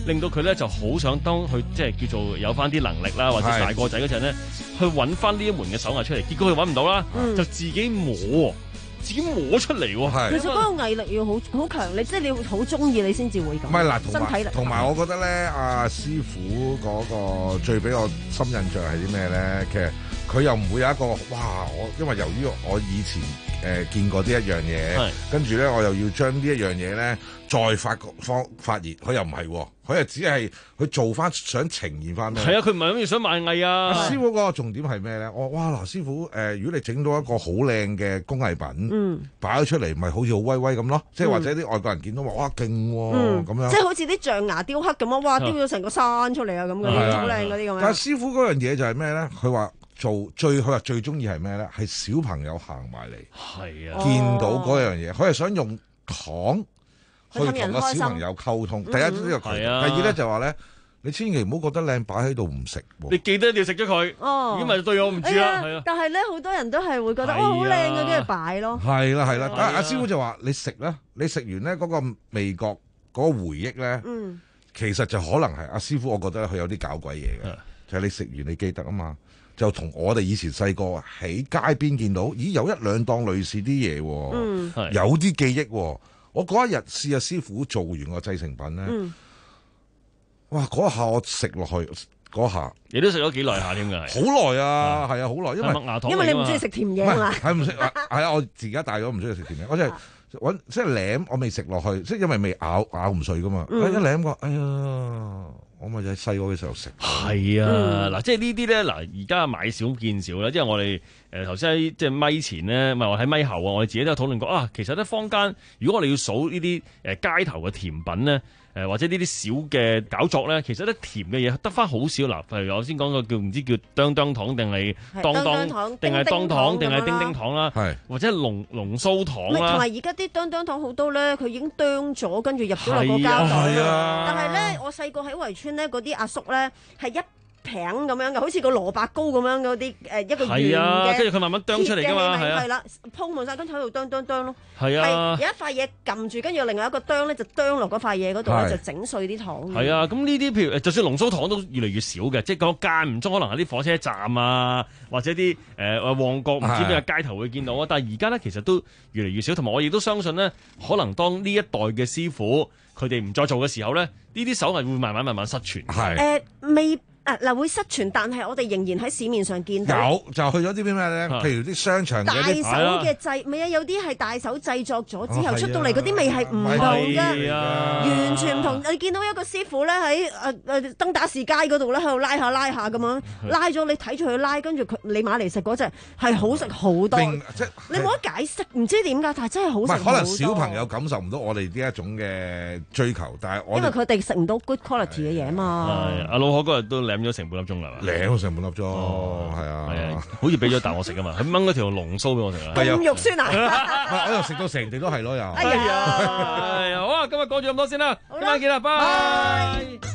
令到佢咧就好想當佢即係叫做有翻啲能力啦，或者大個仔嗰陣咧，去揾翻呢一門嘅手藝出嚟。結果佢揾唔到啦，嗯、就自己磨。自己摸出嚟喎， 其實嗰個毅力要好好強，你即係你要好中意你先至會咁。 唔係嗱，同身體力同埋我覺得咧，阿師傅嗰個最俾我深印象係啲咩咧？其實佢又唔會有一個哇！我因為由於我以前誒、呃、見過呢一樣嘢，跟住咧我又要將呢一樣嘢咧再發方發熱，佢又唔係喎，佢係只係佢做翻想呈現翻咩？ 係啊，佢唔係諗住想賣藝啊！ 阿師傅嗰個重點係咩咧？我哇嗱，師傅誒、呃，如果你整到一個好靚嘅工藝品，嗯，擺咗出嚟，咪好似好威威咁咯？即係、嗯、或者啲外國人見到話哇勁喎，咁、嗯、樣， 即係好似啲象牙雕刻咁啊！哇，雕咗成個山出嚟啊咁嘅，好靚嗰啲咁樣。 但係師傅嗰樣嘢就係咩咧？佢話做最佢話最中意係咩咧？係小朋友行埋嚟， 係啊， 見到嗰樣嘢，佢係想用糖。去同個小朋友溝通，第一呢個佢，第二咧就話咧，你千祈唔好覺得靚擺喺度唔食， 你記得一定要食咗佢。哦，如果唔係對我唔住啦。係啊， 但係咧好多人都係會覺得哦好靚嘅，跟住擺咯。 係啦係啦，但係阿師傅就話你食啦，你食完咧嗰個味覺嗰個回憶咧，嗯，其實就可能係阿師傅，我覺得佢有啲搞鬼嘢嘅，就係你食完你記得啊嘛，就同我哋以前細個喺街邊見到，咦有一兩檔類似啲嘢，嗯，有啲記憶喎。我嗰一日試下師傅做完個製成品咧，嗯、哇！嗰下我食落去嗰下， 你都食咗幾耐下添㗎？ 好耐啊，係啊，好耐，因為麥芽糖因為你唔中意食甜嘢啊嘛， 係唔食係啊！我自己大咗唔中意食甜嘢，我就係揾即係舐，我未食落去，即係因為未咬咬唔碎㗎嘛，嗯、一舐個，哎呀！我咪就喺細個嘅時候食。 係啊，嗱、嗯，即係呢啲咧，嗱，而家買少見少啦。即係我哋誒頭先喺即係咪前咧，唔係話喺咪後啊，我哋自己都有討論過啊。其實咧，坊間如果我哋要數呢啲誒街頭嘅甜品咧，誒或者呢啲小嘅搞作咧，其實咧甜嘅嘢得翻好少。嗱，譬如我先講個叫唔知叫當當糖定係當當定係當糖定係叮叮糖啦，或者龍龍鬚糖啦。 同埋而家啲當當糖好多咧，佢已經當咗，跟住入咗落個膠袋。但係咧，我細個喺圍村咧，嗰啲阿叔咧係一餅咁樣嘅，好似個蘿蔔糕咁樣嗰啲誒一個圓嘅， 跟住佢慢慢啄出嚟㗎嘛， 係啦，鋪滿晒，跟住喺度啄啄啄咯。 係啊， 有一塊嘢撳住，跟住另外一個啄咧就啄落嗰塊嘢嗰度咧，就整碎啲糖。 係啊，咁呢啲譬如就算龍鬚糖都越嚟越少嘅，即係講間唔中可能喺啲火車站啊，或者啲誒旺角唔知邊個街頭會見到啊。但係而家咧其實都越嚟越少，同埋我亦都相信咧，可能當呢一代嘅師傅佢哋唔再做嘅時候咧，呢啲手藝會慢慢慢慢失傳。 係誒未。啊嗱會失傳，但係我哋仍然喺市面上見到。 有就去咗啲咩咧？譬如啲商場大手嘅製，唔係啊，有啲係大手製作咗之後出到嚟嗰啲味係唔同㗎，完全唔同。你見到一個師傅咧喺誒誒登打士街嗰度咧喺度拉下拉下咁樣，拉咗你睇住佢拉，跟住佢你買嚟食嗰隻係好食好多。你冇得解釋，唔知點解，但係真係好食好多。 可能小朋友感受唔到我哋呢一種嘅追求，但係我因為佢哋食唔到 good quality 嘅嘢嘛。 阿老何嗰日都舐咗成半粒鐘啦， 舐咗成半粒鐘，係啊， 係啊，好似俾咗啖我食啊嘛，佢掹嗰條龍鬚俾我食啊， 咁肉酸啊！ 我又食到成地都係咯又。 哎呀， 係啊，好啊，今日講住咁多先啦，今晚見啦，拜。